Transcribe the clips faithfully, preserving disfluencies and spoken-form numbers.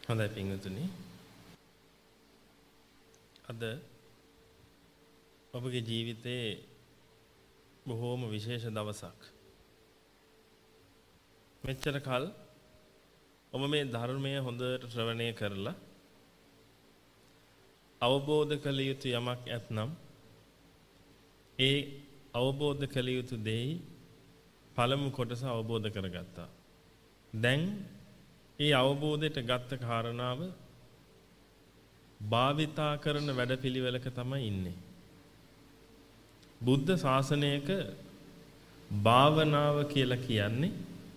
හොඳයි පින්වතුනි. අද ඔබගේ ජීවිතේ බොහෝම විශේෂ දවසක්. මෙච්චර කල් ඔබ මේ ධර්මය හොඳට ශ්‍රවණය කරලා අවබෝධ කළ යුතු යමක් ඇතනම් ඒ අවබෝධ කළ යුතු දෙයි පළමු කොටස අවබෝධ කරගත්තා. දැන් ඒ අවබෝධයට ගත්ත කාරණාව භාවිතා කරන වැඩපිළිවෙලක තමයි ඉන්නේ. බුද්ධ ශාසනයක භාවනාව කියලා කියන්නේ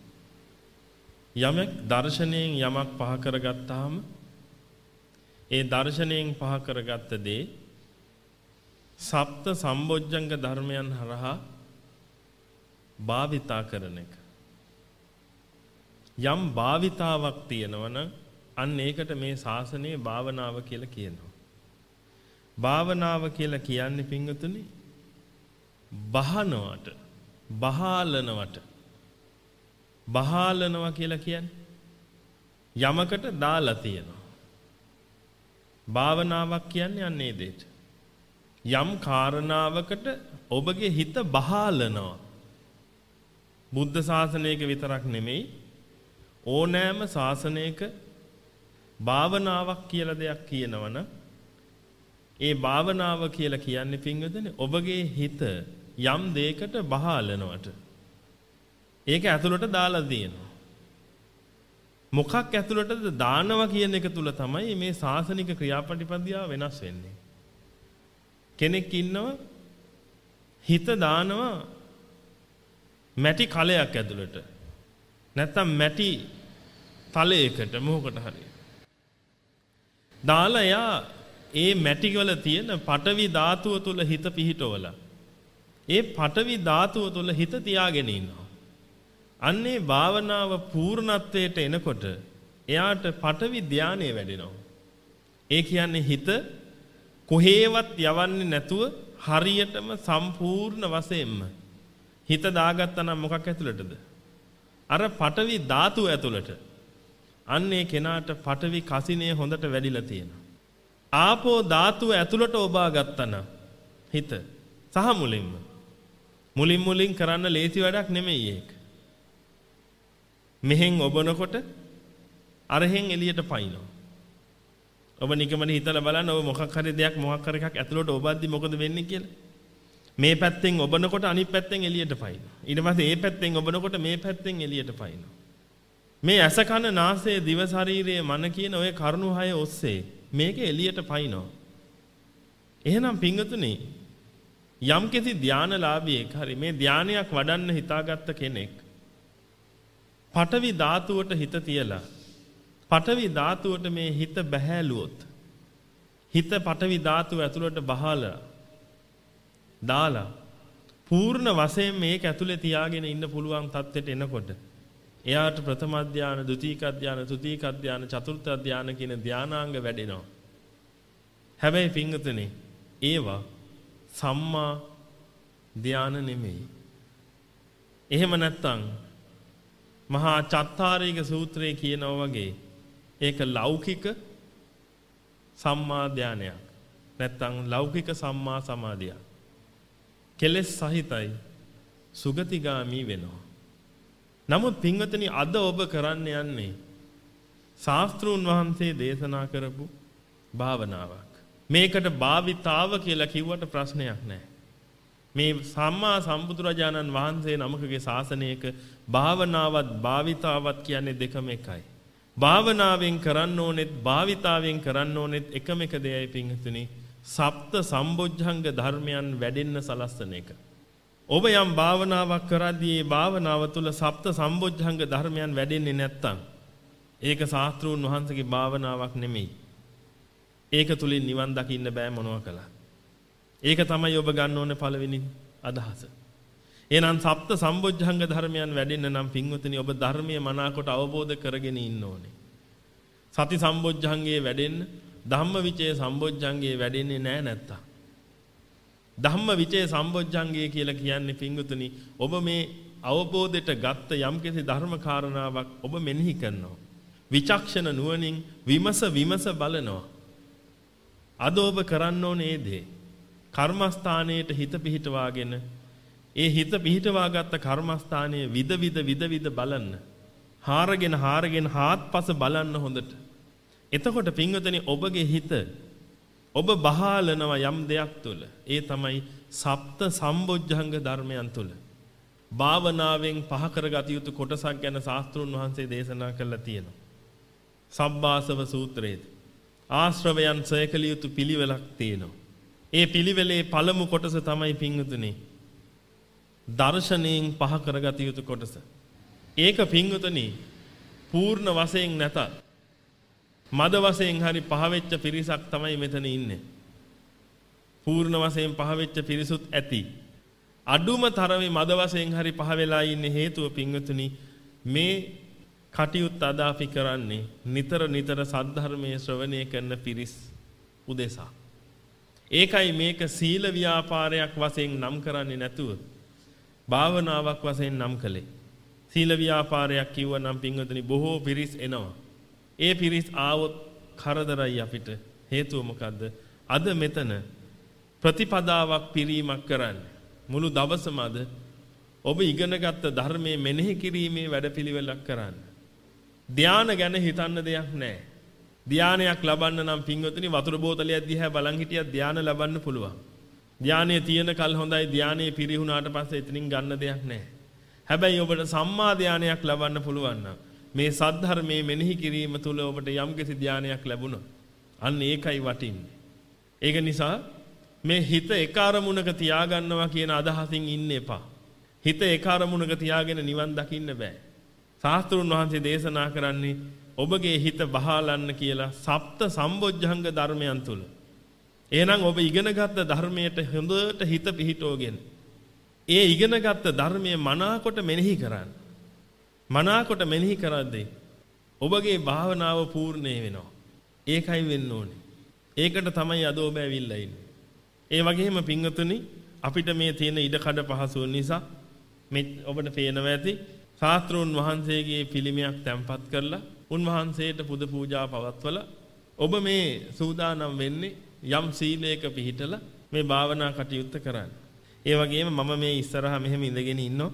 යමක් දර්ශනයෙන් යමක් පහ කරගත්තාම ඒ දර්ශනයෙන් පහ කරගත්ත දේ සප්ත සම්බොජ්ජංග ධර්මයන් හරහා භාවිතා කරන එක. යම් භාවිතාවක් තියෙනවනම් අන්න ඒකට මේ ශාසනයේ භාවනාව කියලා කියනවා. භාවනාව කියලා කියන්නේ පින්වතුනි බහනවට, බහාලනවට. බහාලනවා කියලා කියන්නේ යමකට දාලා තියෙනවා. භාවනාවක් කියන්නේ අන්න ඒ දෙයට. යම් කාරණාවකට ඔබගේ හිත බහාලනවා. බුද්ධ ශාසනයක විතරක් නෙමෙයි ඕනෑම ශාසනයක භාවනාවක් කියලා දෙයක් කියනවනම් ඒ භාවනාව කියලා කියන්නේ පින්වතුනි ඔබගේ හිත යම් දෙයකට බහාලනවට. ඒක ඇතුළට දාලා දෙනවා. මොකක් ඇතුළටද දානවා කියන එක තුල තමයි මේ ශාසනික ක්‍රියාපටිපදියාව වෙනස් වෙන්නේ. කෙනෙක් ඉන්නවා හිත දානවා මැටි කලයක් ඇතුළට. නැත්තම් මැටි තලයකට මොහොකට හරි. දාලා යා ඒ මැටි වල තියෙන පඨවි ධාතුව තුල හිත පිහිටවලා ඒ පඨවි ධාතුව තුල හිත තියාගෙන ඉන්නවා. අන්නේ භාවනාව පූර්ණත්වයට එනකොට එයාට පඨවි ධානය වැඩෙනවා. ඒ කියන්නේ හිත කොහේවත් යවන්නේ නැතුව හරියටම සම්පූර්ණ වශයෙන්ම හිත දාගත්තා නම් මොකක් ඇතුළටද? අර පඨවි ධාතුව ඇතුළට. අන්නේ කෙනාට පඨවි කසිනේ හොඳට වැඩිලා තියෙනවා. ආපෝ ධාතුව ඇතුළට ඔබා ගත්තා නම් හිත සහ මුලින්ම මුලින් මුලින් කරන්න ලේසි වැඩක් නෙමෙයි ඒක. මෙහෙන් ඔබනකොට අරහෙන් එළියට පයින්නවා. ඔබ නිකමනේ හිතලා බලන්න ඔබ මොකක් හරි දෙයක් මොකක් හරි එකක් ඇතුළට ඔබද්දි මොකද වෙන්නේ කියලා. මේ පැත්තෙන් ඔබනකොට අනිත් පැත්තෙන් එළියට පයින්නවා. ඊට පස්සේ මේ පැත්තෙන් ඔබනකොට මේ පැත්තෙන් එළියට පයින්නවා. මේ ඇස කන නාසය දිව ශරීරයේ මන කියන ඔය කරුණු හය ඔස්සේ මේක එළියට පයින්නවා. එහෙනම් පිංගතුනේ යම්කිසි ධානලාභියෙක් හරි මේ ධානයක් වඩන්න හිතාගත්ත කෙනෙක් පඨවි ධාතුවට හිත තියලා පඨවි ධාතුවට මේ හිත බැහැලුවොත් හිත පඨවි ධාතුව ඇතුළට බහලා දාලා පූර්ණ වශයෙන් මේක ඇතුලේ තියාගෙන ඉන්න පුළුවන් තත්ත්වයට එනකොට එයාට ප්‍රථම ධානය, ද්විතීක ධානය, තෘතීක ධානය, චතුර්ථ ධානය කියන ධානාංග වැඩෙනවා. හැබැයි පිංගුතුනේ ඒවා සම්මා ධානය නෙමෙයි. එහෙම නැත්තම් මහා චත්තාරීක සූත්‍රයේ කියනවා වගේ ඒක ලෞකික සම්මා ධානයක්. නැත්තම් ලෞකික සම්මා සමාධියක්. කෙලෙස් සහිතයි සුගතිගාමි වෙනවා. නමුත් පින්වතුනි අද ඔබ කරන්න යන්නේ ශාස්ත්‍රූන් වහන්සේ දේශනා කරපු භාවනාවක්. මේකට භාවිතාව කියලා කිව්වට ප්‍රශ්නයක් නැහැ. මේ සම්මා සම්බුදුරජාණන් වහන්සේ නමකගේ ශාසනයක භාවනාවත් භාවිතාවත් කියන්නේ දෙකම එකයි. භාවනාවෙන් කරන්න ඕනෙත් භාවිතාවෙන් කරන්න ඕනෙත් එකම එක දෙයයි පින්වතුනි සප්ත සම්බොජ්ජංග ධර්මයන් වැඩෙන්න සලස්සන එක. ඔබ යම් භාවනාවක් කරද්දී ඒ භාවනාව තුළ සප්ත සම්බොජ්ජංග ධර්මයන් වැඩෙන්නේ නැත්තම් ඒක ශාස්ත්‍රූන් වහන්සේගේ භාවනාවක් නෙමෙයි. ඒක තුලින් නිවන් දකින්න බෑ මොනවා කළා. ඒක තමයි ඔබ ගන්න ඕනේ පළවෙනි අදහස. එහෙනම් සප්ත සම්බොජ්ජංග ධර්මයන් වැඩෙන්න නම් පින්වතුනි ඔබ ධර්මයේ මනාකොට අවබෝධ කරගෙන ඉන්න ඕනේ. සති සම්බොජ්ජංගයේ වැඩෙන්න ධම්මවිචේ සම්බොජ්ජංගයේ වැඩෙන්නේ නැහැ නැත්තම්. ධම්මවිචේ සම්බොජ්ජංගය කියලා කියන්නේ පින්වතුනි ඔබ මේ අවබෝධයට ගත්ත යම්කිසි ධර්ම කාරණාවක් ඔබ මෙනෙහි කරනවා. විචක්ෂණ නුවණින් විමස විමස බලනවා. අද ඔබ කරන්න ඕනේ දේ. කර්මස්ථානයේට හිත පිහිටවාගෙන ඒ හිත පිහිටවාගත්ත කර්මස්ථානයේ විද විද විද විද බලන්න. හාරගෙන හාරගෙන හාත්පස බලන්න හොඳට. එතකොට පින්වතුනි ඔබගේ හිත ඔබ බහාලනවා යම් දෙයක් තුළ. ඒ තමයි සප්ත සම්බොජ්ජංග ධර්මයන් තුළ. භාවනාවෙන් පහ කරගත යුතු කොටසක් ගැන ශාස්ත්‍රුන් වහන්සේ දේශනා කළා තියෙනවා. සබ්බාසව සූත්‍රයේදී ආශ්‍රවයන් සයකල යුතු පිළිවෙලක් තියෙනවා. ඒ පිළිවෙලේ පළමු කොටස තමයි පින්වතුනි දර්ශනයෙන් පහ කරගත යුතු කොටස. ඒක පින්වතුනි පූර්ණ වශයෙන් නැත. මද වශයෙන් හරි පහ වෙච්ච පිරිසක් තමයි මෙතන ඉන්නේ. පූර්ණ වශයෙන් පහ වෙච්ච පිරිසුත් ඇති. අඩුම තරමේ මද වශයෙන් හරි පහ වෙලා ඉන්නේ හේතුව පින්වතුනි මේ කටයුත්ත අද අපි කරන්නේ නිතර නිතර සද්ධර්මයේ ශ්‍රවණය කරන පිරිස් උදෙසා. ඒකයි මේක සීල ව්‍යාපාරයක් වශයෙන් නම් කරන්නේ නැතුව භාවනාවක් වශයෙන් නම් කළේ. සීල ව්‍යාපාරයක් කිව්ව නම් පින්වතුනි බොහෝ පිරිස් එනවා. ඒ පිරිස් ආවොත් කරදරයි අපිට. හේතුව මොකද්ද? අද මෙතන ප්‍රතිපදාවක් පිරීමක් කරන්නේ. මුළු දවසම අද ඔබ ඉගෙනගත්ත ධර්මයේ මෙනෙහි කිරීමේ වැඩපිළිවෙලක් කරන්නේ. ධානය ගැන හිතන්න දෙයක් නැහැ. ධානයක් ලබන්න නම් පින්වතුනි වතුර බෝතලයක් දිහා බලන් හිටියත් ධානය ලබන්න පුළුවන්. ධානයේ තියෙන කල් හොඳයි ධානයේ පිරිහුණාට පස්සේ එතනින් ගන්න දෙයක් නැහැ. හැබැයි ඔබට සම්මා ධානයක් ලබන්න පුළුවන් නම් මේ සද්ධර්මයේ මෙනෙහි කිරීම තුළ ඔබට යම්කිසි ධානයක් ලැබුණා. අන්න ඒකයි වටින්නේ. ඒක නිසා මේ හිත එක අරමුණක තියාගන්නවා කියන අදහසින් ඉන්න එපා. හිත එක අරමුණක තියාගෙන නිවන් දකින්න බෑ. ශාස්ත්‍රුන් වහන්සේ දේශනා කරන්නේ ඔබගේ හිත බහාලන්න කියලා සප්ත සම්බොජ්ජංග ධර්මයන් තුල. එහෙනම් ඔබ ඉගෙනගත්ත ධර්මයට හොඳට හිත පිහිටෝගෙන ඒ ඉගෙනගත්ත ධර්මයේ මනාකොට මෙනෙහි කරන්න. මනාකොට මෙනෙහි කරද්දී ඔබගේ භාවනාව පූර්ණේ වෙනවා. ඒකයි වෙන්න ඕනේ. ඒකට තමයි අද ඔබ ඇවිල්ලා ඉන්නේ. ඒ වගේම පින්වතුනි අපිට මේ තියෙන ඉඩකඩ පහසුව නිසා මේ ඔබට පේනවා ඇති ශාස්ත්‍රෝන් වහන්සේගේ පිළිමයක් තැන්පත් කරලා උන්වහන්සේට පුද පූජා පවත්වලා ඔබ මේ සූදානම් වෙන්නේ යම් සීලයක පිහිටලා මේ භාවනා කටයුත්ත කරන්න. ඒ වගේම මම මේ ඉස්සරහා මෙහෙම ඉඳගෙන ඉන්නවා.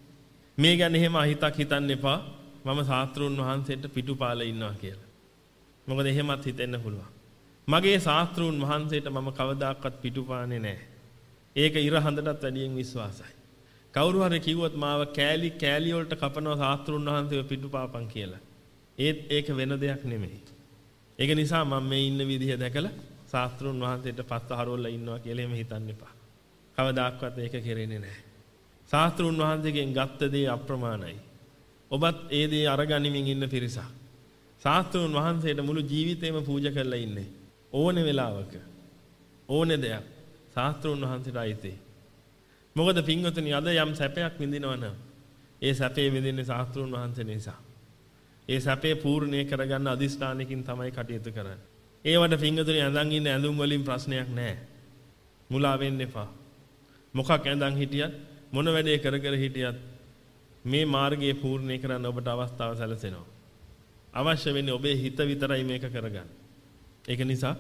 මේ ගැන එහෙම අහිතක් හිතන්න එපා. මම ශාස්ත්‍රෝන් වහන්සේට පිටුපාල ඉන්නවා කියලා. මොකද එහෙමත් හිතෙන්න පුළුවන්. මගේ ශාස්ත්‍රෝන් වහන්සේට මම කවදාකවත් පිටුපාන්නේ නැහැ. ඒක ඉර හඳටත් වැඩියෙන් විශ්වාසයි. කවුරු හරි කිව්වොත් මාව කෑලි කෑලි වලට කපනවා ශාස්ත්‍රුන් වහන්සේව පිටුපාපන් කියලා. ඒත් ඒක වෙන දෙයක් නෙමෙයි. ඒක නිසා මම මේ ඉන්න විදිහ දැකලා ශාස්ත්‍රුන් වහන්සේට පස්ස හරවලා ඉන්නවා කියලා එහෙම හිතන්න එපා. කවදාක්වත් ඒක කෙරෙන්නේ නැහැ. ශාස්ත්‍රුන් වහන්සේගෙන් ගත්ත දේ අප්‍රමාණයි. ඔබත් ඒ දේ අරගනිමින් ඉන්න පිරිසක්. ශාස්ත්‍රුන් වහන්සේට මුළු ජීවිතේම පූජා කරලා ඉන්නේ. ඕනේ වෙලාවක ඕනේ දෙයක් ශාස්ත්‍රුන් වහන්සේට අයිති. මොකද පින්වතුනි අද යම් සැපයක් විඳිනවනම් ඒ සැපේ විඳින්නේ ශාස්ත්‍රුන් වහන්සේ නිසා. ඒ සැපේ පූර්ණේ කරගන්න අදිස්ථානයකින් තමයි කටයුතු කරන්නේ. ඒවට පින්වතුනි ඇඳන් ඉන්න ඇඳුම් වලින් ප්‍රශ්නයක් නැහැ. මුලා වෙන්න එපා. මොකක් ඇඳන් හිටියත් මොන වැඩේ කර කර හිටියත් මේ මාර්ගයේ පූර්ණේ කරන්න ඔබට අවස්ථාව සැලසෙනවා. අවශ්‍ය වෙන්නේ ඔබේ හිත විතරයි මේක කරගන්න. ඒක නිසා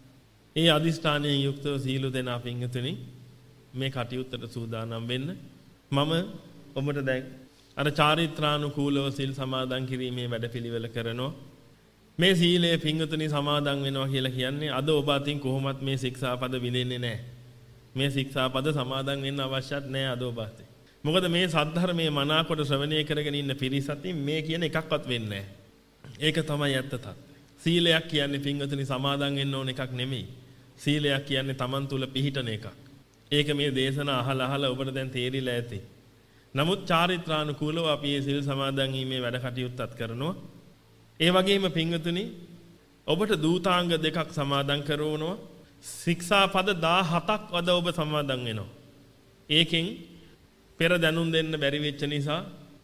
ඒ අදිස්ථානයෙන් යුක්තව සීල දෙනා පින්වතුනි මේ කටයුත්තට සූදානම් වෙන්න. මම ඔබට දැන් අර චාරිත්‍රානුකූලව සිල් සමාදන් කිරීමේ වැඩපිළිවෙල කරනවා. මේ සීලය පින්වතුනි සමාදන් වෙනවා කියලා කියන්නේ අද ඔබ අතින් කොහොමත් මේ ශික්ෂාපද විඳින්නේ නැහැ. මේ ශික්ෂාපද සමාදන් වෙන්න අවශ්‍යත් නැහැ අද ඔබ අතින්. මොකද මේ සද්ධර්මයේ මනාකොට ශ්‍රවණය කරගෙන ඉන්න පිරිස අතින් මේ කියන එකක්වත් වෙන්නේ නැහැ. ඒක තමයි ඇත්ත තත්ත්වය. සීලයක් කියන්නේ පින්වතුනි සමාදන් වෙන්න ඕන එකක් නෙමෙයි. සීලයක් කියන්නේ Taman තුල පිහිටන එකක්. ඒක මේ දේශනා අහලා අහලා ඔබට දැන් තේරිලා ඇති. නමුත් චාරිත්‍රානුකූලව අපි මේ සිල් සමාදන් වීමේ වැඩ කටයුත්තත් කරනවා. ඒ වගේම පින්වතුනි ඔබට දූතාංග දෙකක් සමාදන් කරවනවා. ශික්ෂාපද දහහතක් අද ඔබ සමාදන් වෙනවා. ඒකෙන් පෙර දැනුම් දෙන්න බැරි වෙච්ච නිසා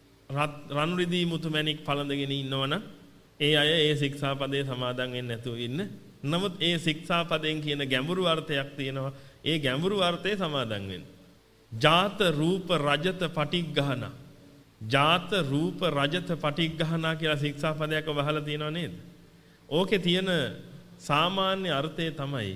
රණු රිදී මුතුමැණික් පළඳගෙන ඉන්නවනම් ඒ අය ඒ ශික්ෂාපදේ සමාදන් වෙන්නේ නැතුව ඉන්න. නමුත් ඒ ශික්ෂාපදයෙන් කියන ගැඹුරු අර්ථයක් තියෙනවා. ඒ ගැඹුරු අර්ථය සමාදන් වෙන්න. ජාත රූප රජත පටිග්ගහන ජාත රූප රජත පටිග්ගහනා කියලා ශික්ෂාපදයක් ඔබ අහලා තියෙනව නේද? ඕකේ තියෙන සාමාන්‍ය අර්ථය තමයි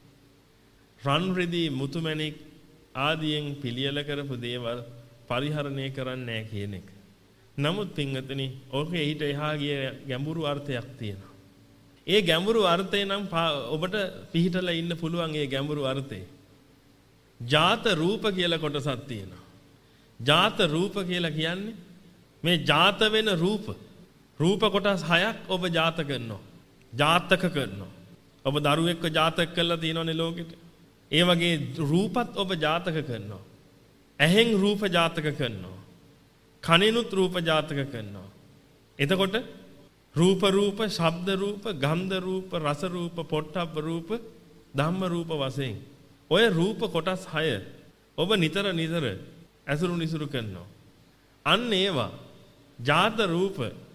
රන් රිදී මුතුමැණික් ආදියෙන් පිළියෙල කරපු දේවල් පරිහරණය කරන්නේ නැහැ කියන එක. නමුත් පින්වතුනි ඕකේ ඊට එහා ගිය ගැඹුරු අර්ථයක් තියෙනවා. ඒ ගැඹුරු අර්ථය නම් ඔබට පිහිටලා ඉන්න පුළුවන් ඒ ගැඹුරු අර්ථය. ජාත රූප කියලා කොටසක් තියෙනවා. ජාත රූප කියලා කියන්නේ මේ ජාත වෙන රූප. රූප කොටස් හයක් ඔබ ජාත කරනවා. ජාතක කරනවා. ඔබ දරුවෙක්ව ජාතක කරලා තියෙනවනේ ලෝකෙට. ඒ වගේ රූපත් ඔබ ජාතක කරනවා. ඇහෙන් රූප ජාතක කරනවා. කනිනුත් රූප ජාතක කරනවා. එතකොට රූප රූප, ශබ්ද රූප, ගන්ධ රූප, රස රූප, පොට්ටබ්බ රූප, ධම්ම රූප වශයෙන් ඔය රූප කොටස් හය ඔබ නිතර නිතර ඇසුරු නිසුරු කරනවා. අන්න ඒවා ජාත රූප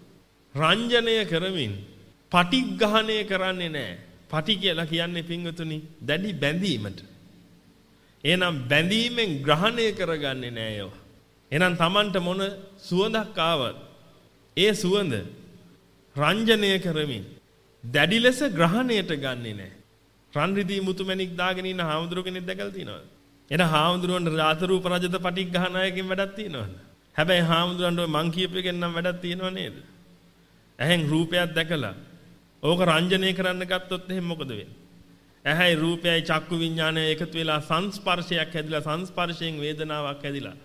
රංජනය කරමින් පටිග්ගහණය කරන්නේ නැහැ. පටි කියලා කියන්නේ පින්වතුනි දැඩි බැඳීමට. එහෙනම් බැඳීමෙන් ග්‍රහණය කරගන්නේ නැහැ ඒවා. එහෙනම් Tamanට මොන සුවඳක් ආවත් ඒ සුවඳ රංජනය කරමින් දැඩි ලෙස ග්‍රහණයට ගන්නෙ නැහැ. රන් රිදී මුතුමැණික් දාගෙන ඉන්න හාමුදුරුව කෙනෙක් දැකලා තියෙනවද? එන හාමුදුරුවන්ට ජාත රූප රජත පටිග්ගහනායකින් වැඩක් තියෙනවද? හැබැයි හාමුදුරන්ට ඔය මං කියපු එකෙන් නම් වැඩක් තියෙනව නේද? ඇහෙන් රූපයක් දැකලා ඕක රංජනය කරන්න ගත්තොත් එහෙනම් මොකද වෙන්නේ? ඇහැයි රූපයයි චක්කු විඥානය එකතු වෙලා සංස්පර්ශයක් හැදිලා සංස්පර්ශයෙන් වේදනාවක් හැදිලා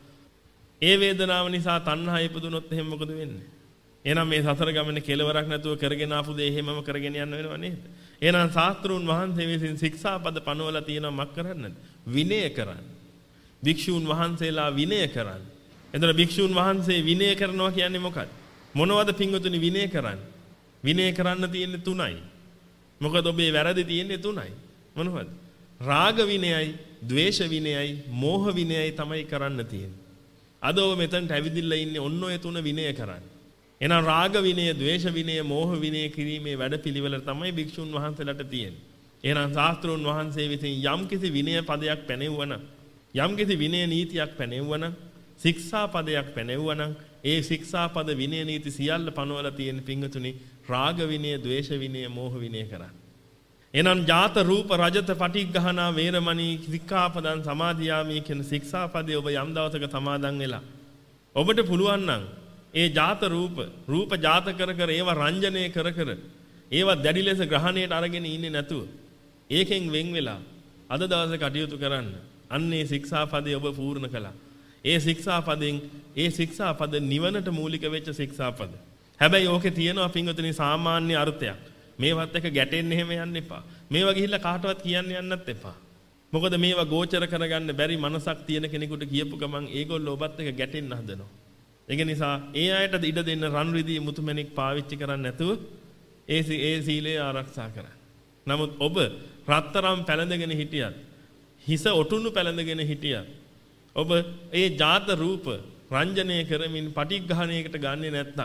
ඒ වේදනාව නිසා තණ්හා ඉපදුනොත් එහෙනම් මොකද වෙන්නේ? එහෙනම් මේ සසර ගමනේ කෙලවරක් නැතුව කරගෙන ආපු දේ එහෙමම කරගෙන යන්න වෙනව නේද? එහෙනම් ශාස්ත්‍රූන් වහන්සේ විසින් ශික්ෂාපද පනවලා තියෙනවා මක් කරන්නද? විනය කරන්න. භික්ෂූන් වහන්සේලා විනය කරන්න. එතන භික්ෂූන් වහන්සේ විනය කරනවා කියන්නේ මොකක්ද? මොනවද පින්වතුනි විනය කරන්නේ? විනය කරන්න තියෙන්නේ තුනයි. මොකද ඔබේ වැරදි තියෙන්නේ තුනයි. මොනවද? රාග විනයයි, ද්වේෂ විනයයි, මෝහ විනයයි තමයි කරන්න තියෙන්නේ. අද ඔබ මෙතනට ඇවිදින්න ඉන්නේ ඔන්න ඔය තුන විනය කරන්න. එහෙනම් රාග විනය, ද්වේෂ විනය, මෝහ විනය කිරීමේ වැඩපිළිවෙල තමයි භික්ෂුන් වහන්සේලාට තියෙන්නේ. එහෙනම් ශාස්ත්‍රෝන් වහන්සේ විසින් යම්කිසි විනය පදයක් පැනෙවුවනම්, යම්කිසි විනය නීතියක් පැනෙවුවනම්, ශික්ෂා පදයක් පැනෙවුවනම්, ඒ ශික්ෂා පද විනය නීති සියල්ල පනවලා තියෙන පිංගතුනි රාග විනය, ද්වේෂ විනය, මෝහ විනය කරන්න. එහෙනම් ජාත රූප රජත පටිග්ගහනා වේරමණී සික්ඛාපදං සමාදියාමි කියන ශික්ෂා පදේ ඔබ යම් දවසක සමාදන් වෙලා ඔබට පුළුවන් නම් ඒ ජාත රූප රූප ජාත කර කර ඒවා රංජනය කර කර ඒවා දැඩි ලෙස ග්‍රහණයට අරගෙන ඉන්නේ නැතුව ඒකෙන් වෙන් වෙලා අද දවසේ කටයුතු කරන්න. අන්නේ ශික්ෂා පදේ ඔබ පූර්ණ කළා. ඒ ශික්ෂා පදෙන් ඒ ශික්ෂා පද නිවනට මූලික වෙච්ච ශික්ෂා පද. හැබැයි ඕකේ තියෙනවා පින්වතුනි සාමාන්‍ය අර්ථයක්. මේවත් එක ගැටෙන්න එහෙම යන්න එපා. මේවා ගිහිල්ලා කාටවත් කියන්න යන්නත් එපා. මොකද මේවා ගෝචර කරගන්න බැරි මනසක් තියෙන කෙනෙකුට කියපු ගමන් ඒගොල්ලෝ ඔබත් එක ගැටෙන්න හදනවා. ඒක නිසා ඒ අයට ඉඩ දෙන්න රන් රිදී මුතුමැණික් පාවිච්චි කරන්නේ නැතුව ඒ ඒ සීලය ආරක්ෂා කරන්න. නමුත් ඔබ රත්තරම් පැලඳගෙන හිටියත් හිස ඔටුනු පැලඳගෙන හිටියත් ඔබ ඒ ජාත රූප රංජනය කරමින් පටිග්ගහණයකට ගන්නේ නැත්නම්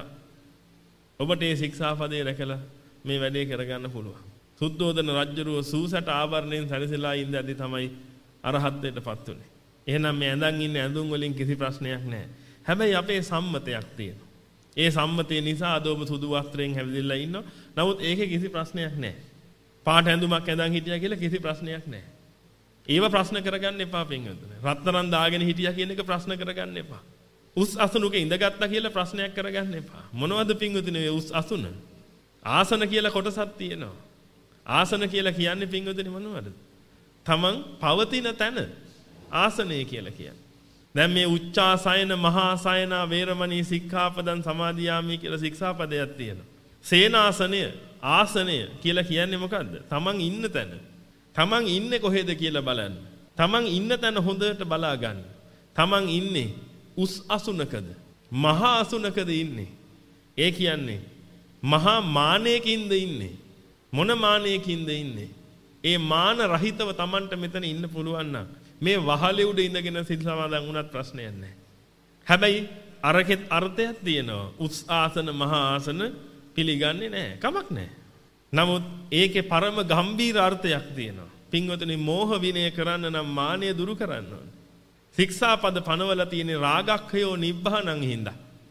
ඔබට ඒ ශික්ෂාපදේ රැකලා මේ වැඩේ කරගන්න පුළුවන්. සුද්ධෝදන රජුරුව සූසට ආභරණයෙන් සැරසලා ඉඳද්දි තමයි අරහත්ත්වයටපත් උනේ. එහෙනම් මේ ඇඳන් ඉන්න ඇඳුම් වලින් කිසි ප්‍රශ්නයක් නැහැ. හැබැයි අපේ සම්මතයක් තියෙනවා. ඒ සම්මතය නිසා අද ඔබ සුදු වස්ත්‍රයෙන් හැවිදිලා ඉන්නවා. නමුත් ඒකේ කිසි ප්‍රශ්නයක් නැහැ. පාට ඇඳුමක් ඇඳන් හිටියා කියලා කිසි ප්‍රශ්නයක් නැහැ. ඒව ප්‍රශ්න කරගන්න එපා පින්වතුනි. රත්තරන් දාගෙන හිටියා කියන එක ප්‍රශ්න කරගන්න එපා. උස් අසුනක ඉඳගත්තා කියලා ප්‍රශ්නයක් කරගන්න එපා. මොනවද පින්වතුනි මේ උස් අසුන? ආසන කියලා කොටසක් තියෙනවා. ආසන කියලා කියන්නේ පින්වතුනි මොනවද? තමන් පවතින තැන ආසනය කියලා කියන්නේ. දැන් මේ උච්චාසයන මහාසයන වේරමණී සික්ඛාපදං සමාදියාමි කියලා ශික්ෂාපදයක් තියෙනවා. සේනාසනය ආසනය කියලා කියන්නේ මොකද්ද? තමන් ඉන්න තැන. තමන් ඉන්නේ කොහෙද කියලා බලන්න. තමන් ඉන්න තැන හොඳට බලා ගන්න. තමන් ඉන්නේ උස් අසුනකද? මහා අසුනකද ඉන්නේ? ඒ කියන්නේ මහා මානයකින්ද ඉන්නේ? මොන මානයකින්ද ඉන්නේ? ඒ මාන රහිතව තමන්ට මෙතන ඉන්න පුළුවන් නම් මේ වහලෙ උඩ ඉඳගෙන සිල් සමාදන් වුණත් ප්‍රශ්නයක් නැහැ. හැබැයි අරකෙත් අර්ථයක් තියෙනවා. උස් ආසන මහා ආසන පිළිගන්නේ නැහැ. කමක් නැහැ. නමුත් ඒකේ පරම ගම්බීර අර්ථයක් තියෙනවා. පින්වතුනි මෝහ විනය කරන්න නම් මානය දුරු කරන්න ඕනේ. ශික්ෂාපද පනවලා තියෙන රාගක්ඛයෝ නිබ්බානං හින්දා.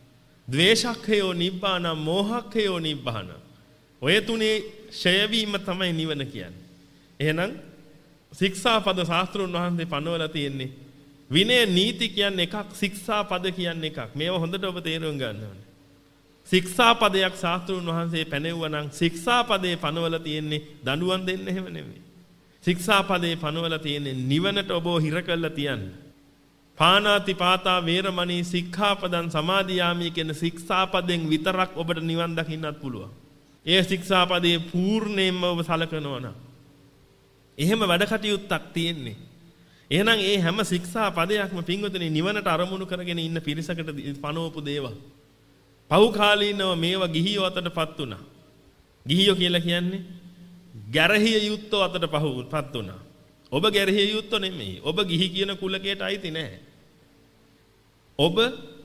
ද්වේෂක්ඛයෝ නිබ්බාන, මෝහක්ඛයෝ නිබ්බාන. ඔය තුනේ ඡය වීම තමයි නිවන කියන්නේ. එහෙනම් ශික්ෂාපද ශාස්ත්‍රඥ වහන්සේ පනවලා තියෙන්නේ විනය නීති කියන්නේ එකක්, ශික්ෂාපද කියන්නේ එකක්. මේව හොඳට ඔබ තේරුම් ගන්න ඕනේ. ශික්ෂාපදයක් ශාස්ත්‍රඥ වහන්සේ පැනෙවුවා නම් ශික්ෂාපදේ පනවලා තියෙන්නේ දඬුවම් දෙන්න එහෙම නෙමෙයි. ශික්ෂාපදේ පනවලා තියෙන්නේ නිවනට ඔබව හිර කරලා තියන්න. පානාති පාතා වේරමණී සික්ඛාපදං සමාදියාමි කියන ශික්ෂාපදෙන් විතරක් ඔබට නිවන් දකින්නත් පුළුවන්. ඒ ශික්ෂාපදයේ පූර්ණයෙන්ම ඔබ සලකනවා නම් එහෙම වැඩ කටයුත්තක් තියෙන්නේ. එහෙනම් ඒ හැම ශික්ෂාපදයක්ම පින්වතුනි නිවනට අරමුණු කරගෙන ඉන්න පිරිසකට පනවපු දේවල්. පෞකාලීනව මේවා ගිහියෝ අතටපත් වුණා. ගිහියෝ කියලා කියන්නේ ගැරහිය යුත්තෝ අතටපත් වුණා. ඔබ ගැරහිය යුත්තෝ නෙමෙයි. ඔබ ගිහි කියන කුලකයට අයිති නැහැ. ඔබ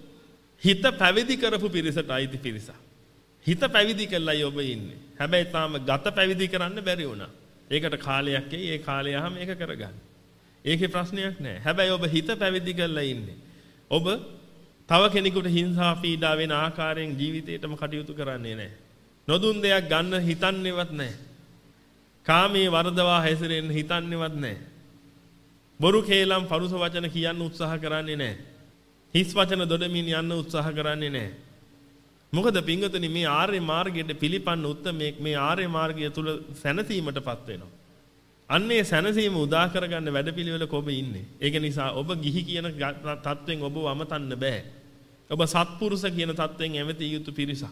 හිත පැවිදි කරපු පිරිසට අයිති පිරිසක්. හිත පැවිදි කළයි ඔබ ඉන්නේ. හැබැයි තාම ගත පැවිදි කරන්න බැරි වුණා. ඒකට කාලයක් එයි. ඒ කාලය ආවම ඒක කරගන්න. ඒකේ ප්‍රශ්නයක් නැහැ. හැබැයි ඔබ හිත පැවිදි කරලා ඉන්නේ. ඔබ තව කෙනෙකුට හිංසා පීඩා වෙන ආකාරයෙන් ජීවිතේටම කටයුතු කරන්නේ නැහැ. නොදුන් දෙයක් ගන්න හිතන්නේවත් නැහැ. කාමයේ වර්ධවා හැසිරෙන්න හිතන්නේවත් නැහැ. බොරු කේලම් පරුස වචන කියන්න උත්සාහ කරන්නේ නැහැ. හිස් වචන දොඩමින් යන්න උත්සාහ කරන්නේ නැහැ. මොකද පින්වතුනි මේ ආර්ය මාර්ගයට පිළිපන්න උත්තමයෙක් මේ ආර්ය මාර්ගය තුල සැනසීමටපත් වෙනවා. අන්නේ සැනසීම උදා කරගන්න වැඩපිළිවෙලක ඔබ ඉන්නේ. ඒක නිසා ඔබ ගිහි කියන තත්වෙන් ඔබව අමතන්න බෑ. ඔබ සත්පුරුෂ කියන තත්වෙන් ඇමතිය යුතු පිරිසක්.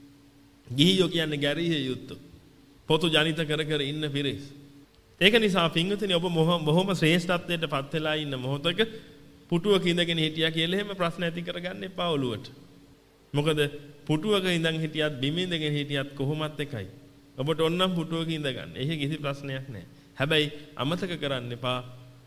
ගිහියෝ කියන්නේ ගැරිය යුතු. පොතු ජනිත කර කර ඉන්න පිරිස. ඒක නිසා පින්වතුනි ඔබ බොහොම ශ්‍රේෂ්ඨත්වයටපත් වෙලා ඉන්න මොහොතක පුටුවක ඉඳගෙන හිටියා කියලා එහෙම ප්‍රශ්න ඇති කරගන්න එපා ඔළුවට. මොකද පුටුවක ඉඳන් හිටියත් බිම ඉඳගෙන හිටියත් කොහොමත් එකයි. ඔබට ඕනනම් පුටුවක ඉඳ ගන්න. ඒක කිසි ප්‍රශ්නයක් නැහැ. හැබැයි අමතක කරන්න එපා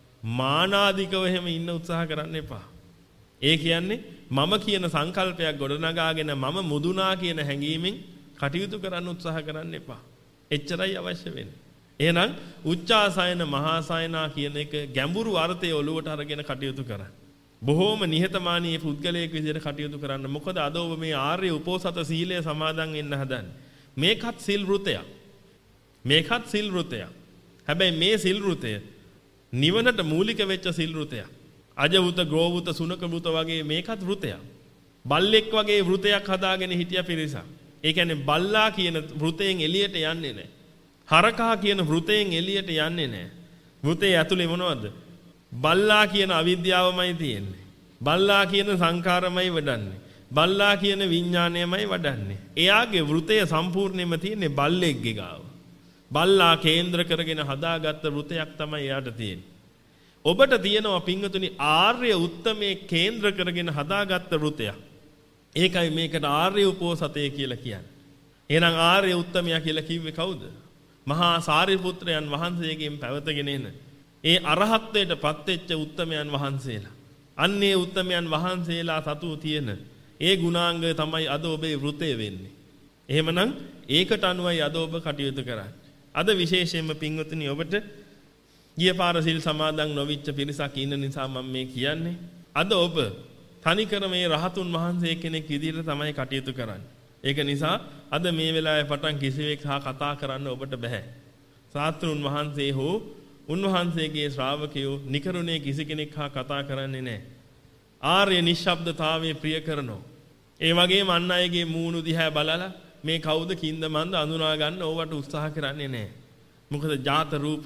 මානාදිකව එහෙම ඉන්න උත්සාහ කරන්න එපා. ඒ කියන්නේ මම කියන සංකල්පයක් ගොඩනගාගෙන මම මුදුනා කියන හැඟීමෙන් කටයුතු කරන්න උත්සාහ කරන්න එපා. එච්චරයි අවශ්‍ය වෙන්නේ. එහෙනම් උච්චාසයන මහාසයනා කියන එක ගැඹුරු අර්ථය ඔලුවට අරගෙන කටයුතු කරන්න. බොහෝම නිහතමානී පුද්ගලයෙක් විදිහට කටයුතු කරන්න. මොකද අද ඔබ මේ ආර්ය උපෝසත සීලය සමාදන් වෙන්න හදන්නේ. මේකත් සිල් වෘතයක්. මේකත් සිල් වෘතයක්. හැබැයි මේ සිල් වෘතය නිවනට මූලික වෙච්ච සිල් වෘතයක්. අජවුත, ගෝවුත, සුනක වෘත වගේ මේකත් වෘතයක්. බල්ලෙක් වගේ වෘතයක් හදාගෙන හිටිය පිරිසක්. ඒ කියන්නේ බල්ලා කියන වෘතයෙන් එළියට යන්නේ නැහැ. හරකා කියන වෘතයෙන් එළියට යන්නේ නැහැ. වෘතේ ඇතුලේ මොනවද? බල්ලා කියන අවිද්‍යාවමයි තියෙන්නේ. බල්ලා කියන සංකාරමයි වඩන්නේ. බල්ලා කියන විඥාණයමයි වඩන්නේ. එයාගේ වෘතය සම්පූර්ණයෙන්ම තියෙන්නේ බල්ලෙක්ගේ ගාව. බල්ලා කේන්ද්‍ර කරගෙන හදාගත්ත වෘතයක් තමයි එයාට තියෙන්නේ. ඔබට තියෙනවා පින්වතුනි ආර්ය උත්තමයේ කේන්ද්‍ර කරගෙන හදාගත්ත වෘතයක්. ඒකයි මේකට ආර්ය උපෝසතය කියලා කියන්නේ. එහෙනම් ආර්ය උත්තමයා කියලා කිව්වේ කවුද? මහා සාරිපුත්‍රයන් වහන්සේගෙන් පැවතගෙන එන ඒ අරහත්ත්වයට පත්වෙච්ච උත්තමයන් වහන්සේලා. අන්නේ උත්තමයන් වහන්සේලා සතු තියෙන ඒ ගුණාංග තමයි අද ඔබේ වෘතය වෙන්නේ. එහෙමනම් ඒකට අනුවයි අද ඔබ කටයුතු කරන්නේ. අද විශේෂයෙන්ම පින්වතුනි ඔබට ගිය පාර සිල් සමාදන් නොවිච්ච පිරිසක් ඉන්න නිසා මම මේ කියන්නේ. අද ඔබ තනිකර මේ රහතුන් වහන්සේ කෙනෙක් විදිහට තමයි කටයුතු කරන්නේ. ඒක නිසා අද මේ වෙලාවේ පටන් කිසිවෙක් හා කතා කරන්න ඔබට බෑ. සාත්‍රුන් වහන්සේ හෝ උන්වහන්සේගේ ශ්‍රාවකයෝ නිකරුණේ කිසි කෙනෙක් හා කතා කරන්නේ නැහැ. ආර්ය නිශ්ශබ්දතාවයේ ප්‍රිය කරනවා. ඒ වගේම අන් අයගේ මූණු දිහා බලලා මේ කවුද කින්ද මන්ද අඳුනා ගන්න ඕවට උත්සාහ කරන්නේ නැහැ. මොකද ජාත රූප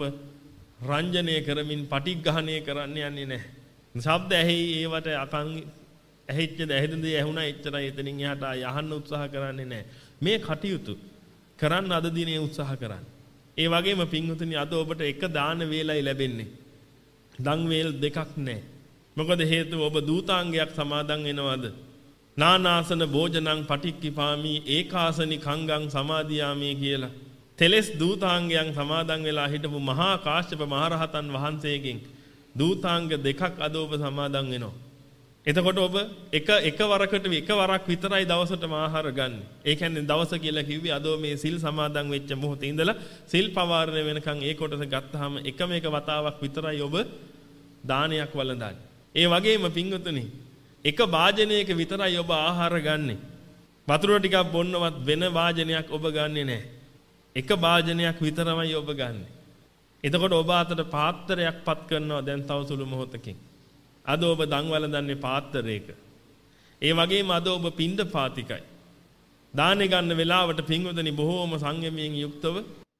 රංජනය කරමින් පටිග්ගහණය කරන්න යන්නේ නැහැ. ශබ්ද ඇහි ඒවට අකන් ඇහිච්ච දැහෙන දේ ඇහුණා එච්චරයි එතනින් එහාට යහන්න උත්සාහ කරන්නේ නැහැ. මේ කටයුතු කරන්න අද දිනේ උත්සාහ කරන්න. ඒ වගේම පින්වතුනි අද ඔබට එක දාන වේලයි ලැබෙන්නේ. දන් වේල් දෙකක් නැහැ. මොකද හේතුව ඔබ දූතාංගයක් සමාදන් වෙනවද? නානාසන භෝජනං පටික්කිපාමි ඒකාසනි කංගං සමාදියාමි කියලා. තෙලස් දූතාංගයන් සමාදන් වෙලා හිටපු මහා කාශ්‍යප මහරහතන් වහන්සේගෙන් දූතාංග දෙකක් අද ඔබ සමාදන් වෙනවා. එතකොට ඔබ එක එක වරකට එක වරක් විතරයි දවසටම ආහාර ගන්න. ඒ කියන්නේ දවස කියලා කිව්වේ අද මේ සිල් සමාදන් වෙච්ච මොහොතේ ඉඳලා සිල් පවාරණය වෙනකන් ඒ කොටස ගත්තාම එකම එක වතාවක් විතරයි ඔබ දානයක් වළඳන්නේ. ඒ වගේම පින්වතුනි එක භාජනයක විතරයි ඔබ ආහාර ගන්නෙ. වතුර ටිකක් බොන්නවත් වෙන වාජනයක් ඔබ ගන්නෙ නැහැ. එක වාජනයක් විතරමයි ඔබ ගන්නෙ. එතකොට ඔබ අතට පාත්‍රයක් පත් කරනවා දැන් තව සුළු මොහොතකින්. අද ඔබ දන් වළඳන්නේ පාත්‍රයක. ඒ වගේම අද ඔබ පින්ඩ පාතිකයි. දානේ ගන්න වෙලාවට පින්වදනි බොහෝම සංයමයෙන් යුක්තව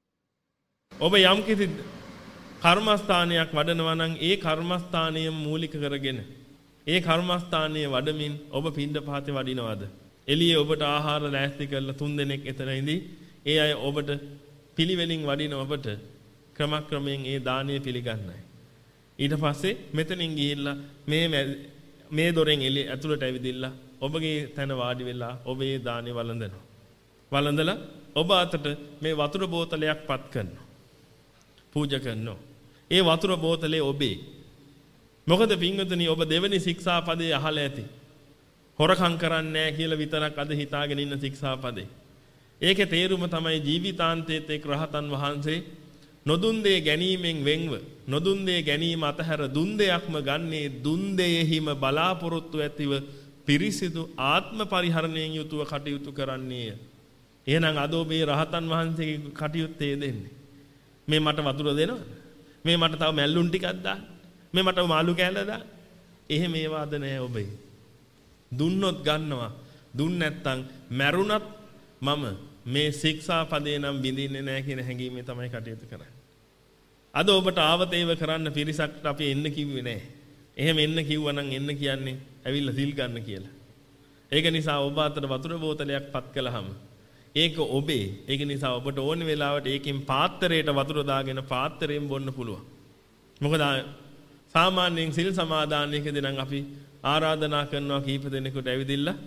ඔබ යම් කිසි කර්මස්ථානයක් වඩනවා නම් ඒ කර්මස්ථානය මූලික කරගෙන ඒ කර්මස්ථානයේ වඩමින් ඔබ පින්ඩ පාතේ වඩිනවද? එළියේ ඔබට ආහාර ලෑස්ති කරලා තුන් දෙනෙක් එතන ඉඳි ඒ අය ඔබට පිළිවෙලින් වඩින ඔබට ක්‍රමක්‍රමයෙන් ඒ දානීය පිළිගන්නයි. ඊට පස්සේ මෙතනින් ගිහිල්ලා මේ මේ දොරෙන් එළිය ඇතුළට ඇවිදින්න ඔබගේ තන වාඩි වෙලා ඔබේ දානි වළඳනවා. වළඳලා ඔබ අතට මේ වතුර බෝතලයක් පත් කරනවා. පූජා කරනවා. ඒ වතුර බෝතලේ ඔබේ. මොකද පින්වතුනි ඔබ දෙවෙනි ශික්ෂාපදේ අහලා ඇති. හොරකම් කරන්නේ නැහැ කියලා විතරක් අද හිතාගෙන ඉන්න ශික්ෂාපදේ. ඒකේ තේරුම තමයි ජීවිතාන්තයේත් එක් රහතන් වහන්සේ නොදුන් දේ ගැනීමෙන් වෙන්ව නොදුන් දේ ගැනීම අතහැර දුන් දෙයක්ම ගන්නේ දුන් දෙයෙහිම බලාපොරොත්තු ඇතිව පිරිසිදු ආත්ම පරිහරණයෙන් යුතුව කටයුතු කරන්නේය. එහෙනම් අද ඔබේ රහතන් වහන්සේගේ කටයුත්තේ දෙන්නේ. මේ මට වතුර දෙනවද? මේ මට තව මැල්ලුන් ටිකක් දාන්න. මේ මට මාළු කෑල්ල දාන්න. එහෙම ඒවා අද නෑ ඔබේ. දුන්නොත් ගන්නවා. දුන්න නැත්තම් මැරුණත් මම මේ ශික්ෂාපදේ නම් බිඳින්නේ නැහැ කියන හැඟීමේ තමයි කටයුතු කරන්නේ. අද ඔබට ආවතේව කරන්න පිරිසක්ට අපි එන්න කිව්වේ නැහැ. එහෙම එන්න කිව්වනම් එන්න කියන්නේ ඇවිල්ලා සිල් ගන්න කියලා. ඒක නිසා ඔබ අතට වතුර බෝතලයක් පත් කළාම ඒක ඔබේ. ඒක නිසා ඔබට ඕන වෙලාවට ඒකෙන් පාත්‍රයට වතුර දාගෙන පාත්‍රයෙන් බොන්න පුළුවන්. මොකද සාමාන්‍යයෙන් සිල් සමාදානයකදී නම් අපි ආරාධනා කරනවා කීප දෙනෙකුට ඇවිදින්න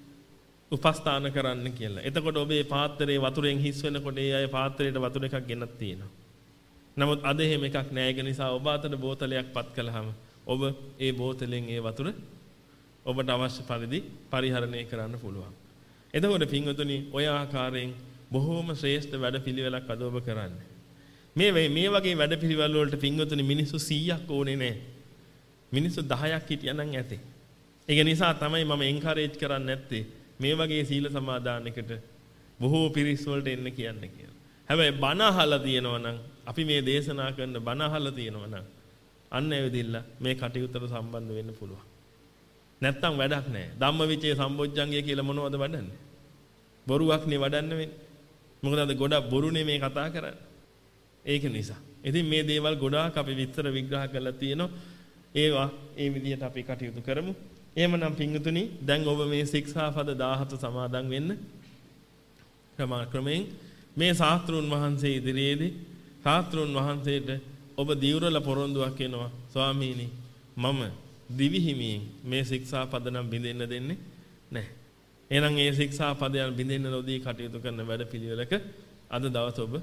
උපස්ථාන කරන්න කියලා. එතකොට ඔබේ පාත්‍රයේ වතුරෙන් හිස් වෙනකොට ඒ අය පාත්‍රයට වතුර එකක් ගෙනත් තියෙනවා. නමුත් අද එහෙම එකක් නැහැ. ඒක නිසා ඔබ අතට බෝතලයක් පත් කළාම ඔබ ඒ බෝතලෙන් ඒ වතුර ඔබට අවශ්‍ය පරිදි පරිහරණය කරන්න පුළුවන්. එතකොට පින්වතුනි ඔය ආකාරයෙන් බොහෝම ශ්‍රේෂ්ඨ වැඩපිළිවෙලක් අද ඔබ කරන්නේ. මේ මේ වගේ වැඩපිළිවෙල වලට පින්වතුනි මිනිස්සු සීයක් ඕනේ නැහැ. මිනිස්සු දහයක් හිටියනම් ඇති. ඒක නිසා තමයි මම එන්කරේජ් කරන්නේ නැත්තේ මේ වගේ සීල සමාදානයකට බොහෝ පිරිස් වලට එන්න කියන්නේ කියලා. හැබැයි බණ අහලා තියෙනවා නම් අපි මේ දේශනා කරන බණ අහලා තියෙනවා නම් අන්න ඇවිදින්න මේ කටයුත්තට සම්බන්ධ වෙන්න පුළුවන්. නැත්තම් වැඩක් නැහැ. ධම්මවිචේ සම්බොජ්ජංගය කියලා මොනවද වඩන්නේ? බොරුවක් නේ වඩන්න වෙන්නේ. මොකද අද ගොඩක් බොරුනේ මේ කතා කරන්නේ. ඒක නිසා. ඉතින් මේ දේවල් ගොඩාක් අපි විස්තර විග්‍රහ කරලා තියෙනවා. ඒවා ඒ විදිහට අපි කටයුතු කරමු. එහෙමනම් පින්වතුනි දැන් ඔබ මේ ශික්ෂාපද දාහත සමාදන් වෙන්න ක්‍රමයෙන් මේ ශාස්ත්‍රුන් වහන්සේ ඉදිරියේදී ශාස්ත්‍රුන් වහන්සේට ඔබ දීවරල පොරොන්දුවක් එනවා ස්වාමීනි මම දිවිහිමියෙන් මේ ශික්ෂාපද නම් බිඳෙන්න දෙන්නේ නැහැ. එහෙනම් මේ ශික්ෂාපදයන් බිඳෙන්න නොදී කටයුතු කරන වැඩපිළිවෙලක අද දවස ඔබ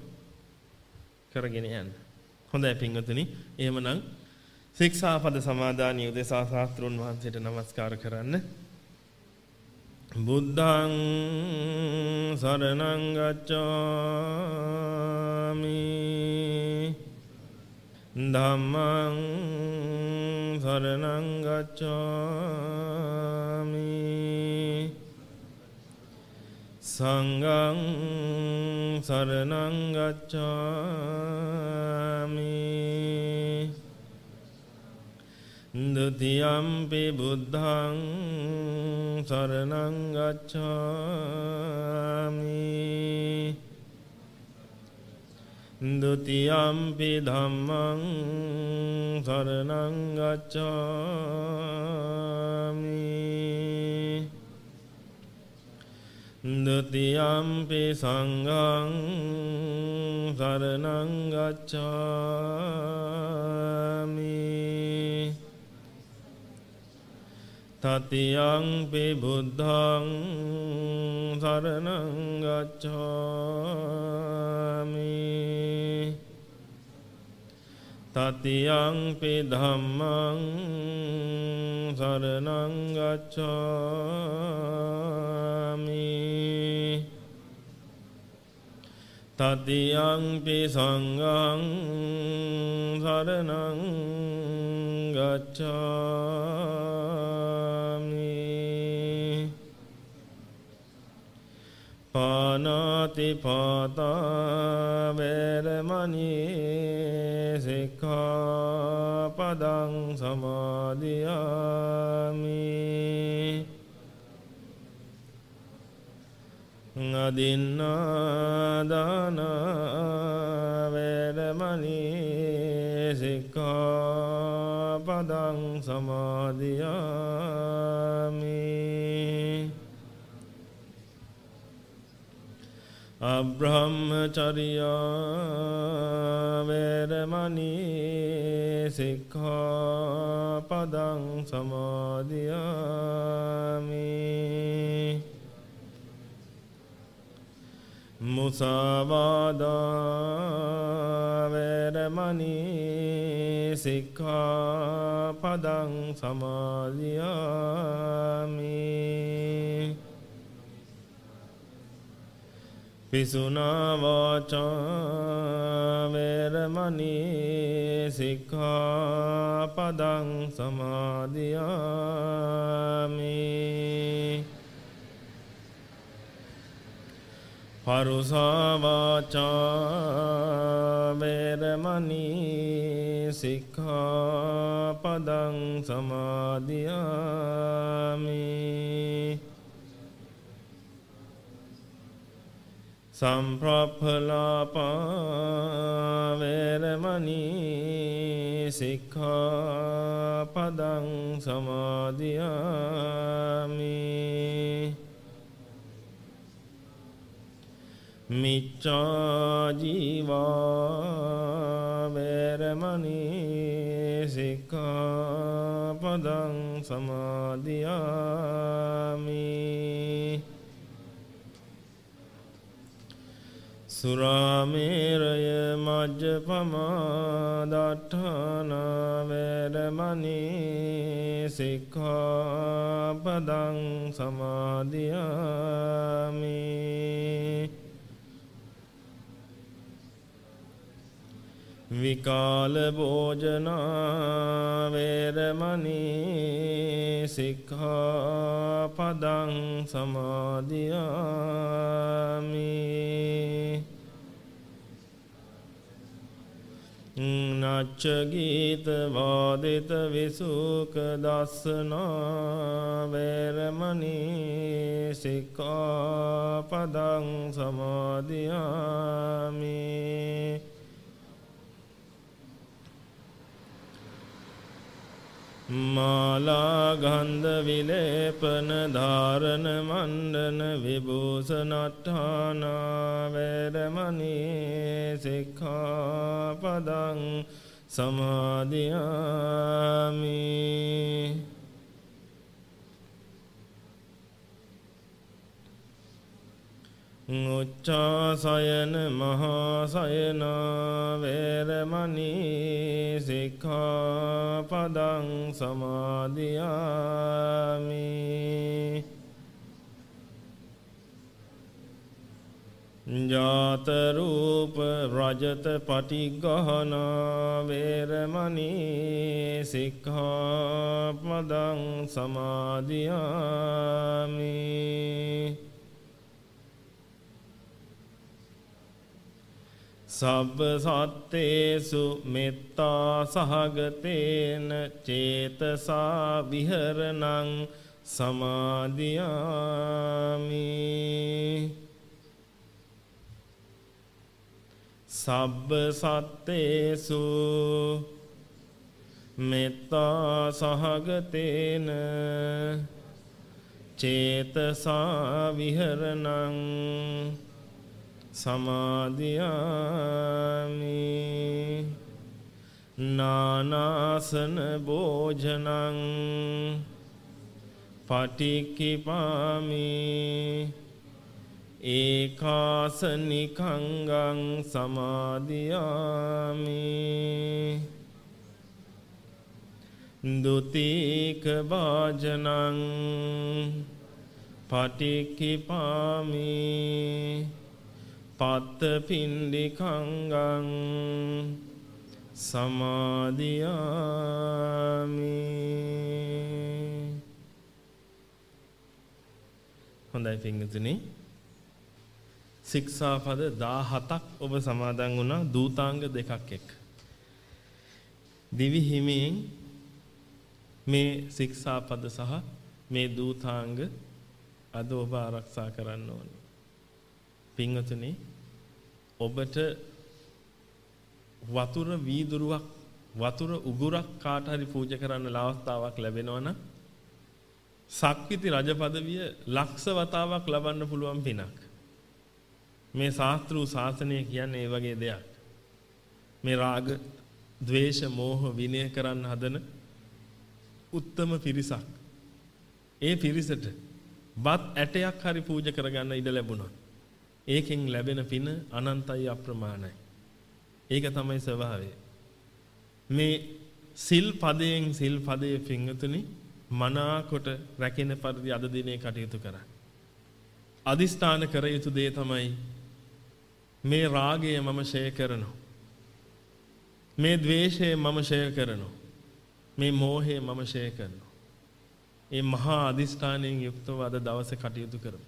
කරගෙන යන්න. හොඳයි පින්වතුනි එහෙමනම් ශික්ෂාපද සමාදානිය උදෙසා ශාස්ත්‍රුන් වහන්සේට නමස්කාර කරන්න. බුද්ධං සරණං ගච්ඡාමි ධම්මං සරණං ගච්ඡාමි සංඝං සරණං ගච්ඡාමි ဒုတိယံ පි බුද්ධං සරණං ගච්ඡාමි ဒုတိယံ පි ධම්මං සරණං ගච්ඡාමි ဒုတိယံ පි සංඝං සරණං ගච්ඡාමි තතියං පි බුද්ධං සරණං ගච්ඡාමි තතියං පි ධම්මං සරණං ගච්ඡාමි තතියං පි සංඝං සරණං ගච්ඡාමි පානාති පාතා වේරමණී සික්ඛාපදං සමාදියාමි අදින්නා දාන වේරමණී සික්ඛාපදං සමාදියාමි අබ්‍රහ්මචර්යා වේරමණී සික්ඛාපදං සමාදියාමි මුසාවාදා වේරමණී සික්ඛාපදං සමාදියාමි පිසුනා වාචා වේරමණී සික්ඛාපදං සමාදියාමි පරුසා වාචා වේරමණී සික්ඛාපදං සමාදියාමි සම්ප්‍රප්පලාපා වේරමණී සික්ඛාපදං සමාදියාමි මිච්ඡා ජීවා වේරමණී සික්ඛාපදං සමාදියාමි සුරාමේරය මජ්ජපමා දට්ඨානා වේරමණී සික්ඛාපදං සමාදියාමි විකාල භෝජනා වේරමණී සික්ඛාපදං සමාදියාමි නච්ච ගීත වාදිත විසුක දස්සනා වේරමණී සික්ඛාපදං සමාදියාමි මාලා ගන්ධ විලේපන ධාරණ මණ්ඩන විභූෂණට්ඨානා වේරමණී සික්ඛාපදං සමාදියාමි උච්චාසයන මහාසයන වේරමණී සික්ඛාපදං සමාදියාමි ජාත රූප රජත පටිඝහන වේරමණී සික්ඛාපදං සමාදියාමි සබ්බ සත්තේසු මෙත්තා සහගතේන චේතසා විහරණං සමාදියාමි සබ්බ සත්තේසු මෙත්තා සහගතේන චේතසා විහරණං සමාදියාමි නානාසන භෝජනං පටික්ඛිපාමි ඒකාසනිකංගං සමාදියාමි ဒုတိက භාජනං පටික්ඛිපාමි පත්ත පින්ඩිකංගං සමාදියාමි. හොඳයි පින්වතුනි, ශික්ෂාපද දහහතක් ඔබ සමාදන් වුණා දූතාංග දෙකක් එක්ක. දිවි හිමියෙන් මේ ශික්ෂාපද සහ මේ දූතාංග අද ඔබ ආරක්ෂා කරන්න ඕනේ. පින්වතුනි ඔබට වතුර වීදුරුවක් වතුර උගුරක් කාට හරි පූජා කරන්න අවස්ථාවක් ලැබෙනවා නම් සක්විති රජ පදවිය ලක්ෂ වතාවක් ලබන්න පුළුවන් පිනක්. මේ ශාස්ත්‍රු ශාසනය කියන්නේ ඒ වගේ දෙයක්. මේ රාග, ද්වේෂ, මෝහ විනය කරන්න හදන උත්තම පිරිසක්. ඒ පිරිසට බත් ඇටයක් හරි පූජා කරගන්න ඉඩ ලැබුණොත් ඒකෙන් ලැබෙන පින අනන්තයි අප්‍රමාණයි. ඒක තමයි ස්වභාවය. මේ සිල් පදයෙන් සිල් පදයේ පිංගතුනි මනාකොට රැකෙන පරිදි අද දිනේ කටයුතු කරන්න. අදිස්ථාන කර යුතු දේ තමයි මේ රාගය මම ෂය කරනවා. මේ ද්වේෂය මම ෂය කරනවා. මේ මෝහය මම ෂය කරනවා. මේ මහා අදිස්ථානයෙන් යුක්තව අද දවසේ කටයුතු කරමු.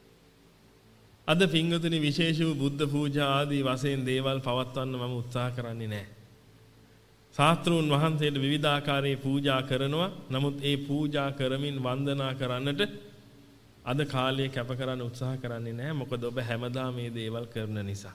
අද පිංගතුනි විශේෂ වූ බුද්ධ පූජා ආදී වශයෙන් දේවල් පවත්වන්න මම උත්සාහ කරන්නේ නැහැ. ශාස්ත්‍රූන් වහන්සේට විවිධාකාරයේ පූජා කරනවා. නමුත් ඒ පූජා කරමින් වන්දනා කරන්නට අද කාලයේ කැප කරන්න උත්සාහ කරන්නේ නැහැ. මොකද ඔබ හැමදාම මේ දේවල් කරන නිසා.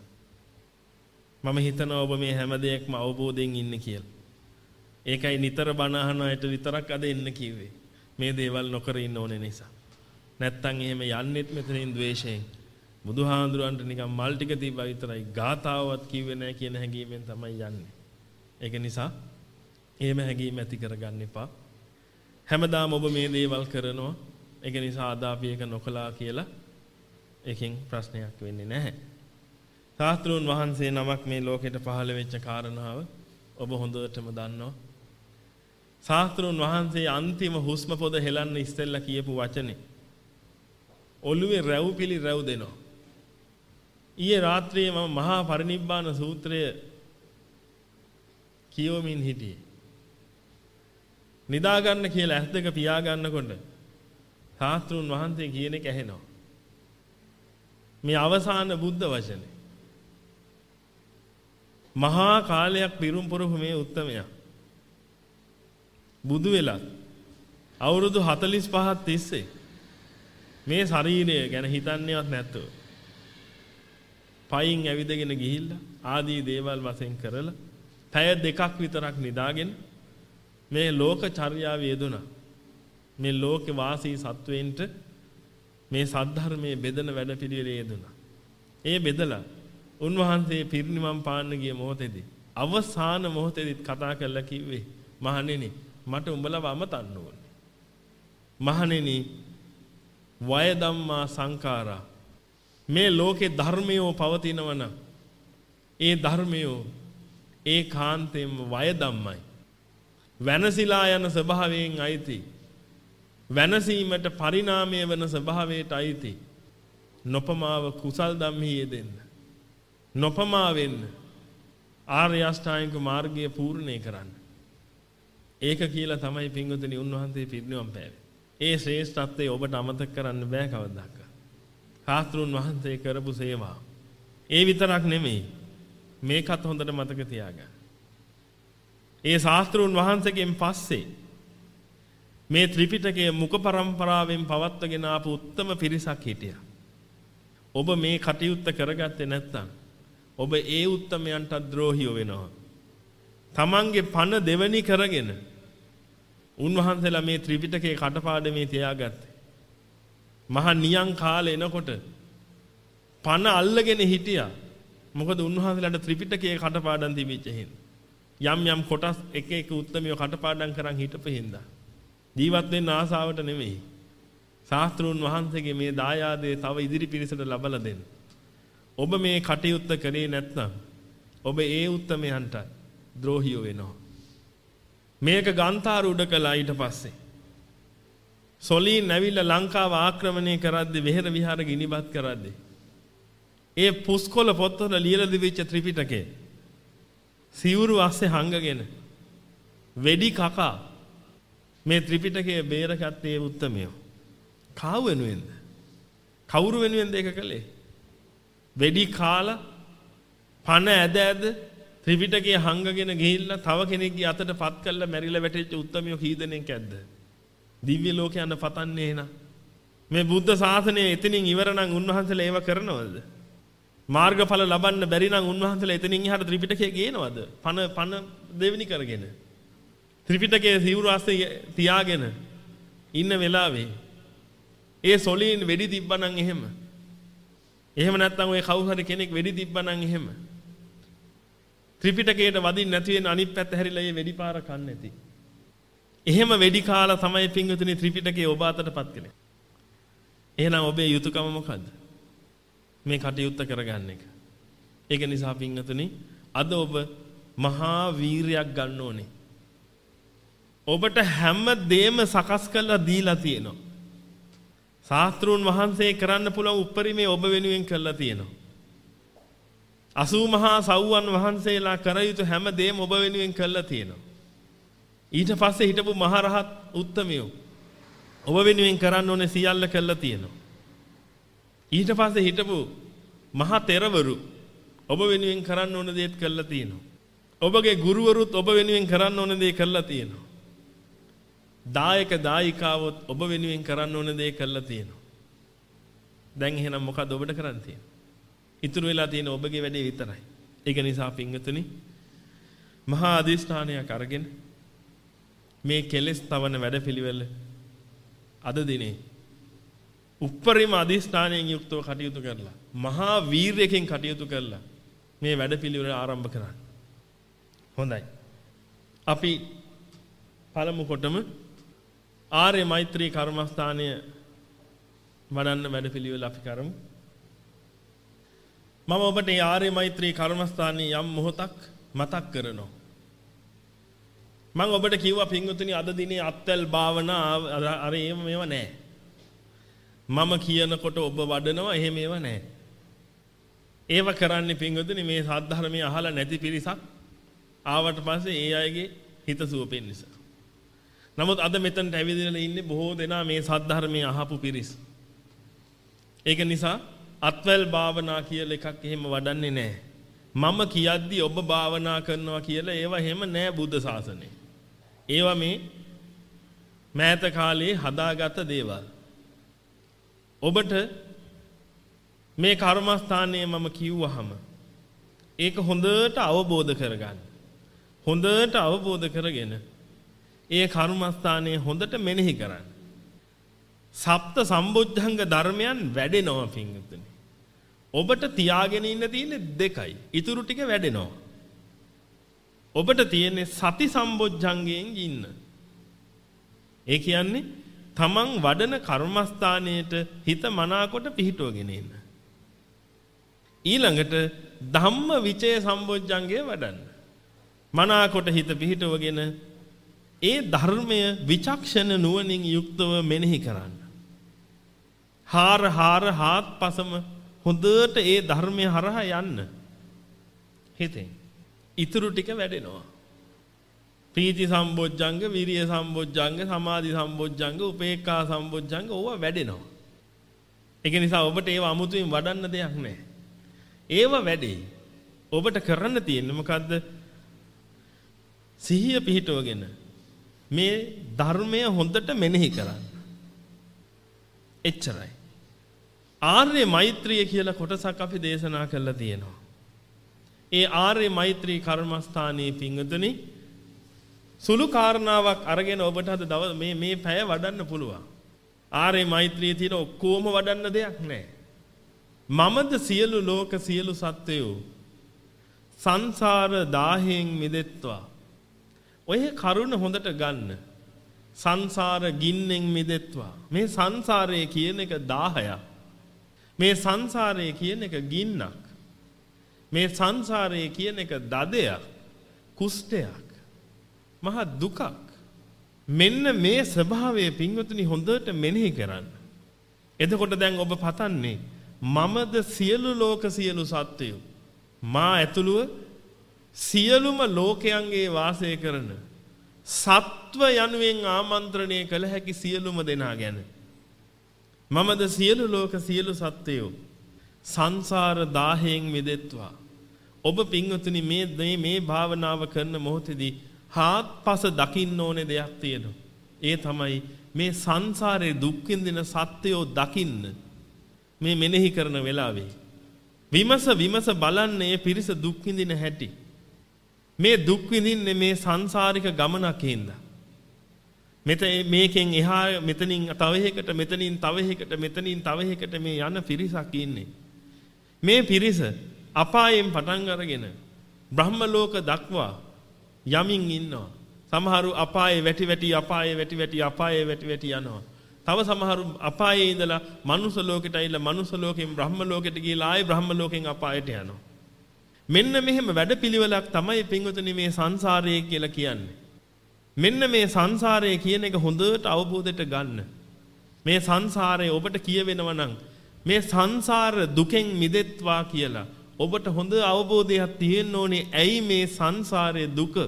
මම හිතනවා ඔබ මේ හැම දෙයක්ම අවබෝධයෙන් ඉන්නේ කියලා. ඒකයි නිතර බණ අහන අයට විතරක් අද එන්න කිව්වේ. මේ දේවල් නොකර ඉන්න ඕනේ නිසා. නැත්තම් එහෙම යන්නෙත් මෙතනින් ද්වේෂයෙන්. බුදුහාඳුරන්ට නිකන් මල් ටික තිබ්බා විතරයි ගාතාවවත් කිව්වේ නැහැ කියන හැඟීමෙන් තමයි යන්නේ. ඒක නිසා එහෙම හැඟීම් ඇති කරගන්න එපා. හැමදාම ඔබ මේ දේවල් කරනවා. ඒක නිසා අද අපි ඒක නොකලා කියලා එකෙන් ප්‍රශ්නයක් වෙන්නේ නැහැ. ශාස්ත්‍රූන් වහන්සේ නමක් මේ ලෝකෙට පහළ වෙච්ච කාරණාව ඔබ හොඳටම දන්නවා. ශාස්ත්‍රූන් වහන්සේ අන්තිම හුස්ම පොද හෙලන්න ඉස්සෙල්ලා කියපු වචනේ ඔළුවේ රැව් පිලි රැව් දෙනවා. ඊයේ රාත්‍රියේ මම මහා පරිනිබ්බාන සූත්‍රය කියවමින් හිටියේ. නිදා ගන්න කියලා ඇස් දෙක පියා ගන්නකොට ශාස්ත්‍රූන් වහන්සේ කියන එක ඇහෙනවා. මේ අවසාන බුද්ධ වචනේ. මහා කාලයක් පිරුම් පුරුහු මේ උත්තමයා. බුදු වෙලා අවුරුදු හතළිස් පහක් තිස්සේ මේ ශරීරය ගැන හිතන්නේවත් නැතුව පයින් ඇවිදගෙන ගිහිල්ලා ආදී දේවල් වශයෙන් කරලා පැය දෙකක් විතරක් නිදාගෙන මේ ලෝක චර්යාව යෙදුණා. මේ ලෝකේ වාසී සත්වයින්ට මේ සද්ධර්මයේ බෙදෙන වැඩපිළිවෙලේ යෙදුණා. ඒ බෙදලා උන්වහන්සේ පිරිනිවන් පාන්න ගිය මොහොතේදී අවසාන මොහොතේදීත් කතා කරලා කිව්වේ මහණෙනි මට උඹලව අමතන්න ඕනේ. මහණෙනි වය ධම්මා සංඛාරා මේ ලෝකේ ධර්මයෝ පවතිනවන ඒ ධර්මයෝ ඒ කාන්තෙම වය ධම්මයි. වෙනසිලා යන ස්වභාවයෙන් අයිති. වෙනසීමට පරිණාමය වෙන ස්වභාවයට අයිති. නොපමාව කුසල් ධම්මෙහි යෙදෙන්න. නොපමා වෙන්න. ආර්ය අෂ්ටාංගික මාර්ගය පූර්ණේ කරන්න. ඒක කියලා තමයි පින්වතුනි උන්වහන්සේ පිරිනිවන් පෑවේ. ඒ ශ්‍රේෂ්ඨත්වය ඔබට අමතක කරන්න බෑ කවදාක. ශාස්ත්‍රූන් වහන්සේ කරපු සේවාව. ඒ විතරක් නෙමෙයි. මේකත් හොඳට මතක තියාගන්න. ඒ ශාස්ත්‍රූන් වහන්සේගෙන් පස්සේ මේ ත්‍රිපිටකයේ මුඛ පරම්පරාවෙන් පවත්වගෙන ආපු උත්තම පිරිසක් හිටියා. ඔබ මේ කටයුත්ත කරගත්තේ නැත්නම් ඔබ ඒ උත්තමයන්ට ද්‍රෝහිය වෙනවා. තමන්ගේ පණ දෙවනි කරගෙන උන්වහන්සේලා මේ ත්‍රිපිටකයේ කටපාඩමේ තියාගත්තේ. මහා නියං කාලේ එනකොට පණ අල්ලගෙන හිටියා. මොකද උන්වහන්සේලාට ත්‍රිපිටකයේ කටපාඩම් තිබිච්ච හින්දා. යම් යම් කොටස් එක එක උත්තමියෝ කටපාඩම් කරන් හිටපු හින්දා. ජීවත් වෙන්න ආසාවට නෙමෙයි. ශාස්ත්‍රූන් වහන්සේගේ මේ දායාදේ තව ඉදිරි පිරිසට ලබලා දෙන්න. ඔබ මේ කටයුත්ත කරේ නැත්නම් ඔබ ඒ උත්තමයන්ට ද්‍රෝහියෝ වෙනවා. මේක ගන්තාරු උඩ කළා ඊට පස්සේ. සොලීන් ඇවිල්ලා ලංකාව ආක්‍රමණය කරද්දී වෙහෙර විහාර ගිනිබත් කරද්දී ඒ පුස්කොළ පොත්වල ලියලා තිබිච්ච ත්‍රිපිටකය සිවුරු අස්සේ හංගගෙන වෙඩි කකා මේ ත්‍රිපිටකය බේරගත්තේ උත්තමයෝ. කාව වෙනුවෙන්ද? කවුරු වෙනුවෙන්ද ඒක කළේ? වෙඩි කාලා පණ ඇද ඇද ත්‍රිපිටකයේ හංගගෙන ගිහිල්ලා තව කෙනෙක්ගේ අතට පත් කළා මැරිලා වැටෙච්ච උත්තමියෝ කී දෙනෙක් ඇද්ද? දිව්‍ය ලෝකේ යන පතන්නේ එහෙනම්. මේ බුද්ධ ශාසනය එතනින් ඉවර නම් උන්වහන්සේලා ඒව කරනවද? මාර්ගඵල ලබන්න බැරි නම් උන්වහන්සේලා එතනින් එහාට ත්‍රිපිටකය ගේනවද? පණ පණ දෙවෙනි කරගෙන. ත්‍රිපිටකයේ සිවුරු අස්සේ තියාගෙන ඉන්න වෙලාවේ ඒ සොලින් වෙඩි තිබ්බනම් එහෙම. එහෙම නැත්නම් ඔය කවුරු හරි කෙනෙක් වෙඩි තිබ්බනම් එහෙම. ත්‍රිපිටකයට වදින්න නැති වෙන අනිත් පැත්ත හැරිලා ඒ වෙඩි පාර කන්නේ නැති. එහෙම වෙඩි කාලා තමයි පින්වතුනි ත්‍රිපිටකයේ ඔබ අතටපත් කළේ. එහෙනම් ඔබේ යුතුයකම මොකද්ද? මේ කටයුත්ත කරගන්න එක. ඒක නිසා පින්වතුනි අද ඔබ මහා වීරයක් ගන්න ඕනේ. ඔබට හැම දෙයක්ම සකස් කරලා දීලා තියෙනවා. ශාස්ත්‍රූන් වහන්සේ කරන්න පුළුවන් උපරිමේ ඔබ වෙනුවෙන් කරලා තියෙනවා. අසූ මහා සව්වන් වහන්සේලා කර යුතු හැම දෙයක්ම ඔබ වෙනුවෙන් කරලා තියෙනවා. ඊට පස්සේ හිටපු මහරහත් උත්තමයෝ ඔබ වෙනුවෙන් කරන්න ඕනේ සියල්ල කරලා තියෙනවා. ඊට පස්සේ හිටපු මහා තෙරවරු ඔබ වෙනුවෙන් කරන්න ඕන දේත් කරලා තියෙනවා. ඔබගේ ගුරුවරුත් ඔබ වෙනුවෙන් කරන්න ඕන දේ කරලා තියෙනවා. දායක දායිකාවොත් ඔබ වෙනුවෙන් කරන්න ඕන දේ කරලා තියෙනවා. දැන් එහෙනම් මොකද ඔබට කරන්න තියෙන්නේ? ඉතුරු වෙලා තියෙන ඔබගේ වැඩේ විතරයි. ඒක නිසා පින්වතුනි මහා අධිෂ්ඨානයක් අරගෙන මේ කෙලෙස් තවන වැඩපිළිවෙල අද දිනේ උප්පරිම අධිෂ්ඨානයෙන් යුක්තව කටයුතු කරලා මහා වීරයෙන් කටයුතු කරලා මේ වැඩපිළිවෙල ආරම්භ කරන්න. හොඳයි. අපි පළමු කොටම ආර්ය මෛත්‍රී කර්මස්ථානය වඩන්න වැඩපිළිවෙල අපි කරමු. මම ඔබට මේ ආර්ය මෛත්‍රී කර්මස්ථානයේ යම් මොහොතක් මතක් කරනවා. මම ඔබට කිව්වා පින්වතුනි අද දිනේ අත්වැල් භාවනා අර එහෙම මේව නැහැ. මම කියනකොට ඔබ වඩනවා එහෙම ඒව නැහැ. ඒව කරන්නේ පින්වතුනි මේ සද්ධර්මයේ අහලා නැති පිරිසක් ආවට පස්සේ ඒ අයගේ හිතසුව පිණිස. නමුත් අද මෙතනට ඇවිදලා ඉන්නේ බොහෝ දෙනා මේ සද්ධර්මයේ අහපු පිරිස්. ඒක නිසා අත්වැල් භාවනා කියලා එකක් එහෙම වඩන්නේ නැහැ. මම කියද්දි ඔබ භාවනා කරනවා කියලා ඒව එහෙම නැහැ බුද්ධ ශාසනයේ. ඒවා මේ මෑත කාලේ හදාගත්ත දේවල්. ඔබට මේ කර්මස්ථානයේ මම කිව්වහම ඒක හොඳට අවබෝධ කරගන්න. හොඳට අවබෝධ කරගෙන ඒ කර්මස්ථානයේ හොඳට මෙනෙහි කරන්න. සප්ත සම්බොජ්ජංග ධර්මයන් වැඩෙනවා පින්වතුනි. ඔබට තියාගෙන ඉන්න තියෙන්නේ දෙකයි. ඊටු ටික වැඩෙනවා. ඔබට තියෙන්නේ සති සම්බොජ්ජංගයෙන් ඉන්න. ඒ කියන්නේ තමන් වඩන කර්මස්ථානයේට හිත මනාකොට පිහිටවගෙන ඉන්න. ඊළඟට ධම්ම විචය සම්බොජ්ජංගය වඩන්න. මනාකොට හිත පිහිටවගෙන ඒ ධර්මය විචක්ෂණ නුවණින් යුක්තව මෙනෙහි කරන්න. හාර හාර හාත්පසම හොඳට ඒ ධර්මය හරහා යන්න. හිතෙන් ඊටු ටික වැඩෙනවා. ප්‍රීති සම්බොජ්ජංග, විරිය සම්බොජ්ජංග, සමාධි සම්බොජ්ජංග, උපේක්ඛා සම්බොජ්ජංග ඕවා වැඩෙනවා. ඒක නිසා ඔබට ඒව අමුතුවෙන් වඩන්න දෙයක් නැහැ. ඒව වැඩේ. ඔබට කරන්න තියෙන්නේ මොකද්ද? සිහිය පිහිටවගෙන මේ ධර්මය හොඳට මෙනෙහි කරන්න. එච්චරයි. ආර්ය මෛත්‍රිය කියලා කොටසක් අපි දේශනා කරලා තියෙනවා. ඒ ආර්ය මෛත්‍රී කර්මස්ථානයේ පිංගුතුනි සුළු කාරණාවක් අරගෙන ඔබට අද දවස් මේ මේ පැය වඩන්න පුළුවන්. ආර්ය මෛත්‍රිය තියෙන ඔක්කොම වඩන්න දෙයක් නැහැ. මමද සියලු ලෝක සියලු සත්වයෝ සංසාර දාහයෙන් මිදෙත්වා. ඔය කරුණ හොඳට ගන්න. සංසාර ගින්නෙන් මිදෙත්වා. මේ සංසාරය කියන එක දාහයක්. මේ සංසාරය කියන එක ගින්නක්. මේ සංසාරය කියන එක දදයක්, කුෂ්ඨයක්, මහා දුකක්. මෙන්න මේ ස්වභාවය පින්වතුනි හොඳට මෙනෙහි කරන්න. එතකොට දැන් ඔබ පතන්නේ මමද සියලු ලෝක සියලු සත්වයෝ මා ඇතුළුව සියලුම ලෝකයන්ගේ වාසය කරන සත්ව යනුවෙන් ආමන්ත්‍රණය කළ හැකි සියලුම දෙනා ගැන. මමද සියලු ලෝක සියලු සත්වයෝ සංසාර දාහයෙන් මිදෙත්වා. ඔබ පින්වතුනි මේ මේ භාවනාව කරන මොහොතේදී හාත්පස දකින්න ඕනේ දෙයක් තියෙනවා. ඒ තමයි මේ සංසාරේ දුක් විඳින සත්‍යය දකින්න මේ මෙනෙහි කරන වෙලාවේ විමස විමස බලන්නේ පිරිස දුක් විඳින හැටි. මේ දුක් විඳින්නේ මේ සංසාරික ගමනක් හින්දා. මෙතන මේකෙන් එහා මෙතනින් තව එකකට මෙතනින් තව එකකට මෙතනින් තව එකකට මේ යන පිරිසක් ඉන්නේ. මේ පිරිස අපායෙන් පටන් අරගෙන බ්‍රහ්ම ලෝක දක්වා යමින් ඉන්නවා. සමහරු අපායේ වැටි වැටි අපායේ වැටි වැටි අපායේ වැටි වැටි යනවා. තව සමහරු අපායේ ඉඳලා මනුස්ස ලෝකෙට ඇවිල්ලා මනුස්ස ලෝකෙන් බ්‍රහ්ම ලෝකෙට ගිහලා ආයේ බ්‍රහ්ම ලෝකෙන් අපායට යනවා. මෙන්න මෙහෙම වැඩපිළිවෙලක් තමයි පින්වතුනි මේ සංසාරය කියලා කියන්නේ. මෙන්න මේ සංසාරය කියන එක හොඳට අවබෝධයට ගන්න. මේ සංසාරය ඔබට කියවෙනවා නම් මේ සංසාර දුකෙන් මිදෙත්වා කියලා ඔබට හොඳ අවබෝධයක් තියෙන්න ඕනේ. ඇයි මේ සංසාරයේ දුක?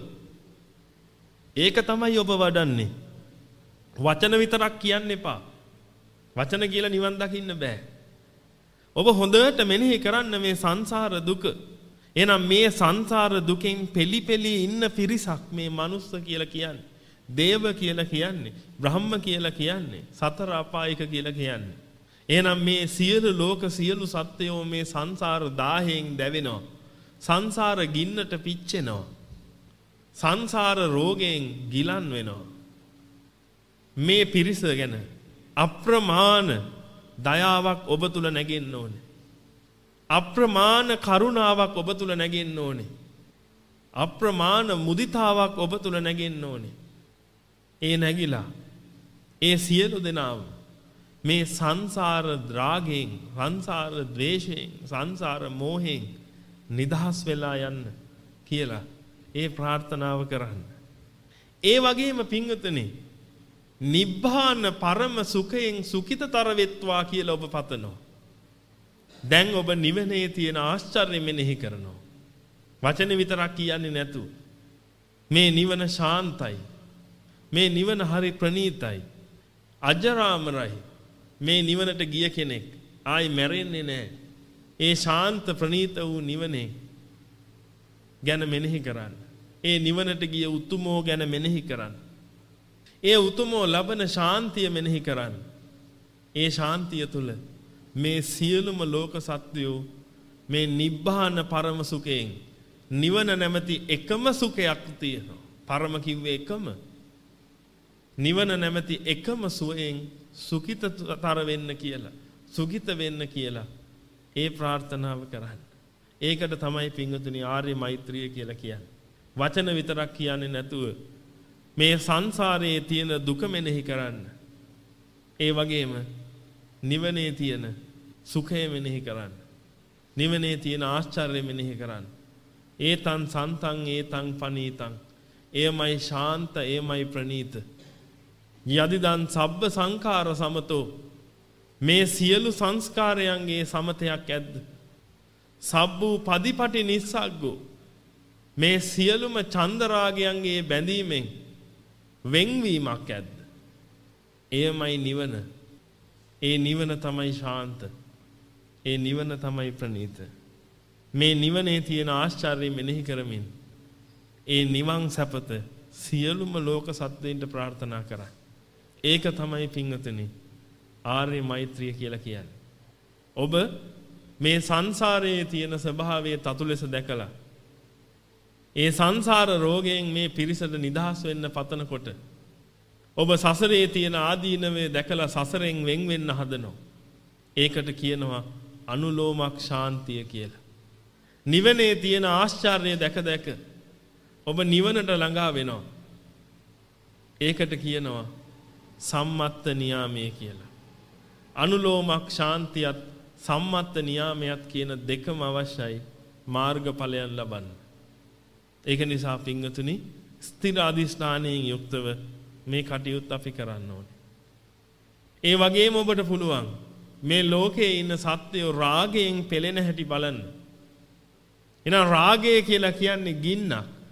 ඒක තමයි ඔබ වඩන්නේ. වචන විතරක් කියන්න එපා. වචන කියලා නිවන් දකින්න බෑ. ඔබ හොඳට මෙනෙහි කරන්න මේ සංසාර දුක. එහෙනම් මේ සංසාර දුකෙන් පෙලි පෙලි ඉන්න පිරිසක් මේ මනුස්ස කියලා කියන්නේ. දේව කියලා කියන්නේ. බ්‍රහ්ම කියලා කියන්නේ. සතර අපායික කියලා කියන්නේ. එහෙනම් මේ සියලු ලෝක සියලු සත්වයෝ මේ සංසාර දාහයෙන් දැවෙනවා. සංසාර ගින්නට පිච්චෙනවා. සංසාර රෝගයෙන් ගිලන් වෙනවා. මේ පිරිස ගැන අප්‍රමාණ දයාවක් ඔබ තුල නැගෙන්න ඕනේ. අප්‍රමාණ කරුණාවක් ඔබ තුල නැගෙන්න ඕනේ. අප්‍රමාණ මුදිතාවක් ඔබ තුල නැගෙන්න ඕනේ. ඒ නැగిලා ඒ සියලු දෙනාම මේ සංසාර රාගයෙන්, සංසාර ද්වේෂයෙන්, සංසාර මෝහයෙන් නිදහස් වෙලා යන්න කියලා ඒ ප්‍රාර්ථනාව කරන්න. ඒ වගේම පින්වතුනි නිබ්බාන පරම සුඛයෙන් සුඛිතතර වෙත්වා කියලා ඔබ පතනවා. දැන් ඔබ නිවනේ තියෙන ආශ්චර්ය මෙනෙහි කරනවා. වචන විතරක් කියන්නේ නැතු. මේ නිවන ශාන්තයි. මේ නිවන හරි ප්‍රණීතයි. අජරාමරයි. මේ නිවනට ගිය කෙනෙක් ආයි මැරෙන්නේ නැහැ. ඒ ශාන්ත ප්‍රණීත වූ නිවනේ ගැන මෙනෙහි කරන්න. ඒ නිවනට ගිය උතුමෝ ගැන මෙනෙහි කරන්න. ඒ උතුමෝ ලබන ශාන්තිය මෙනෙහි කරන්න. ඒ ශාන්තිය තුල මේ සියලුම ලෝක සත්වයෝ මේ නිබ්බාන පරම සුඛයෙන් නිවන නැමැති එකම සුඛයක් තියෙනවා. පරම කිව්වේ එකම. නිවන නැමැති එකම සුවයෙන් සුඛිතතර වෙන්න කියලා, සුඛිත වෙන්න කියලා ඒ ප්‍රාර්ථනාව කරන්න. ඒකට තමයි පින්වතුනි ආර්ය මෛත්‍රිය කියලා කියන්නේ. වචන විතරක් කියන්නේ නැතුව මේ සංසාරයේ තියෙන දුක මෙනෙහි කරන්න. ඒ වගේම නිවනේ තියෙන සුඛය මෙනෙහි කරන්න. නිවනේ තියෙන ආශ්චර්ය මෙනෙහි කරන්න. ඒතං සන්තං ඒතං පනීතං. එයමයි ශාන්ත, එයමයි ප්‍රණීත. යදිදං සබ්බ සංඛාර සමතෝ. මේ සියලු සංස්කාරයන්ගේ සමතයක් ඇද්ද? සබ්බූ පදිපටි නිස්සග්ගෝ. මේ සියලුම චන්දරාගයන්ගේ බැඳීමෙන් වෙන්වීමක් ඇද්ද? එයමයි නිවන. ඒ නිවන තමයි ශාන්ත. ඒ නිවන තමයි ප්‍රණීත. මේ නිවනේ තියෙන ආශ්චර්යය මෙනෙහි කරමින් ඒ නිවන් සැපත සියලුම ලෝක සත්වයින්ට ප්‍රාර්ථනා කරා. ඒක තමයි පින්වතුනි ආර්ය මෛත්‍රිය කියලා කියන්නේ. ඔබ මේ සංසාරයේ තියෙන ස්වභාවය තතු ලෙස දැකලා ඒ සංසාර රෝගයෙන් මේ පිරිසට නිදහස් වෙන්න පතනකොට ඔබ සසරේ තියෙන ආදීනවේ දැකලා සසරෙන් වෙන් වෙන්න හදනවා. ඒකට කියනවා අනුලෝමක් ශාන්තිය කියලා. නිවනේ තියෙන ආශ්චර්යය දැක දැක ඔබ නිවනට ළඟා වෙනවා. ඒකට කියනවා සම්මත්ත නියාමය කියලා. අනුලෝමක් ශාන්තියත් සම්මත්ත නියාමයත් කියන දෙකම අවශ්‍යයි මාර්ගඵලයන් ලබන්න. ඒක නිසා පින්වතුනි ස්ථිර අධිෂ්ඨානයෙන් යුක්තව මේ කටයුත්ත අපි කරන්න ඕනේ. ඒ වගේම ඔබට පුළුවන් මේ ලෝකයේ ඉන්න සත්වයෝ රාගයෙන් පෙළෙන හැටි බලන්න. එහෙනම් රාගය කියලා කියන්නේ ගින්න.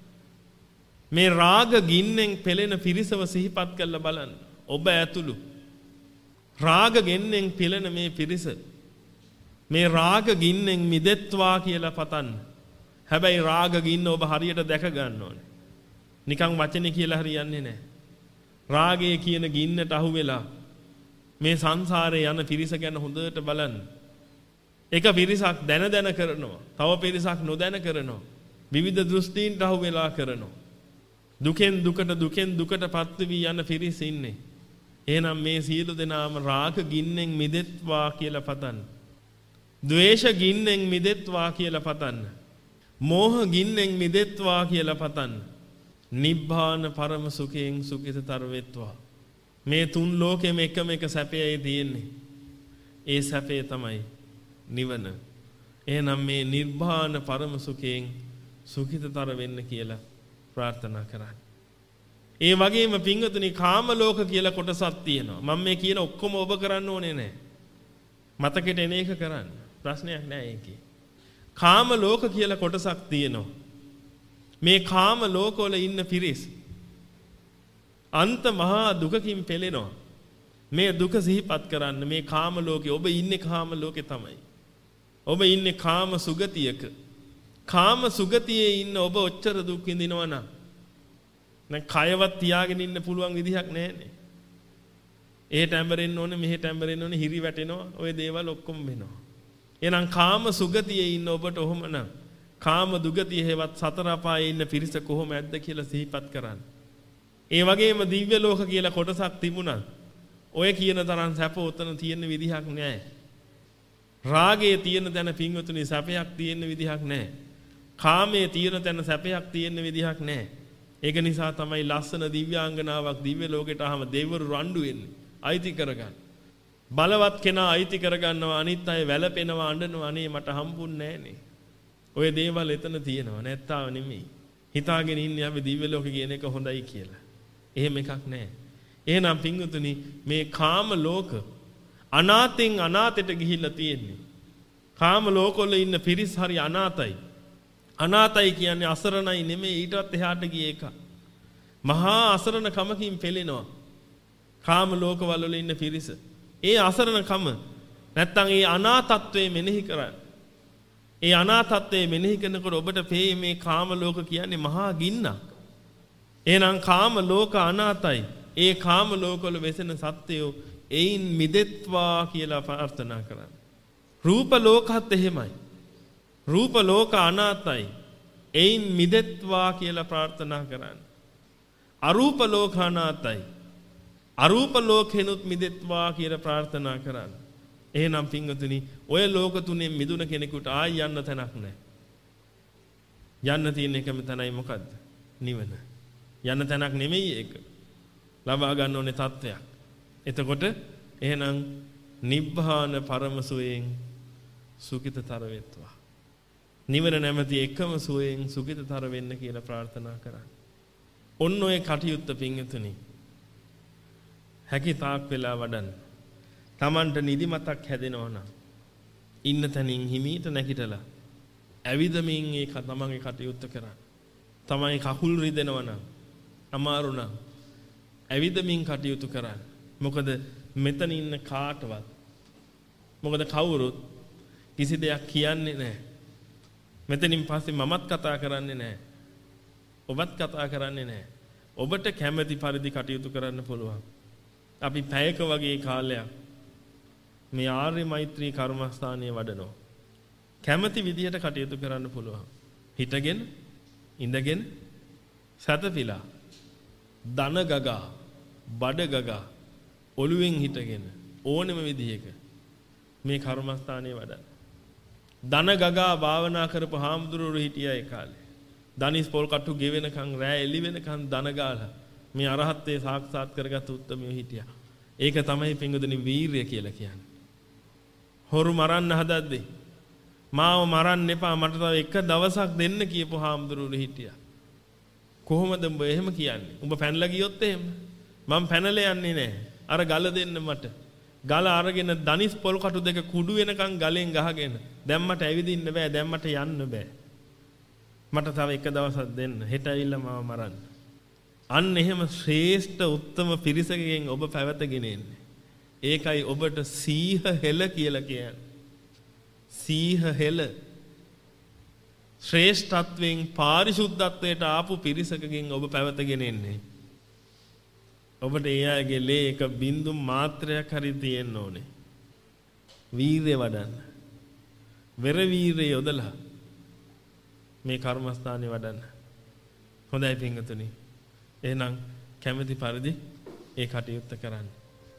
මේ රාග ගින්නෙන් පෙළෙන පිරිසව සිහිපත් කරලා බලන්න. ඔබ ඇතුළු රාග ගෙන්නෙන් පෙළෙන මේ පිරිස මේ රාග ගින්නෙන් මිදෙත්වා කියලා පතන්න. හැබැයි රාග ගින්න ඔබ හරියට දැක ගන්න ඕනේ. නිකන් වචනේ කියලා හරියන්නේ නැහැ. රාගය කියන ගින්නට අහු වෙලා මේ සංසාරේ යන පිරිස ගැන හොඳට බලන්න. එක පිරිසක් දැන දැන කරනවා. තව පිරිසක් නොදැන කරනවා. විවිධ දෘෂ්ටීන්ට අහු වෙලා කරනවා. දුකෙන් දුකට දුකෙන් දුකටපත් වී යන පිරිස ඉන්නේ. එහෙනම් මේ සියලු දෙනාම රාග ගින්නෙන් මිදෙත්වා කියලා පතන්න. ද්වේෂ ගින්නෙන් මිදෙත්වා කියලා පතන්න. මෝහ ගින්නෙන් මිදෙත්වා කියලා පතන්න. නිබ්බාන පරම සුඛයෙන් සුඛිතතර වෙත්වා. මේ තුන් ලෝකෙම එකම එක සැපයයි තියෙන්නේ. ඒ සැපේ තමයි නිවන. එහෙනම් මේ නිර්වාණ පරම සුඛයෙන් සුඛිතතර වෙන්න කියලා ප්‍රාර්ථනා කරන්න. ඒ වගේම පින්වතුනි කාම ලෝක කියලා කොටසක් තියෙනවා. මම මේ කියන ඔක්කොම ඔබ කරන්න ඕනේ නැහැ. මතකෙට එන එක කරන්න. ප්‍රශ්නයක් නැහැ ඒකේ. කාම ලෝක කියලා කොටසක් තියෙනවා. මේ කාම ලෝකවල ඉන්න පිරිස් අන්ත මහා දුකකින් පෙළෙනවා. මේ දුක සිහිපත් කරන්න. මේ කාම ලෝකේ ඔබ ඉන්නේ කාම ලෝකේ තමයි. ඔබ ඉන්නේ කාම සුගතියක. කාම සුගතියේ ඉන්න ඔබ ඔච්චර දුක් විඳිනවා නම් දැන් කයවත් තියාගෙන ඉන්න පුළුවන් විදිහක් නැහැනේ. එහෙට ඇඹරෙන්න ඕනේ මෙහෙට ඇඹරෙන්න ඕනේ හිරි වැටෙනවා. ওই දේවල් ඔක්කොම වෙනවා. එහෙනම් කාම සුගතියේ ඉන්න ඔබට ඔහොමනම් කාම දුගතිය හේවත් සතර අපායේ ඉන්න පිරිස කොහොම ඇද්ද කියලා සිහිපත් කරන්න. ඒ වගේම දිව්‍ය ලෝක කියලා කොටසක් තිබුණා. ඔය කියන තරම් සැප උතන තියෙන විදිහක් නැහැ. රාගයේ තියෙන තැන පින්වතුනි සැපයක් තියෙන විදිහක් නැහැ. කාමයේ තියෙන තැන සැපයක් තියෙන විදිහක් නැහැ. ඒක නිසා තමයි ලස්සන දිව්‍යාංගනාවක් දිව්‍ය ලෝකෙට ආවම දෙවිවරු රණ්ඩු වෙන්නේ. අයිති කරගන්න. බලවත් කෙනා අයිති කරගන්නවා අනිත් අය වැළපෙනවා අඬනවා අනේ මට හම්බුන්නේ නැහනේ. ඔය දේවල් එතන තියෙනවා නැත්තාව නෙමෙයි. හිතාගෙන ඉන්නේ අපි දිව්‍ය ලෝකෙ කියන එක හොඳයි කියලා. එහෙම එකක් නැහැ. එහෙනම් පින්වතුනි මේ කාම ලෝක අනාතෙන් අනාතයට ගිහිල්ලා තියෙන්නේ. කාම ලෝකවල ඉන්න පිරිස් හරි අනාතයි. අනාතයි කියන්නේ අසරණයි නෙමෙයි ඊටවත් එහාට ගිය එක. මහා අසරණ කමකින් පෙළෙනවා. කාම ලෝකවල වල ඉන්න පිරිස. ඒ අසරණ කම නැත්තම් ඒ අනාතත්වයේ මෙනෙහි කරන්න. ඒ අනාතත්වයේ මෙනෙහි කරනකොට ඔබට පේයි මේ කාම ලෝක කියන්නේ මහා ගින්නක්. එහෙනම් කාම ලෝක අනාතයි. ඒ කාම ලෝකවල වෙසෙන සත්‍යෝ එයින් මිදෙත්වා කියලා ප්‍රාර්ථනා කරන්න. රූප ලෝකත් එහෙමයි. රූප ලෝක අනාතයි. එයින් මිදෙත්වා කියලා ප්‍රාර්ථනා කරන්න. අරූප ලෝක අනාතයි. අරූප ලෝකෙනුත් මිදෙත්වා කියලා ප්‍රාර්ථනා කරන්න. එහෙනම් පින්වතුනි ඔය ලෝක තුනෙන් මිදුණ කෙනෙකුට ආයි යන්න තැනක් නැහැ. යන්න තියෙන එකම තැනයි මොකද්ද? නිවන. යන්න තැනක් නෙමෙයි ඒක. ලබා ගන්න ඕනේ තත්ත්වයක්. එතකොට එහෙනම් නිබ්බාන පරම සුවයෙන් සුඛිතතර වෙත්වා. නිවන නැමැති එකම සුවයෙන් සුඛිතතර වෙන්න කියලා ප්‍රාර්ථනා කරන්න. ඔන්න ඔය කටයුත්ත පින්වතුනි හැකි තාක් වෙලා වඩන්න. Tamanට නිදිමතක් හැදෙනවා නම් ඉන්න තැනින් හිමීට නැගිටලා ඇවිදමින් ඒ තමන්ගේ කටයුත්ත කරන්න. තමයි කකුල් රිදෙනවා නම් අමාරු නම් ඇවිදමින් කටයුතු කරන්න. මොකද මෙතන ඉන්න කාටවත් මොකද කවුරුත් කිසි දෙයක් කියන්නේ නැහැ. මෙතනින් පස්සේ මමත් කතා කරන්නේ නැහැ. ඔබත් කතා කරන්නේ නැහැ. ඔබට කැමැති පරිදි කටයුතු කරන්න පුළුවන්. අපි පැයක වගේ කාලයක් මේ ආර්ය මෛත්‍රී කර්මස්ථානයේ වඩනවා. කැමැති විදිහට කටයුතු කරන්න පුළුවන්. හිටගෙන ඉඳගෙන සතපිලා දන ගගා බඩ ගගා ඔළුවෙන් හිටගෙන ඕනෙම විදිහක මේ කර්මස්ථානයේ වඩන්න. දන ගගා භාවනා කරපු හාමුදුරුවෝ හිටියා ඒ කාලේ. දනිස් පොල් කට්ටු ගෙවෙනකන් රෑ එළි වෙනකන් දන ගාලා මේ අරහත්ත්වයේ සාක්ෂාත් කරගත් උත්තමයෝ හිටියා. ඒක තමයි පිංගුදෙනි වීරිය කියලා කියන්නේ. හොරු මරන්න හදද්දී මාව මරන්න එපා මට තව එක දවසක් දෙන්න කියපු හාමුදුරුවෝ හිටියා. කොහොමද උඹ එහෙම කියන්නේ? උඹ පැනලා ගියොත් එහෙම මම පැනලා යන්නේ නැහැ. අර ගල දෙන්න මට. ගල අරගෙන දනිස් පොල් කටු දෙක කුඩු වෙනකන් ගලෙන් ගහගෙන දැන් මට ඇවිදින්න බෑ දැන් මට යන්න බෑ. මට තව එක දවසක් දෙන්න. හෙට ඇවිල්ලා මාව මරන්න. අන්න එහෙම ශ්‍රේෂ්ඨ උත්තම පිරිසකගෙන් ඔබ පැවතගෙන එන්නේ. ඒකයි ඔබට සීහ හෙළ කියලා කියන්නේ. සීහ හෙළ ශ්‍රේෂ්ඨත්වයෙන් පාරිශුද්ධත්වයට ආපු පිරිසකකින් ඔබ පැවතගෙන එන්නේ. ඔබට ඒ අයගේ ලේ එක බින්දු මාත්‍රයක් හරි තියෙන්න ඕනේ. වීරිය වඩන්න. වෙර වීරිය යොදලා මේ කර්මස්ථානේ වඩන්න. හොඳයි පින්වතුනි. එහෙනම් කැමැති පරිදි ඒ කටයුත්ත කරන්න.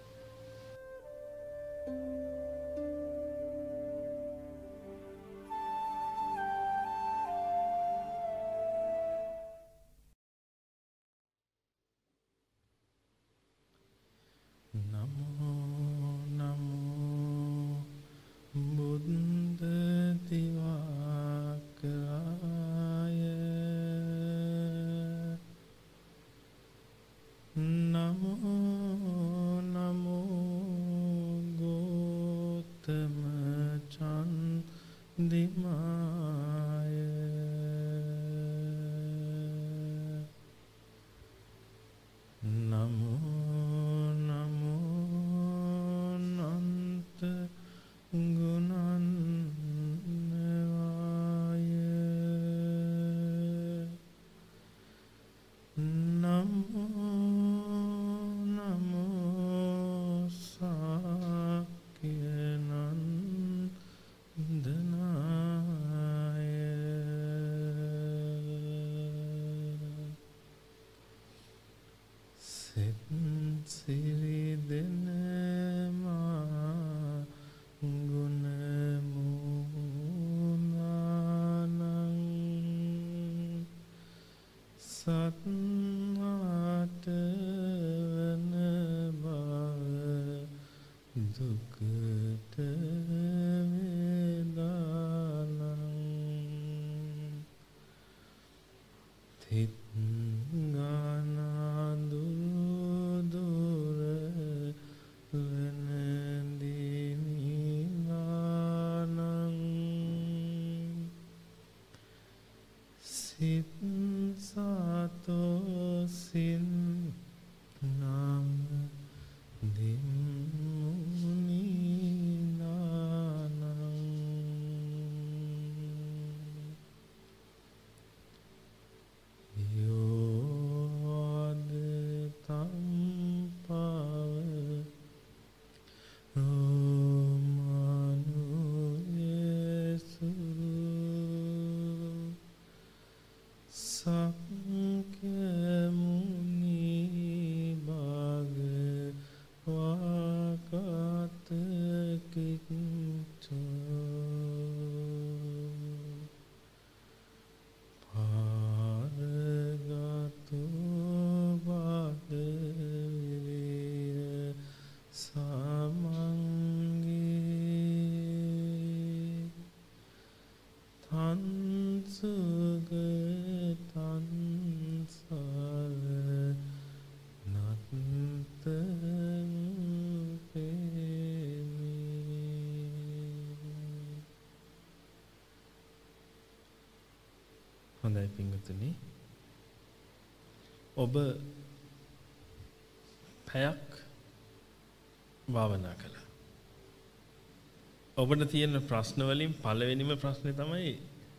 හොඳයි පින්වතුනි. ඔබ පැයක් භාවනා කළා. ඔබට තියෙන ප්‍රශ්න වලින් පළවෙනිම ප්‍රශ්නේ තමයි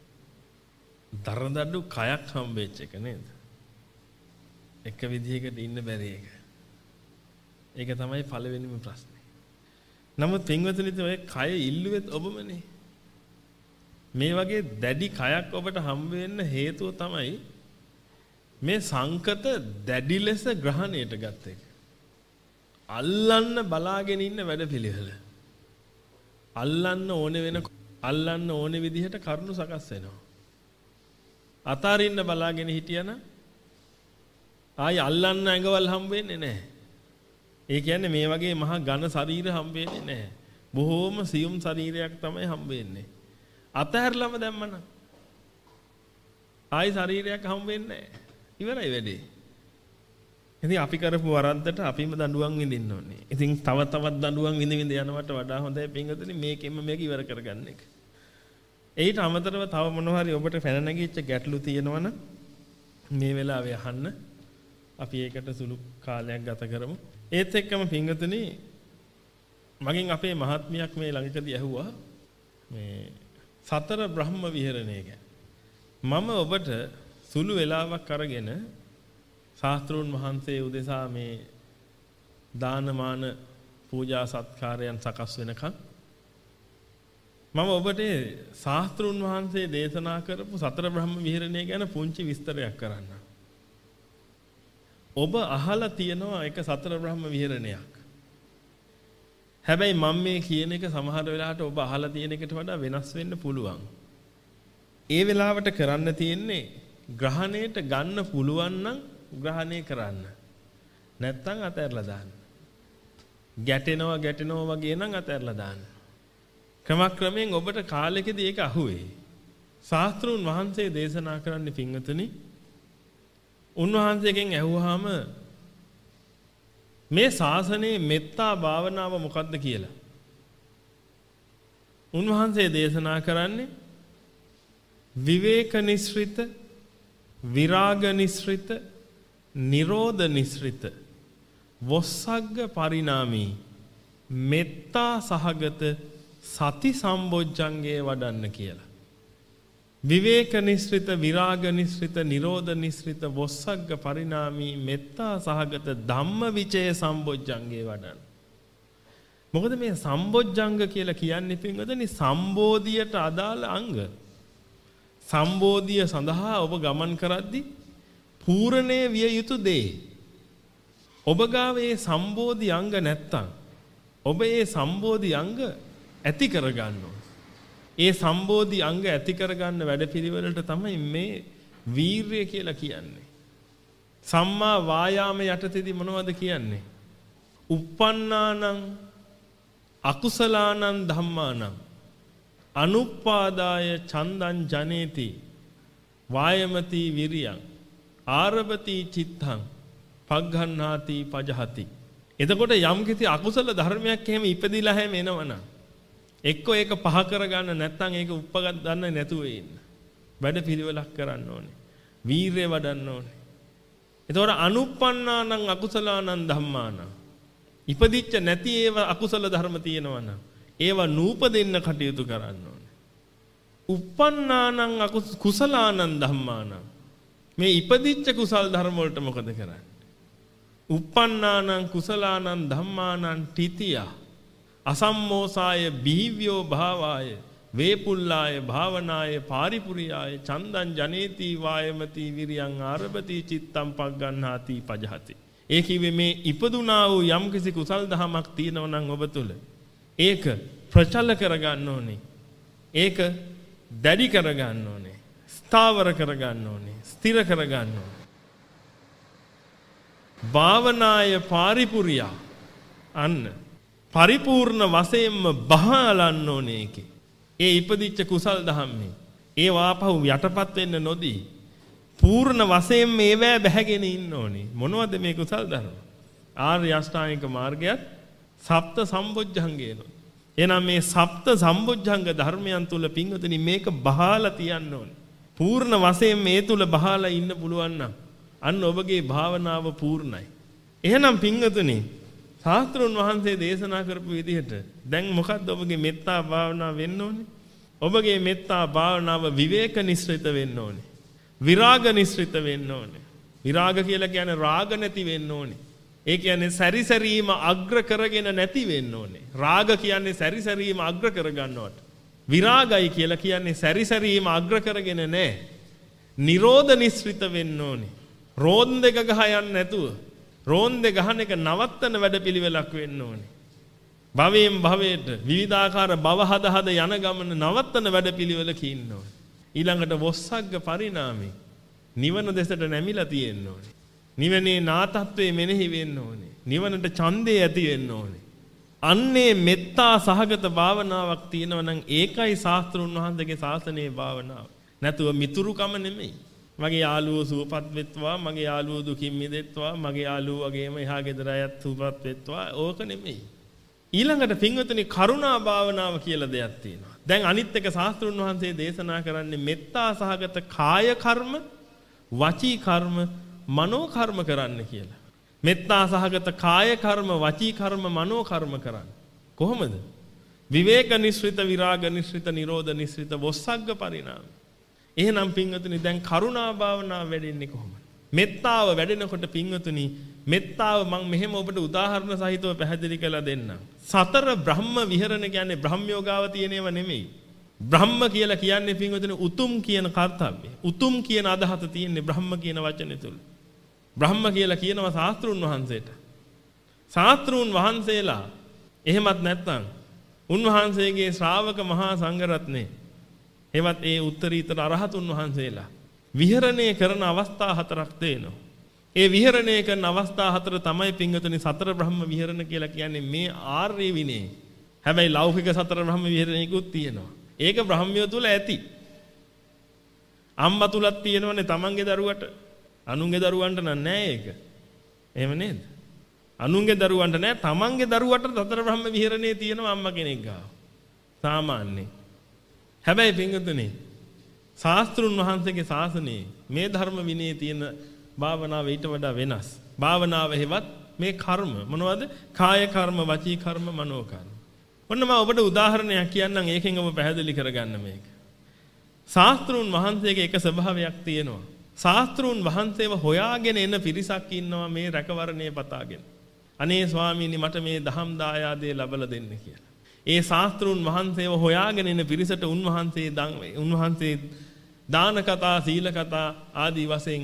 දරදඬු කයක් හම්බෙච්ච එක නේද? එක විදිහකට ඉන්න බැරි එක. ඒක තමයි පළවෙනිම ප්‍රශ්නේ. නමුත් පින්වතුනි ඔය කය ඉල්ලුවෙත් ඔබමනේ. මේ වගේ දැඩි කයක් ඔබට හම්බ වෙන්න හේතුව තමයි මේ සංකත දැඩි ලෙස ග්‍රහණයට ගත්ත එක. අල්ලන්න බලාගෙන ඉන්න වැඩපිළිවෙල. අල්ලන්න ඕනේ වෙන අල්ලන්න ඕනේ විදිහට කරුණු සකස් වෙනවා. අතාරින්න බලාගෙන හිටියනම් ආයි අල්ලන්න ඇඟවල් හම්බ වෙන්නේ නැහැ. ඒ කියන්නේ මේ වගේ මහා ඝන ශරීර හම්බ වෙන්නේ නැහැ. බොහෝම සියුම් ශරීරයක් තමයි හම්බ වෙන්නේ. අතහැරලම දැම්මනම් ආයි ශරීරයක් හම්බ වෙන්නේ නැහැ. ඉවරයි වැඩේ. ඉතින් අපි කරපු වරද්දට අපිම දඬුවම් විඳින්න ඕනේ. ඉතින් තව තවත් දඬුවම් විඳ විඳ යනවට වඩා හොඳයි පින්වතුනි මේකෙම මේක ඉවර කරගන්න එක. ඒට අමතරව තව මොනවා හරි ඔබට පැන නැගිච්ච ගැටලු තියෙනවනම් මේ වෙලාවේ අහන්න. අපි ඒකට සුළු කාලයක් ගත කරමු. ඒත් එක්කම පින්වතුනි මගෙන් අපේ මහත්මියක් මේ ළඟකදී ඇහුවා මේ සතර බ්‍රහ්ම විහරණය ගැන. මම ඔබට සුළු වෙලාවක් අරගෙන ශාස්ත්‍රූන් වහන්සේ උදෙසා මේ දානමාන පූජා සත්කාරයන් සකස් වෙනකන් මම ඔබට ශාස්ත්‍රූන් වහන්සේ දේශනා කරපු සතර බ්‍රහ්ම විහරණය ගැන පුංචි විස්තරයක් කරන්න. ඔබ අහලා තියෙනවා එක සතර බ්‍රහ්ම විහරණයක්. හැබැයි මම මේ කියන එක සමහර වෙලාවට ඔබ අහලා තියෙන එකට වඩා වෙනස් වෙන්න පුළුවන්. ඒ වෙලාවට කරන්න තියෙන්නේ ග්‍රහණයට ගන්න පුළුවන් නම් ග්‍රහණය කරන්න. නැත්තම් අතහැරලා දාන්න. ගැටෙනවා ගැටෙනවා වගේ නම් අතහැරලා දාන්න. ක්‍රමක්‍රමයෙන් ඔබට කාලෙකදී ඒක අහුවේ. ශාස්ත්‍රූන් වහන්සේ දේශනා කරන්නේ පින්වතුනි උන්වහන්සේගෙන් ඇහුවාම මේ ශාසනයේ මෙත්තා භාවනාව මොකක්ද කියලා. උන්වහන්සේ දේශනා කරන්නේ විවේක නිස්ෘත, විරාග නිස්ෘත, නිරෝධ නිස්ෘත, වොස්සග්ග පරිණාමී මෙත්තා සහගත සති සම්බොජ්ජංගේ වඩන්න කියලා. විවේක නිස්ෘත, විරාග නිස්ෘත, නිරෝධ නිස්ෘත, වොස්සග්ග පරිණාමී මෙත්තා සහගත ධම්ම විචය සම්බොජ්ජංගේ වඩන්න. මොකද මේ සම්බොජ්ජංග කියලා කියන්නේ පින්වතුනි සම්බෝධියට අදාළ අංග. සම්බෝධිය සඳහා ඔබ ගමන් කරද්දී පූර්ණේ විය යුතු දේ. ඔබ ගාව මේ සම්බෝධි අංග නැත්තම් ඔබ මේ සම්බෝධි අංග ඇති කරගන්න ඕන. ඒ සම්බෝධි අංග ඇති කරගන්න වැඩපිළිවෙලට තමයි මේ වීර්යය කියලා කියන්නේ. සම්මා වායාම යටතේදී මොනවද කියන්නේ? uppannānaṁ akusalaanaṁ dhammānaṁ anuppādāya චන්දං ජනේති වායමති විරියං ආරභති චිත්තං පග්ඝණ්හාති පජහති. එතකොට යම් කිසි අකුසල ධර්මයක් එහෙම ඉපදිලා හැම එනවනම් එක්කෝ ඒක පහ කරගන්න නැත්නම් ඒක උප්පගත් ගන්න නැතුව ඉන්න. වැඩ පිළිවෙලක් කරන්න ඕනේ. වීරය වඩන්න ඕනේ. එතකොට අනුප්පන්නානං අකුසලානං ධම්මානං ඉපදිච්ච නැති ඒව අකුසල ධර්ම තියෙනවනම් ඒවා නූපදින්න කටයුතු කරන්න ඕනේ. uppannānaṁ කුසලානං ධම්මානං මේ ඉපදිච්ච කුසල් ධර්ම වලට මොකද කරන්නේ? uppannānaṁ කුසලානං ධම්මානං තිතිය අසම්මෝසාය බිහිව්‍යෝ භාවාය වේපුල්ලාය භාවනාය පාරිපුරියාය චන්දං ජනේති වායමති විරියං ආරභති චිත්තං පග්ගණ්හාති පජහති. ඒ කිව්වේ මේ ඉපදුනා වූ යම්කිසි කුසල් දහමක් තියෙනවා නම් ඔබ තුල ඒක ප්‍රචල කරගන්න ඕනේ. ඒක දැඩි කරගන්න ඕනේ. ස්ථාවර කරගන්න ඕනේ. ස්ථිර කරගන්න ඕනේ. භාවනාය පාරිපුරියා අන්න පරිපූර්ණ වශයෙන්ම බහලන්න ඕනේ ඒකේ. ඒ ඉපදිච්ච කුසල් දහම්නේ. ඒ වාපහු යටපත් වෙන්න නොදී පූර්ණ වශයෙන් මේවැ බැහැගෙන ඉන්න ඕනේ. මොනවද මේ කුසල් ධර්ම? ආර්ය අෂ්ටාංගික මාර්ගයත් සප්ත සම්බොජ්ජංගේන. එහෙනම් මේ සප්ත සම්බොජ්ජංග ධර්මයන් තුල පින්වතුනි මේක බහලා තියන්න ඕනේ. පූර්ණ වශයෙන් මේ තුල බහලා ඉන්න පුළුවන් නම් අන්න ඔබගේ භාවනාව පූර්ණයි. එහෙනම් පින්වතුනි ශාස්ත්‍රඥ වහන්සේ දේශනා කරපු විදිහට දැන් මොකද්ද ඔබගේ මෙත්තා භාවනාව වෙන්න ඕනේ? ඔබගේ මෙත්තා භාවනාව විවේක නිස්ෘත වෙන්න ඕනේ. විරාග නිස්ෘත වෙන්න ඕනේ. විරාග කියලා කියන්නේ රාග නැති වෙන්න ඕනේ. ඒ කියන්නේ සැරිසැරීම අග්‍ර කරගෙන නැති වෙන්න ඕනේ. රාග කියන්නේ සැරිසැරීම අග්‍ර කරගන්නවට. විරාගයි කියලා කියන්නේ සැරිසැරීම අග්‍ර කරගෙන නැහැ. නිරෝධ නිස්ෘත වෙන්න ඕනේ. රෝන්දෙක ගහ යන්නේ නැතුව රෝන්දේ ගහන එක නවත්තන වැඩපිළිවෙලක් වෙන්න ඕනේ. භවයෙන් භවයට විවිධාකාර භව හද හද යන ගමන නවත්තන වැඩපිළිවෙලක ඉන්න ඕනේ. ඊළඟට වොස්සග්ග පරිණාමී නිවන දෙසට නැමිලා තියෙන්න ඕනේ. නිවනේ නාතත්වයේ මෙනෙහි වෙන්න ඕනේ. නිවනට ඡන්දේ ඇති වෙන්න ඕනේ. අන්නේ මෙත්තා සහගත භාවනාවක් තියෙනවා නම් ඒකයි ශාස්ත්‍රුන් වහන්සේගේ ශාසනයේ භාවනාව. නැතුව මිතුරුකම නෙමෙයි. මගේ යාළුවෝ සුවපත් වෙත්වා, මගේ යාළුවෝ දුකින් මිදෙත්වා, මගේ යාළුවෝ වගේම එහා ගෙදර අයත් සුවපත් වෙත්වා. ඕක නෙමෙයි. ඊළඟට පින්වතුනි කරුණා භාවනාව කියලා දෙයක් තියෙනවා. දැන් අනිත් එක ශාස්ත්‍රුන් වහන්සේ දේශනා කරන්නේ මෙත්තා සහගත කාය කර්ම, වචී කර්ම, මනෝ කර්ම කරන්න කියලා. මෙත්තා සහගත කාය කර්ම, වචී කර්ම, මනෝ කර්ම කරන්න. කොහොමද? විවේක නිස්ෘත විරාග නිස්ෘත නිරෝධ නිස්ෘත වොස්සග්ග පරිණාම. එහෙනම් පින්වතුනි දැන් කරුණා භාවනාව වැඩෙන්නේ කොහොමද? මෙත්තාව වැඩෙනකොට පින්වතුනි මෙත්තාව මම මෙහෙම ඔබට උදාහරණ සහිතව පැහැදිලි කරලා දෙන්නම්. සතර බ්‍රහ්ම විහරණ කියන්නේ බ්‍රහ්මයෝගාව තියෙනව නෙමෙයි. බ්‍රහ්ම කියලා කියන්නේ පින්වතුනි උතුම් කියන කාර්යය. උතුම් කියන අදහස තියෙන්නේ බ්‍රහ්ම කියන වචනේ තුල. බ්‍රහ්ම කියලා කියනවා ශාස්ත්‍රුන් වහන්සේට. ශාස්ත්‍රුන් වහන්සේලා එහෙමත් නැත්නම් උන්වහන්සේගේ ශ්‍රාවක මහා සංඝරත්නේ එවත් ඒ උත්තරීතර අරහතුන් වහන්සේලා විහරණය කරන අවස්ථා හතරක් තියෙනවා. ඒ විහරණය කරන අවස්ථා හතර තමයි පින්වතුනි සතර බ්‍රහ්ම විහරණ කියලා කියන්නේ මේ ආර්ය විනය. හැබැයි ලෞකික සතර බ්‍රහ්ම විහරණයකුත් තියෙනවා. ඒක බ්‍රහ්මිය තුල ඇති. අම්මා තුලත් තියෙනවනේ තමන්ගේ දරුවට. අනුන්ගේ දරුවන්ට නෑ ඒක. එහෙම නේද? අනුන්ගේ දරුවන්ට නෑ තමන්ගේ දරුවට සතර බ්‍රහ්ම විහරණේ තියෙනවා අම්මා කෙනෙක් ගාව. සාමාන්‍යයෙන්. හැබැයි පින්වතුනි ශාස්ත්‍රුන් වහන්සේගේ ශාසනයේ මේ ධර්ම විනයේ තියෙන භාවනාව ඊට වඩා වෙනස්. භාවනාව හේවත් මේ කර්ම මොනවද? කාය කර්ම, වචී කර්ම, මනෝ කර්ම. ඔන්න මම ඔබට උදාහරණයක් කියන්නම් ඒකෙන් ඔබ පැහැදිලි කරගන්න මේක. ශාස්ත්‍රුන් වහන්සේගේ එක ස්වභාවයක් තියෙනවා. ශාස්ත්‍රුන් වහන්සේව හොයාගෙන එන පිරිසක් ඉන්නවා මේ රැකවරණය පතාගෙන. අනේ ස්වාමීනි මට මේ දහම් දායාදේ ලැබලා දෙන්න කියලා. ඒ ශාස්ත්‍රුන් වහන්සේව හොයාගෙන එන පිරිසට උන්වහන්සේ උන්වහන්සේ දාන කතා, සීල කතා ආදී වශයෙන්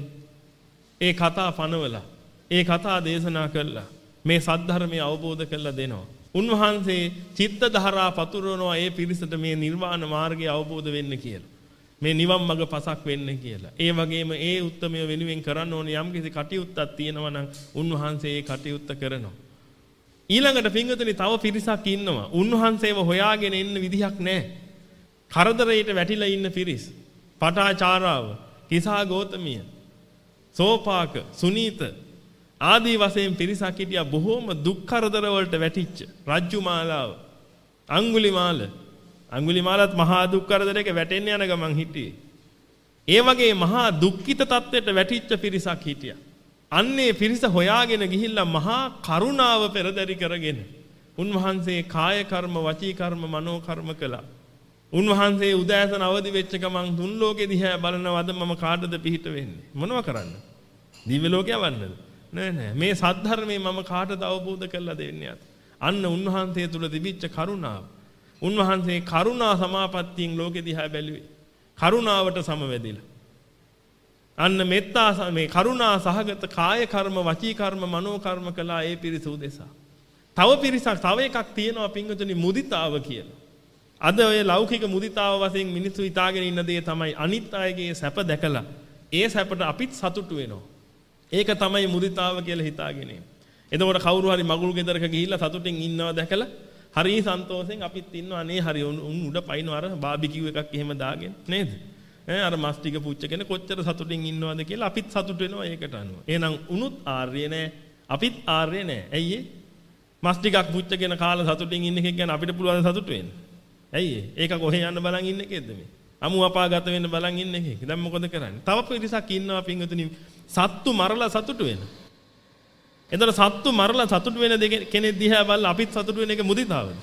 ඒ කතා පනවලා ඒ කතා දේශනා කළා. මේ සද්ධර්මය අවබෝධ කරලා දෙනවා. උන්වහන්සේ චිත්ත ධාරා පතුරවනවා ඒ පිරිසට මේ නිර්වාණ මාර්ගය අවබෝධ වෙන්න කියලා. මේ නිවන් මඟ පසක් වෙන්න කියලා. ඒ වගේම ඒ උත්තරමය වෙනුවෙන් කරන්න ඕනේ යම්කිසි කටයුත්තක් තියෙනවා නම් උන්වහන්සේ ඒ කටයුත්ත කරනවා. ඊළඟට පින්වතුනි තව පිරිසක් ඉන්නවා. උන්වහන්සේව හොයාගෙන එන්න විදිහක් නැහැ. කරදරයට වැටිලා ඉන්න පිරිස්. පටාචාරාව, කිසා ගෞතමිය, සෝපාක, සුනීත ආදී වශයෙන් පිරිසක් හිටියා බොහෝම දුක් කරදර වලට වැටිච්ච. රජ්ජුමාලාව, අඟුලිමාල. අඟුලිමාලත් මහා දුක් කරදරයක වැටෙන්න යන ගමන් හිටියේ. ඒ වගේ මහා දුක්ඛිත තත්ත්වයට වැටිච්ච පිරිසක් හිටියා. අන්නේ පිරිස හොයාගෙන ගිහිල්ලා මහා කරුණාව පෙරදරි කරගෙන උන්වහන්සේ කාය කර්ම, වචී කර්ම, මනෝ කර්ම කළා. උන්වහන්සේ උදෑසන අවදි වෙච්ච ගමන් තුන් ලෝකෙ දිහා බලනවද මම කාටද පිහිට වෙන්නේ? මොනව කරන්න? දිව්‍ය ලෝකේ යවන්නද? නෑ නෑ. මේ සද්ධර්මයේ මම කාටද අවබෝධ කරලා දෙන්නේ අත. අන්න උන්වහන්සේ තුල තිබිච්ච කරුණාව. උන්වහන්සේ කරුණා සමාපත්තියෙන් ලෝකෙ දිහා බැලුවේ. කරුණාවට සමවැදිලා. අන්න මෙත්තා මේ කරුණා සහගත කාය කර්ම, වචී කර්ම, මනෝ කර්ම කළා ඒ පිරිස උදෙසා. තව පිරිසක් තව එකක් තියෙනවා පින්වතුනි මුදිතාව කියලා. අද ඔය ලෞකික මුදිතාව වශයෙන් මිනිස්සු හිතාගෙන ඉන්න දේ තමයි අනිත් අයගේ සැප දැකලා ඒ සැපට අපිත් සතුටු වෙනවා. ඒක තමයි මුදිතාව කියලා හිතාගෙන ඉන්නේ. එතකොට කවුරු හරි මගුල් ගෙදරක ගිහිල්ලා සතුටින් ඉන්නවා දැකලා හරි සන්තෝෂෙන් අපිත් ඉන්නවා අනේ හරි උන් උඩ පයින්නවා අර බාබිකියු එකක් එහෙම දාගෙන නේද? ඈ අර මස් ටික පුච්චගෙන කොච්චර සතුටින් ඉන්නවද කියලා අපිත් සතුට වෙනවා ඒකට අනුව. එහෙනම් උනුත් ආර්ය නෑ අපිත් ආර්ය නෑ. ඇයි ඒ? මස් ටිකක් පුච්චගෙන කාලා සතුටින් ඉන්න එකක් ගැන අපිට පුළුවන් සතුට වෙන්න. ඇයි ඒ? ඒක කොහෙ යන්න බලන් ඉන්න එකේද මේ? අමු අපාගත වෙන්න බලන් ඉන්න එකේ. දැන් මොකද කරන්නේ? තව පිරිසක් ඉන්නවා පින්වතුනි සත්තු මරලා සතුට වෙන. එතන සත්තු මරලා සතුට වෙන කෙනෙක් දිහා බලලා අපිත් සතුට වෙන එක මුදිතාවද?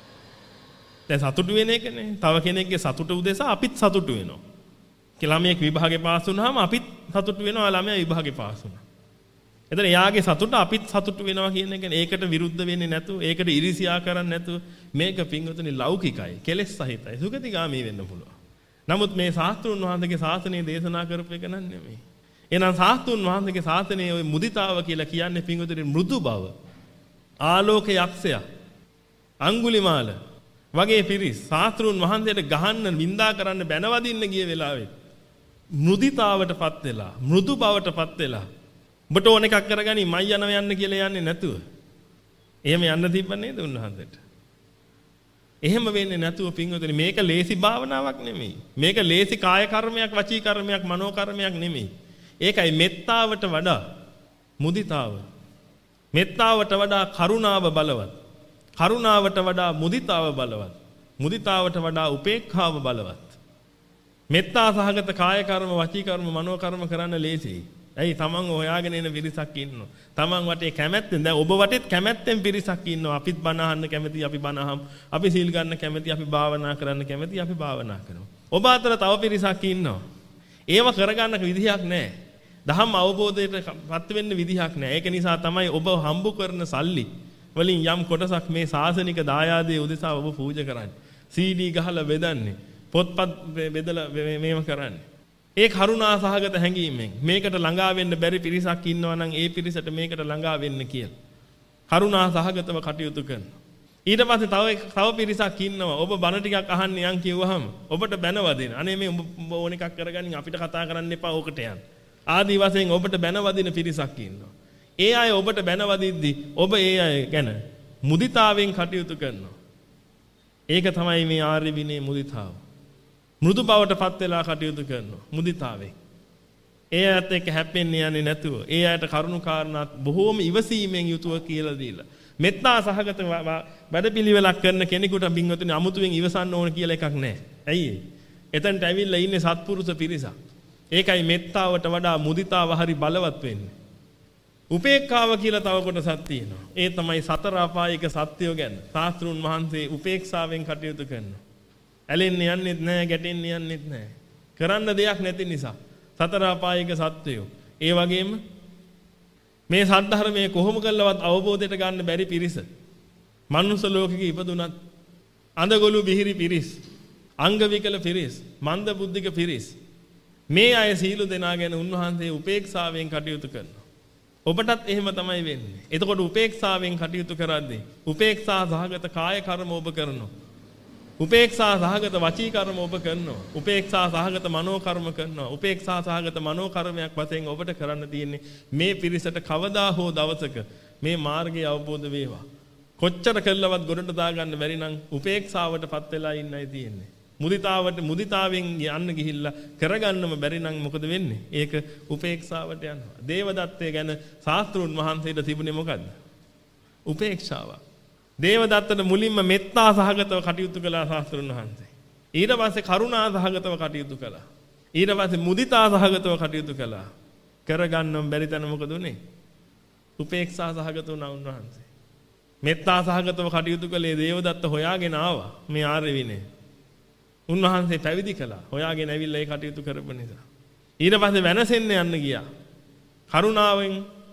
දැන් සතුට වෙන එකනේ. තව කෙනෙක්ගේ සතුට උදෙසා අපිත් සතුට වෙනවා. ළමයෙක් විභාගේ පාස් වුණාම අපිත් සතුට වෙනවා ළමයා විභාගේ පාස් වුණා. එතන එයාගේ සතුට අපිත් සතුට වෙනවා කියන එකනේ. ඒකට විරුද්ධ වෙන්නේ නැතුව, ඒකට ඉරිසියා කරන්නේ නැතුව මේක පින්වතුනි ලෞකිකයි, කෙලෙස් සහිතයි, සුගතිගාමී වෙන්න පුළුවන්. නමුත් මේ ශාස්ත්‍රුන් වහන්සේගේ ශාසනය දේශනා කරපු එක නන් නෙමෙයි. එහෙනම් ශාස්ත්‍රුන් වහන්සේගේ ශාසනයේ ওই මුදිතාව කියලා කියන්නේ පින්වතුනි මෘදු බව. ආලෝක යක්ෂයා, අඟුලිමාල වගේ පිරිස් ශාස්ත්‍රුන් වහන්සේට ගහන්න, නිඳා කරන්න, බැනවදින්න ගිය වෙලාවෙත් මුදිතාවටපත් වෙලා, මෘදු බවටපත් වෙලා ඔබට ඕන එකක් කරගනි මයි යනව යන්න කියලා යන්නේ නැතුව. එහෙම යන්න තිබ්බ නේද උන්වහන්සේට? එහෙම වෙන්නේ නැතුව පින්වතුනි මේක ලේසි භාවනාවක් නෙමෙයි. මේක ලේසි කාය කර්මයක්, වචී කර්මයක්, මනෝ කර්මයක් නෙමෙයි. ඒකයි මෙත්තාවට වඩා මුදිතාව. මෙත්තාවට වඩා කරුණාව බලවත්. කරුණාවට වඩා මුදිතාව බලවත්. මුදිතාවට වඩා උපේක්ඛාව බලවත්. මෙත්තා සහගත කාය කර්ම, වචී කර්ම, මනෝ කර්ම කරන්න ලේසියි. ඇයි තමන් හොයාගෙන එන පිරිසක් ඉන්නවා. තමන් වටේ කැමැත්තෙන් දැන් ඔබ වටේත් කැමැත්තෙන් පිරිසක් ඉන්නවා. අපිත් බණ අහන්න කැමති, අපි බණ අහමු. අපි සීල් ගන්න කැමති, අපි භාවනා කරන්න කැමති, අපි භාවනා කරමු. ඔබ අතර තව පිරිසක් ඉන්නවා. ඒව කරගන්න විදිහක් නැහැ. දහම් අවබෝධයටපත් වෙන්න විදිහක් නැහැ. ඒක නිසා තමයි ඔබ හම්බ කරන සල්ලි වලින් යම් කොටසක් මේ සාසනික දායාදයේ උදෙසා ඔබ පූජා කරන්නේ. සී ඩී ගහලා බෙදන්නේ. පොත්පත් බෙදලා මේව කරන්නේ. ඒ කරුණා සහගත හැඟීමෙන් මේකට ළඟා වෙන්න බැරි පිරිසක් ඉන්නවා නම් ඒ පිරිසට මේකට ළඟා වෙන්න කියලා. කරුණා සහගතව කටයුතු කරනවා. ඊට පස්සේ තව තව පිරිසක් ඉන්නවා. ඔබ බණ ටිකක් අහන්න යන් කිව්වහම ඔබට බැනවදින. අනේ මේ ඔබ ඕන එකක් කරගනින් අපිට කතා කරන්න එපා ඕකට යන්න. ආදි වශයෙන් ඔබට බැනවදින පිරිසක් ඉන්නවා. ඒ අය ඔබට බැනවදිද්දි ඔබ ඒ අය ගැන මුදිතාවෙන් කටයුතු කරනවා. ඒක තමයි මේ ආර්ය විනය මුදිතාව. මෘදු බවට පත් වෙලා කටයුතු කරනවා මුදිතාවෙන්. ඒ අයත් එක්ක හැප්පෙන්නේ යන්නේ නැතුව ඒ අයට කරුණු කාරණාත් බොහෝම ඉවසීමෙන් යුතුව කියලා දීලා මෙත්තා සහගත වැඩපිළිවෙලක් කරන කෙනෙකුට බින්වතුනි අමුතුවෙන් ඉවසන්න ඕන කියලා එකක් නැහැ. ඇයි ඒ? එතනට ඇවිල්ලා ඉන්නේ සත්පුරුෂ පිරිසක්. ඒකයි මෙත්තාවට වඩා මුදිතාව හරි බලවත් වෙන්නේ. උපේක්ඛාව කියලා තව කොටසක් තියෙනවා. ඒ තමයි සතර අපායික සත්‍යය ගැන. ශාස්ත්‍රුන් වහන්සේ උපේක්ෂාවෙන් කටයුතු කරනවා. ඇලෙන්න යන්නෙත් නැහැ, ගැටෙන්න යන්නෙත් නැහැ. කරන්න දෙයක් නැති නිසා. සතර අපායික සත්‍යය. ඒ වගේම මේ සද්ධර්මයේ කොහොම කළවත් අවබෝධයට ගන්න බැරි පිරිස. මනුස්ස ලෝකෙක ඉපදුනත් අඳගොළු බිහිරි පිරිස්, අංග විකල පිරිස්, මන්ද බුද්ධික පිරිස්. මේ අය සීල දෙනා ගැන උන්වහන්සේ උපේක්ෂාවෙන් කටයුතු කරනවා. ඔබටත් එහෙම තමයි වෙන්නේ. එතකොට උපේක්ෂාවෙන් කටයුතු කරද්දී උපේක්ෂා සහගත කාය කර්ම ඔබ කරනවා. උපේක්ෂා සහගත වචී කර්ම ඔබ කරනවා. උපේක්ෂා සහගත මනෝ කර්ම කරනවා. උපේක්ෂා සහගත මනෝ කර්මයක් වශයෙන් ඔබට කරන්න තියෙන්නේ මේ පිරිසට කවදා හෝ දවසක මේ මාර්ගය අවබෝධ වේවා. කොච්චර කළවත් ගොඩට දාගන්න බැරි නම් උපේක්ෂාවටපත් වෙලා ඉන්නයි තියෙන්නේ. මුදිතාවට මුදිතාවෙන් යන්න ගිහිල්ලා කරගන්නම බැරි නම් මොකද වෙන්නේ? ඒක උපේක්ෂාවට යනවා. දේවදත්තය ගැන ශාස්ත්‍රුන් වහන්සේට තිබුණේ මොකද්ද? උපේක්ෂාව. දේවදත්තට මුලින්ම මෙත්තා සහගතව කටයුතු කළා ශාස්ත්‍රුන් වහන්සේ. ඊට පස්සේ කරුණා සහගතව කටයුතු කළා. ඊට පස්සේ මුදිතා සහගතව කටයුතු කළා. කරගන්නම බැරි තැන මොකද උනේ? උපේක්ෂා සහගත වුණා උන්වහන්සේ. මෙත්තා සහගතව කටයුතු කළේ දේවදත්ත හොයාගෙන ආවා මේ ආර්ය විනය. උන්වහන්සේ පැවිදි කළා. හොයාගෙන ඇවිල්ලා ඒ කටයුතු කරපු නිසා. ඊට පස්සේ වෙනසෙන්න යන්න ගියා. කරුණාවෙන්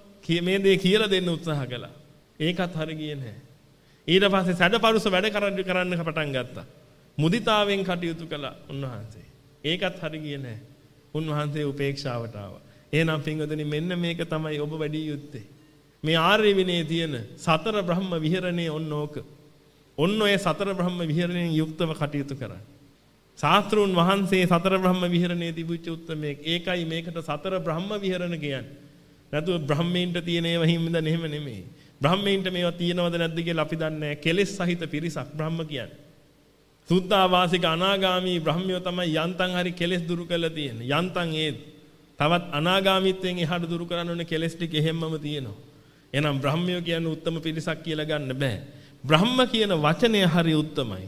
මේ දේ කියලා දෙන්න උත්සාහ කළා. ඒකත් හරි ගියේ නැහැ. ඊට පස්සේ සැඩපරුස වැඩ කරන්න පටන් ගත්තා. මුදිතාවෙන් කටයුතු කළා උන්වහන්සේ. ඒකත් හරි ගියේ නැහැ. උන්වහන්සේ උපේක්ෂාවට ආවා. එහෙනම් පින්වතුනි මෙන්න මේක තමයි ඔබ වැඩි යුත්තේ. මේ ආර්ය විනයේ තියෙන සතර බ්‍රහ්ම විහරණේ ඔන්න ඕක. ඔන්න ඔය සතර බ්‍රහ්ම විහරණයෙන් යුක්තව කටයුතු කරන්න. ශාස්ත්‍රුන් වහන්සේ සතර බ්‍රහ්ම විහරණයේ තිබුච්ච උත්තරමේ ඒකයි මේකට සතර බ්‍රහ්ම විහරණ කියන්නේ. නැතුව බ්‍රහ්මීන්ට තියෙන ඒවා හිමින්ද නෙහෙම නෙමෙයි. බ්‍රහ්මීන්ට මේවා තියෙනවද නැද්ද කියලා අපි දන්නේ නැහැ. කෙලෙස් සහිත පිරිසක් බ්‍රහ්ම කියන්නේ. සුද්ධාවාසික අනාගාමී බ්‍රහ්මියෝ තමයි යන්තම් හරි කෙලෙස් දුරු කරලා තියෙන්නේ. යන්තම් ඒ තවත් අනාගාමීත්වයෙන් එහාට දුරු කරන්න ඕනේ කෙලෙස් ටික එහෙම්මම තියෙනවා. එහෙනම් බ්‍රහ්මියෝ කියන්නේ උත්තම පිරිසක් කියලා ගන්න බෑ. බ්‍රහ්ම කියන වචනය හරි උත්තමයි.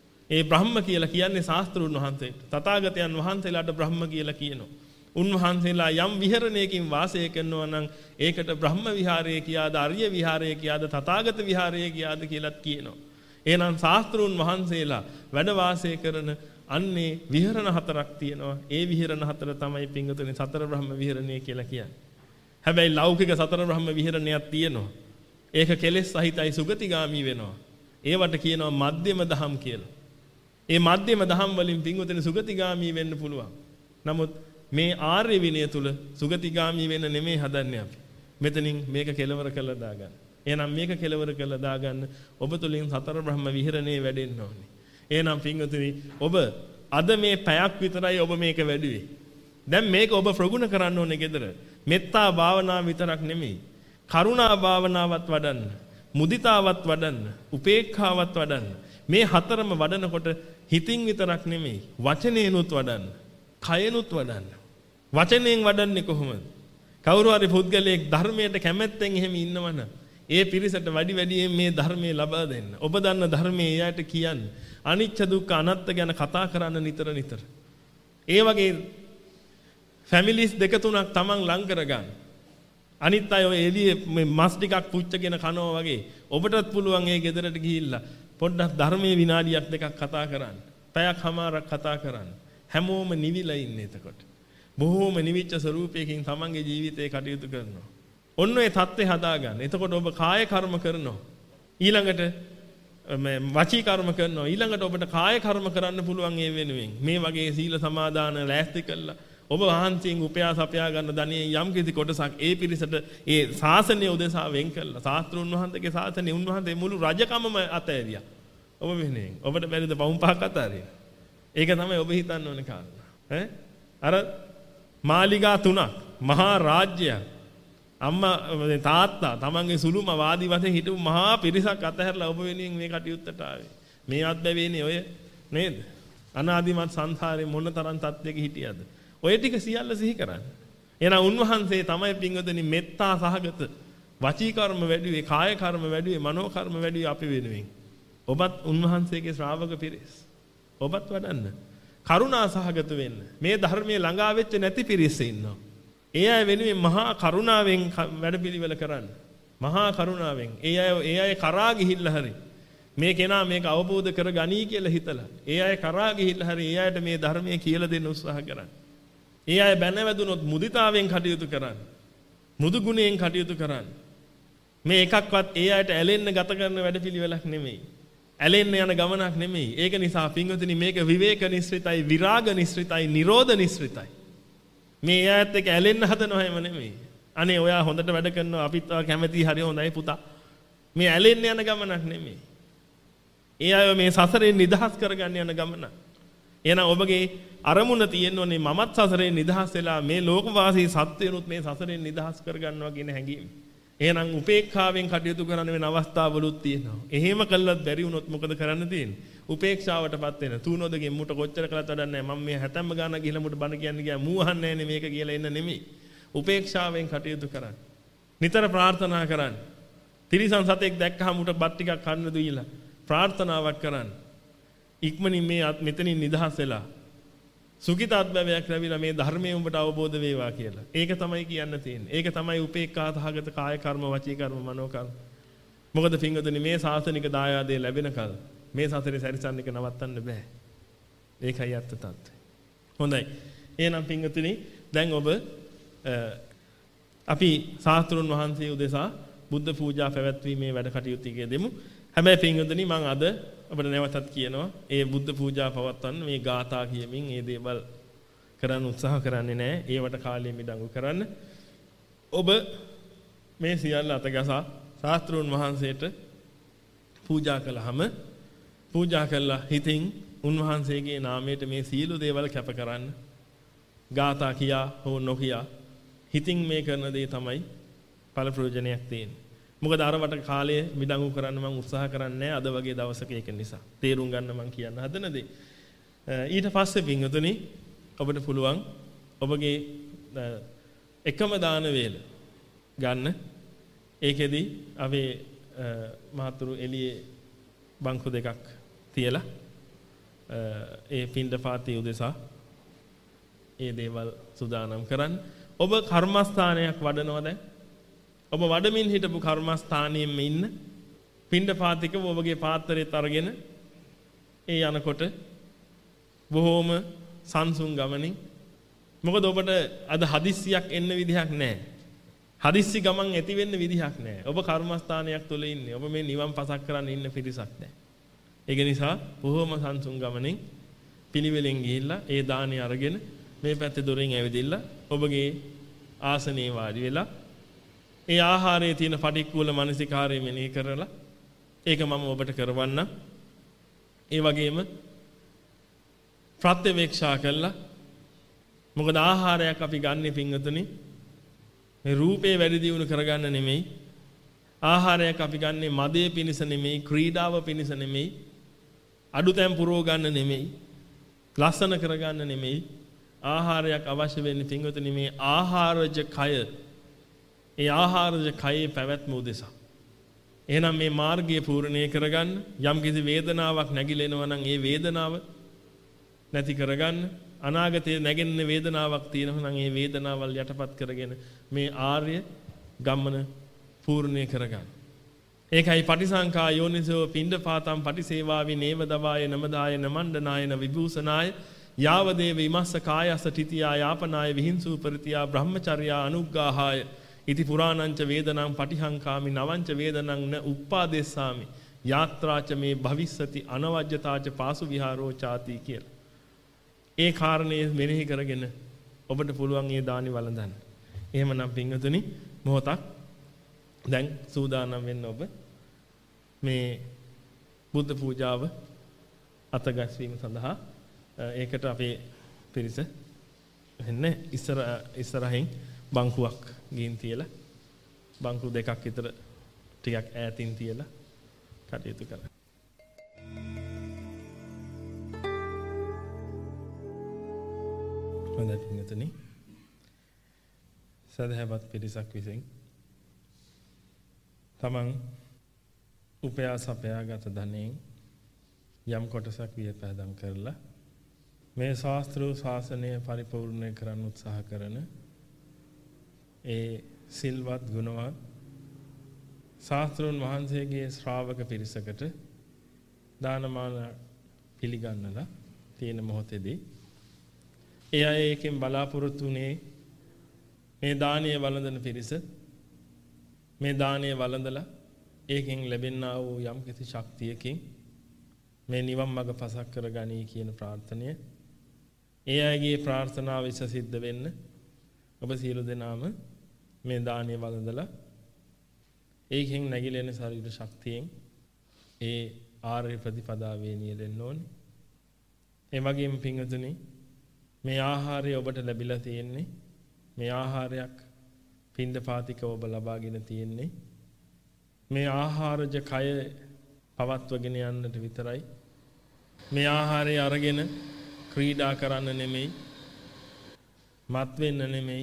ඒ බ්‍රහ්ම කියලා කියන්නේ ශාස්ත්‍රුන් වහන්සේට. තථාගතයන් වහන්සේලාට බ්‍රහ්ම කියලා කියනවා. උන්වහන්සේලා යම් විහරණයකින් වාසය කරනවා නම් ඒකට බ්‍රහ්ම විහාරය කියාද, ආර්ය විහාරය කියාද, තථාගත විහාරය කියාද කියලාත් කියනවා. එහෙනම් ශාස්ත්‍රුන් වහන්සේලා වැඩ වාසය කරන අන්නේ විහරණ හතරක් තියෙනවා. ඒ විහරණ හතර තමයි පින්වතුනි සතර බ්‍රහ්ම විහරණය කියලා කියන්නේ. හැබැයි ලෞකික සතර බ්‍රහ්ම විහරණයක් තියෙනවා. ඒක කෙලෙස් සහිතයි සුගතිගාමි වෙනවා. ඒවට කියනවා මධ්‍යම දහම් කියලා. ඒ මධ්‍යම දහම් වලින් පින්වතුනි සුගතිගාමි වෙන්න පුළුවන්. නමුත් මේ ආර්ය විනය තුල සුගතිගාමි වෙන්න නෙමෙයි හදන්නේ අපි. මෙතනින් මේක කෙලවර කළා දාගන්න. එහෙනම් මේක කෙලවර කළා දාගන්න ඔබ තුලින් සතර බ්‍රහ්ම විහරණේ වැඩෙන්න ඕනේ. එහෙනම් පින්වතුනි ඔබ අද මේ පැයක් විතරයි ඔබ මේක වැඩිවේ. දැන් මේක ඔබ ප්‍රගුණ කරන්න ඕනේ gedara. මෙත්තා භාවනාව විතරක් නෙමෙයි. කරුණා භාවනාවත් වඩන්න. මුදිතාවත් වඩන්න. උපේක්ඛාවත් වඩන්න. මේ හතරම වඩනකොට හිතින් විතරක් නෙමෙයි වචනේනුත් වඩන්න. කයනුත් වඩන්න. වචනයෙන් වඩන්නේ කොහොමද? කවුරු හරි පුද්ගලයෙක් ධර්මයට කැමැත්තෙන් එහෙම ඉන්නවනම් ඒ පිරිසට වැඩි වැඩියෙන් මේ ධර්මයේ ලබා දෙන්න. ඔබ දන්න ධර්මයේ එයාට කියන්න. අනිච්ච දුක්ඛ අනාත්ත ගැන කතා කරන්න නිතර නිතර. ඒ වගේ ෆැමිලිස් දෙක තුනක් තමන් ලං කරගන්න. අනිත් අය ඔය එළියේ මේ මස් ටිකක් පුච්චගෙන කනවා වගේ ඔබටත් පුළුවන් ඒ ගෙදරට ගිහිල්ලා පොඩ්ඩක් ධර්මයේ විනාඩියක් දෙකක් කතා කරන්න. පැයක් හමාරක් කතා කරන්න. හැමෝම නිවිලා ඉන්නේ එතකොට. බොහෝම නිවිච්ච ස්වරූපයකින් තමන්ගේ ජීවිතේ කටයුතු කරනවා. ඔන්න ඔය தත්ත්වය හදාගන්න. එතකොට ඔබ කාය කර්ම කරනවා. ඊළඟට මේ වචී කර්ම කරනවා. ඊළඟට ඔබට කාය කර්ම කරන්න පුළුවන් ඒ වෙනුවෙන්. මේ වගේ සීල සමාදාන ලෑස්ති කළා. ඔබ වහන්සේගෙන් උපයාස අපයා ගන්න ධනිය යම් කිසි කොටසක් ඒ පිරිසට ඒ ශාසනය උදෙසා වෙන් කළා. ශාස්ත්‍රුන් වහන්සේගේ ශාසනය උන්වහන්සේ මුළු රජකමම අතෑරියා. ඔබ වෙනුවෙන්. ඔබට බැරිද පවුම් පහක් අතාරින්න? ඒක තමයි ඔබ හිතන්න ඕනේ කාරණා. ඈ අර මාලිගා තුනක් මහා රාජ්‍යයක් අම්මා තාත්තා තමන්ගේ සුළුම වාදී වශයෙන් හිටපු මහා පිරිසක් අතහැරලා ඔබ වෙනුවෙන් මේ කටයුත්තට ආවේ. මේ අත්බැවේනේ ඔය නේද? අනාදිමත් සංසාරේ මොන තරම් තත්ත්වයක හිටියද? ඔය ටික සියල්ල සිහි කරන්න. එහෙනම් උන්වහන්සේ තමයි පින්වතුනි මෙත්තා සහගත වචී කර්ම වැඩිවේ, කාය කර්ම වැඩිවේ, මනෝ කර්ම වැඩිවේ අපි වෙනුවෙන්. ඔබත් උන්වහන්සේගේ ශ්‍රාවක පිරිස්. ඔබත් වඩන්න. කරුණා සහගත වෙන්න. මේ ධර්මයේ ළඟා වෙච්ච නැති පිරිස් ඉන්නවා. ඒ අය වෙනුවෙන් මහා කරුණාවෙන් වැඩපිළිවෙල කරන්න. මහා කරුණාවෙන්. ඒ අය ඒ අය කරා ගිහිල්ලා හරි මේ කෙනා මේක අවබෝධ කරගනී කියලා හිතලා ඒ අය කරා ගිහිල්ලා හරි ඒ අයට මේ ධර්මයේ කියලා දෙන්න උත්සාහ කරන්න. ඒ අය බැනවැදුනොත් මුදිතාවෙන් කටයුතු කරන්න. මුදු ගුණයෙන් කටයුතු කරන්න. මේ එකක්වත් ඒ අයට ඇලෙන්න ගත කරන වැඩපිළිවෙලක් නෙමෙයි. ඇලෙන්න යන ගමනක් නෙමෙයි. ඒක නිසා පින්වතුනි මේක විවේක නිස්ෘතයි, විරාග නිස්ෘතයි, නිරෝධ නිස්ෘතයි. මේ ඈත් එක ඇලෙන්න හදනව හැම නෙමෙයි. අනේ ඔයා හොඳට වැඩ කරනවා අපිත් කැමති හරි හොඳයි පුතා. මේ ඇලෙන්න යන ගමනක් නෙමෙයි. ඒ අය මේ සසරෙන් නිදහස් කරගන්න යන ගමන. එහෙනම් ඔබගේ අරමුණ තියෙන්නේ මමත් සසරෙන් නිදහස් වෙලා මේ ලෝකවාසී සත්වයනුත් මේ සසරෙන් නිදහස් කරගන්නවා කියන හැඟීම. එහෙනම් උපේක්ෂාවෙන් කටයුතු කරන්න වෙන අවස්ථාවලුත් තියෙනවා. එහෙම කළත් බැරි වුණොත් මොකද කරන්න තියෙන්නේ? උපේක්ෂාවටපත් වෙන. තුනොදගෙන් මුට කොච්චර කළත් වැඩක් නැහැ. මම මේ හැතැම්ම ගාන ගිහලා මුට බණ කියන්නේ ගියා මූ අහන්නේ නැහැ මේක කියලා එන්න නෙමෙයි. උපේක්ෂාවෙන් කටයුතු කරන්න. නිතර ප්‍රාර්ථනා කරන්න. තිරිසන් සතෙක් දැක්කහම මුට බත් ටිකක් කන්න දුයිලා ප්‍රාර්ථනාවක් කරන්න. ඉක්මනින් මේ මෙතනින් නිදහස් වෙලා සුඛිතාත්මයක් ලැබිලා මේ ධර්මයේ උඹට අවබෝධ වේවා කියලා. ඒක තමයි කියන්න තියෙන්නේ. ඒක තමයි උපේක්ඛා සහගත කාය කර්ම, වචී කර්ම, මනෝ කර්ම. මොකද පින්වතුනි මේ සාසනික දායාදේ ලැබෙන කල මේ සසරේ සැරිසන්න එක නවත්තන්න බෑ. ඒකයි අත්ත තත්ත්වය. හොඳයි. එහෙනම් පින්වතුනි දැන් ඔබ අපි ශාස්ත්‍රුන් වහන්සේ උදෙසා බුද්ධ පූජා පැවැත්වීමේ වැඩ කටයුතු යෙදෙමු. හැබැයි පින්වතුනි මම අද අපිට නැවතත් කියනවා ඒ බුද්ධ පූජා පවත්වන්න මේ ගාථා කියමින් මේ දේවල් කරන්න උත්සාහ කරන්නේ නැහැ. ඒවට කාලය මිඩංගු කරන්න. ඔබ මේ සියල්ල අතගසා ශාස්ත්‍රූන් වහන්සේට පූජා කළාම පූජා කළා හිතින් උන්වහන්සේගේ නාමයට මේ සියලු දේවල් කැප කරන්න. ගාථා කියා හෝ නොකියා හිතින් මේ කරන දේ තමයි ඵල ප්‍රයෝජනයක් තියෙන්නේ. මොකද අරවට කාලය මිඩංගු කරන්න මම උත්සාහ කරන්නේ අද වගේ දවසක ඒක නිසා. තේරුම් ගන්න මම කියන්න හදන දේ. ඊට පස්සේ පින්වතුනි ඔබට පුළුවන් ඔබගේ එකම දාන වේල ගන්න. ඒකෙදි අපි මහතුරු එළියේ බංකු දෙකක් තියලා ඒ පින්ඩපාතී උදෙසා ඒ දේවල් සූදානම් කරන්න. ඔබ කර්මස්ථානයක් වඩනවා දැන්. ඔබ වඩමින් හිටපු කර්මස්ථානයෙම ඉන්න පින්ඩපාතිකව ඔබගේ පාත්‍රයත් අරගෙන ඒ යනකොට බොහෝම සංසුන් ගමනින් මොකද ඔබට අද හදිස්සියක් එන්න විදිහක් නැහැ. හදිස්සි ගමන් ඇති වෙන්න විදිහක් නැහැ. ඔබ කර්මස්ථානයක් තුල ඉන්නේ. ඔබ මේ නිවන් පසක් කරන්න ඉන්න පිරිසක් නැහැ. ඒක නිසා බොහෝම සංසුන් ගමනින් පිළිවෙලෙන් ගිහිල්ලා ඒ දාණය අරගෙන මේ පැත්තේ දොරෙන් ඇවිදින්න ඔබගේ ආසනයේ වාඩි වෙලා ඒ ආහාරයේ තියෙන පටික්කුල මානසිකාරය මෙනෙහි කරලා ඒක මම ඔබට කරවන්න. ඒ වගේම ප්‍රත්‍යවේක්ෂා කළා. මොකද ආහාරයක් අපි ගන්න පින්වතුනි මේ රූපේ වැඩි දියුණු කරගන්න නෙමෙයි. ආහාරයක් අපි ගන්නේ මදේ පිණිස නෙමෙයි, ක්‍රීඩාව පිණිස නෙමෙයි, අඩුතැන් පුරව ගන්න නෙමෙයි, ලස්සන කරගන්න නෙමෙයි. ආහාරයක් අවශ්‍ය වෙන්නේ පින්වතුනි මේ ආහාරජ කය ඒ ආහාරජ කයේ පැවැත්ම උදෙසා. එහෙනම් මේ මාර්ගය පූර්ණේ කරගන්න යම් කිසි වේදනාවක් නැగిලෙනවා නම් ඒ වේදනාව නැති කරගන්න අනාගතයේ නැගෙන්න වේදනාවක් තියෙනවා නම් ඒ වේදනාවල් යටපත් කරගෙන මේ ආර්ය ගමන පූර්ණේ කරගන්න. ඒකයි පටිසංකා යෝනිසෝ පිණ්ඩපාතම් පටිසේවාවි නේව දවාය නමදාය නමණ්ඩනායන විභූෂනාය යාවදේව ඉමස්ස කායස තිතියා යාපනාය විහිංසූ පරිතියා බ්‍රහ්මචර්යා අනුග්ගාහාය ඉති පුරාණංච වේදනං පටිහංකාමි නවංච වේදනං න උප්පාදේස්සාමි යාත්‍රාච මේ භවිස්සති අනවජ්‍යතාච පාසු විහාරෝ ചാති කියලා. ඒ කාරණේ මෙනෙහි කරගෙන ඔබට පුළුවන් ඒ දානි වළඳන්න. එහෙමනම් පින්වතුනි මොහොතක් දැන් සූදානම් වෙන්න ඔබ මේ බුද්ධ පූජාව අතගැස්වීම සඳහා ඒකට අපේ පිරිස එන්න ඉස්සර ඉස්සරහින් බංකුවක් ගින් තියලා බංකු දෙකක් විතර ටිකක් ඈතින් තියලා කටයුතු කරන්න. හොඳයි පින්වතුනි සදහවත් පිරිසක් විසින් තමන් උපයා සපයාගත ධනෙන් යම් කොටසක් වියපෑදම් කරලා මේ ශාස්ත්‍රීය ශාසනය පරිපූර්ණ කරන්න උත්සාහ කරන ඒ සිල්වත් ගුණවත් ශාස්ත්‍රඥ වහන්සේගේ ශ්‍රාවක පිරිසකට දානමාන පිළිගන්නලා තියෙන මොහොතේදී ඒ අය එකෙන් බලාපොරොත්තු වුණේ මේ දානීය වළඳන පිරිස මේ දානීය වළඳලා ඒකෙන් ලැබෙනා වූ යම් කිසි ශක්තියකින් මේ නිවන් මඟ පසක් කරගනී කියන ප්‍රාර්ථනය ඒ අයගේ ප්‍රාර්ථනාව විශ්ව සිද්ධ වෙන්න ඔබ සියලු දෙනාම මේ දානීය වළඳලා ඒකෙන් නැగిලෙන ශරීර ශක්තියෙන් ඒ ආර්ය ප්‍රතිපදාවේ නියැලෙන්න ඕනේ. ඒ වගේම පින්වතුනි මේ ආහාරය ඔබට ලැබිලා තියෙන්නේ මේ ආහාරයක් පින්දපාතික ඔබ ලබාගෙන තියෙන්නේ මේ ආහාරජ කය පවත්වගෙන යන්නට විතරයි. මේ ආහාරය අරගෙන ක්‍රීඩා කරන්න නෙමෙයි මත් වෙන්න නෙමෙයි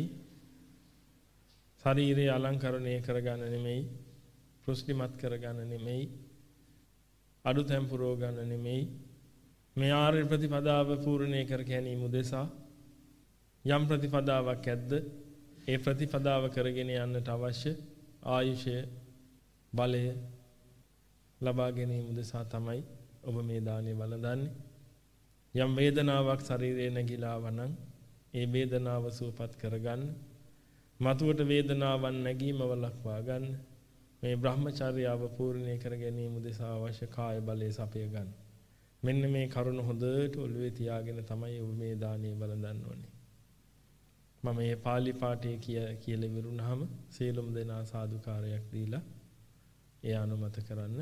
ශරීරය අලංකරණය කරගන්න නෙමෙයි පුෂ්ටිමත් කරගන්න නෙමෙයි අඩු තැම්පුරව ගන්න නෙමෙයි මේ ආර්ය ප්‍රතිපදාව පූර්ණේ කර ගැනීම උදෙසා යම් ප්‍රතිපදාවක් ඇද්ද ඒ ප්‍රතිපදාව කරගෙන යන්නට අවශ්‍ය ආයුෂය බලය ලබා ගැනීම උදෙසා තමයි ඔබ මේ දානය වළඳන්නේ. යම් වේදනාවක් ශරීරයේ නැగిලා වනම් ඒ වේදනාව සුවපත් කරගන්න මතුවට වේදනාවන් නැගීම වළක්වා ගන්න මේ බ්‍රහ්මචර්යාව පූර්ණේ කර ගැනීම උදෙසා අවශ්‍ය කාය බලය සපය ගන්න. මෙන්න මේ කරුණ හොඳට ඔළුවේ තියාගෙන තමයි ඔබ මේ දානය වළඳන්න ඕනේ. මම මේ පාලි පාඨය කියලා විරුණාම සීලොම් දෙනා සාදුකාරයක් දීලා ඒ අනුමත කරන්න.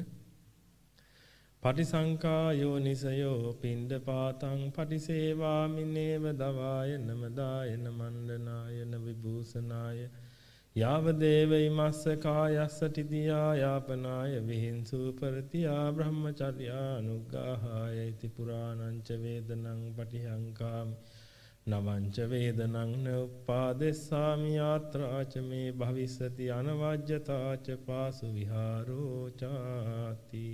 පටිසංකා යෝනිසයෝ පිණ්ඩපාතං පටිසේවාමිනේව දවාය නමදාය නමණ්ඩනාය විභූෂනාය යාවදේව ඉමස්ස කායස්ස තිතියා යාපනාය විහිංසූ පරිතියා බ්‍රහ්මචර්යා අනුග්ගාහාය ඉති පුරාණංච වේදනං පටිහංකාමි නවංච වේදනං න උප්පාදෙස්සාමි යාත්‍රාච මේ භවිස්සති අනවජ්‍යතාච පාසු විහාරෝ ചാති.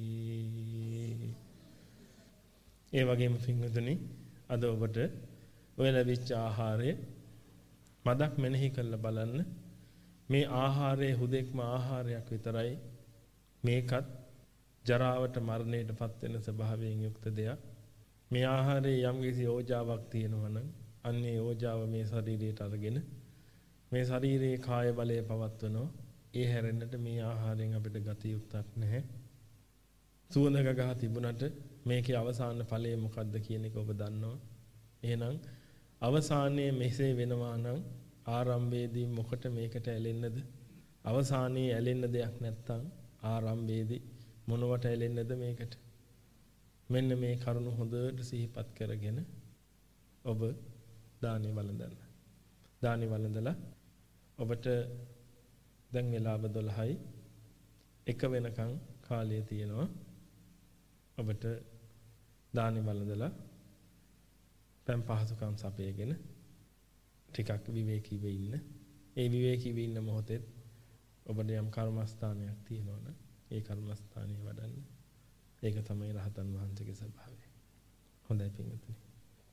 ඒ වගේම පින්වතුනි අද ඔබට ඔය ලැබිච්ච ආහාරය මදක් මෙනෙහි කරලා බලන්න. මේ ආහාරයේ හුදෙක්ම ආහාරයක් විතරයි. මේකත් ජරාවට මරණයට පත් වෙන ස්වභාවයෙන් යුක්ත දෙයක්. මේ ආහාරයේ යම් කිසි ඕජාවක් තියෙනවා නම් අන්නේ ඕජාව මේ ශරීරයට අරගෙන මේ ශරීරයේ කාය බලය පවත්වනවා. ඒ හැරෙන්නට මේ ආහාරයෙන් අපිට ගත යුක්තක් නැහැ. සුවඳ ගගහ තිබුණට මේකේ අවසාන ඵලය මොකක්ද කියන එක ඔබ දන්නවා. එහෙනම් අවසානයේ මෙසේ වෙනවා නම් ආරම්භයේදී මොකට මේකට ඇලෙන්නද? අවසානයේ ඇලෙන්න දෙයක් නැත්තම් ආරම්භයේදී මොනවට ඇලෙන්නද මේකට? මෙන්න මේ කරුණ හොඳට සිහිපත් කරගෙන ඔබ දානි වළඳන්න. දානි වළඳලා ඔබට දැන් වෙලාව දොළහයි එක වෙනකන් කාලය තියෙනවා. ඔබට දානි වළඳලා පම් පහසුකම් සපයගෙන ටිකක් විවේකීව ඉන්න. ඒ විවේකීව ඉන්න මොහොතේ ඔබට යම් කර්මස්ථානයක් තියෙනවනේ ඒ කර්මස්ථානයේ වඩන්න. ඒක තමයි රහතන් වහන්සේගේ ස්වභාවය. හොඳයි පින්වතුනි.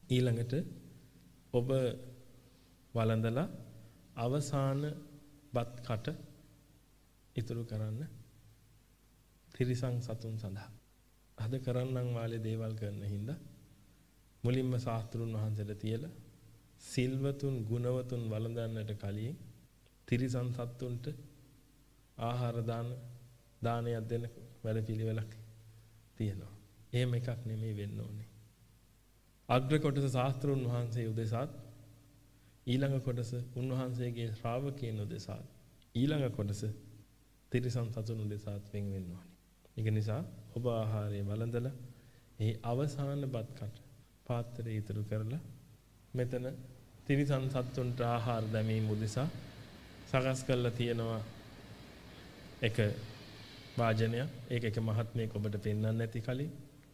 ඊළඟට ඔබ වළඳලා අවසාන බත් කට ඉතුරු කරන්න තිරිසන් සතුන් සඳහා. අද කරන්නම් වාලේ දේවල් කරන හින්දා මුලින්ම ශාස්ත්‍රුන් වහන්සේට තියලා සිල්වතුන් ගුණවතුන් වළඳන්නට කලින් තිරිසන් සත්තුන්ට ආහාර දාන දානයක් දෙන වැඩපිළිවෙලක් තියෙනවා. එහෙම එකක් නෙමෙයි වෙන්න ඕනේ. අග්‍ර කොටස ශාස්ත්‍රුන් වහන්සේ උදෙසාත් ඊළඟ කොටස උන්වහන්සේගේ ශ්‍රාවකයන් උදෙසාත් ඊළඟ කොටස තිරිසන් සතුන් උදෙසාත් වෙන් වෙන්න ඕනේ. ඒක නිසා ඔබ ආහාරය වළඳලා ඒ අවසාන බත් කට පාත්‍රය ඉතුරු කරලා මෙතන තිරිසන් සත්තුන්ට ආහාර දැමීම උදෙසා සකස් කරලා තියෙනවා එක වාජනයක්. ඒක එක මහත්මයෙක් ඔබට පෙන්වන්න නැති කලින්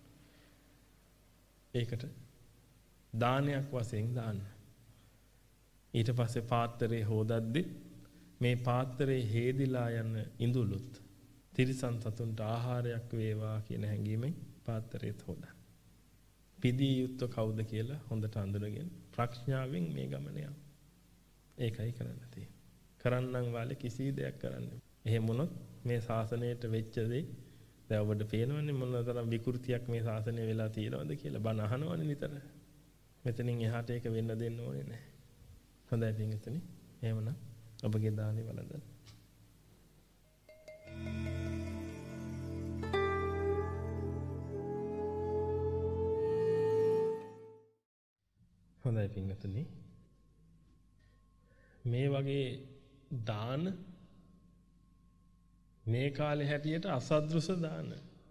ඒකට දානයක් වශයෙන් දාන්න. ඊට පස්සේ පාත්‍රය හොදද්දි මේ පාත්‍රයේ හේදිලා යන ඉඳුලුත් තිරිසන් සතුන්ට ආහාරයක් වේවා කියන හැඟීමෙන් පාත්‍රයත් හොදන්න. පිදී යුත්ව කවුද කියලා හොඳට අඳුනගෙන ප්‍රඥාවෙන් මේ ගමන යන්න. ඒකයි කරන්න තියෙන්නේ. කරන්නම් වාලේ කිසි දෙයක් කරන්න. එහෙම වුණොත් මේ ශාසනයට වෙච්ච දේ දැන් ඔබට පේනවනේ මොනතරම් විකෘතියක් මේ ශාසනය වෙලා තියෙනවද කියලා බණ අහනවනේ නිතර. මෙතනින් එහාට ඒක වෙන්න දෙන්න ඕනේ නැහැ. හොඳයි පින්විතනි. එහෙමනම් ඔබගේ දානේ වළඳන්න. හොඳයි පින්විතනි. මේ වගේ දාන මේ කාලේ හැටියට අසද්දෘස දාන.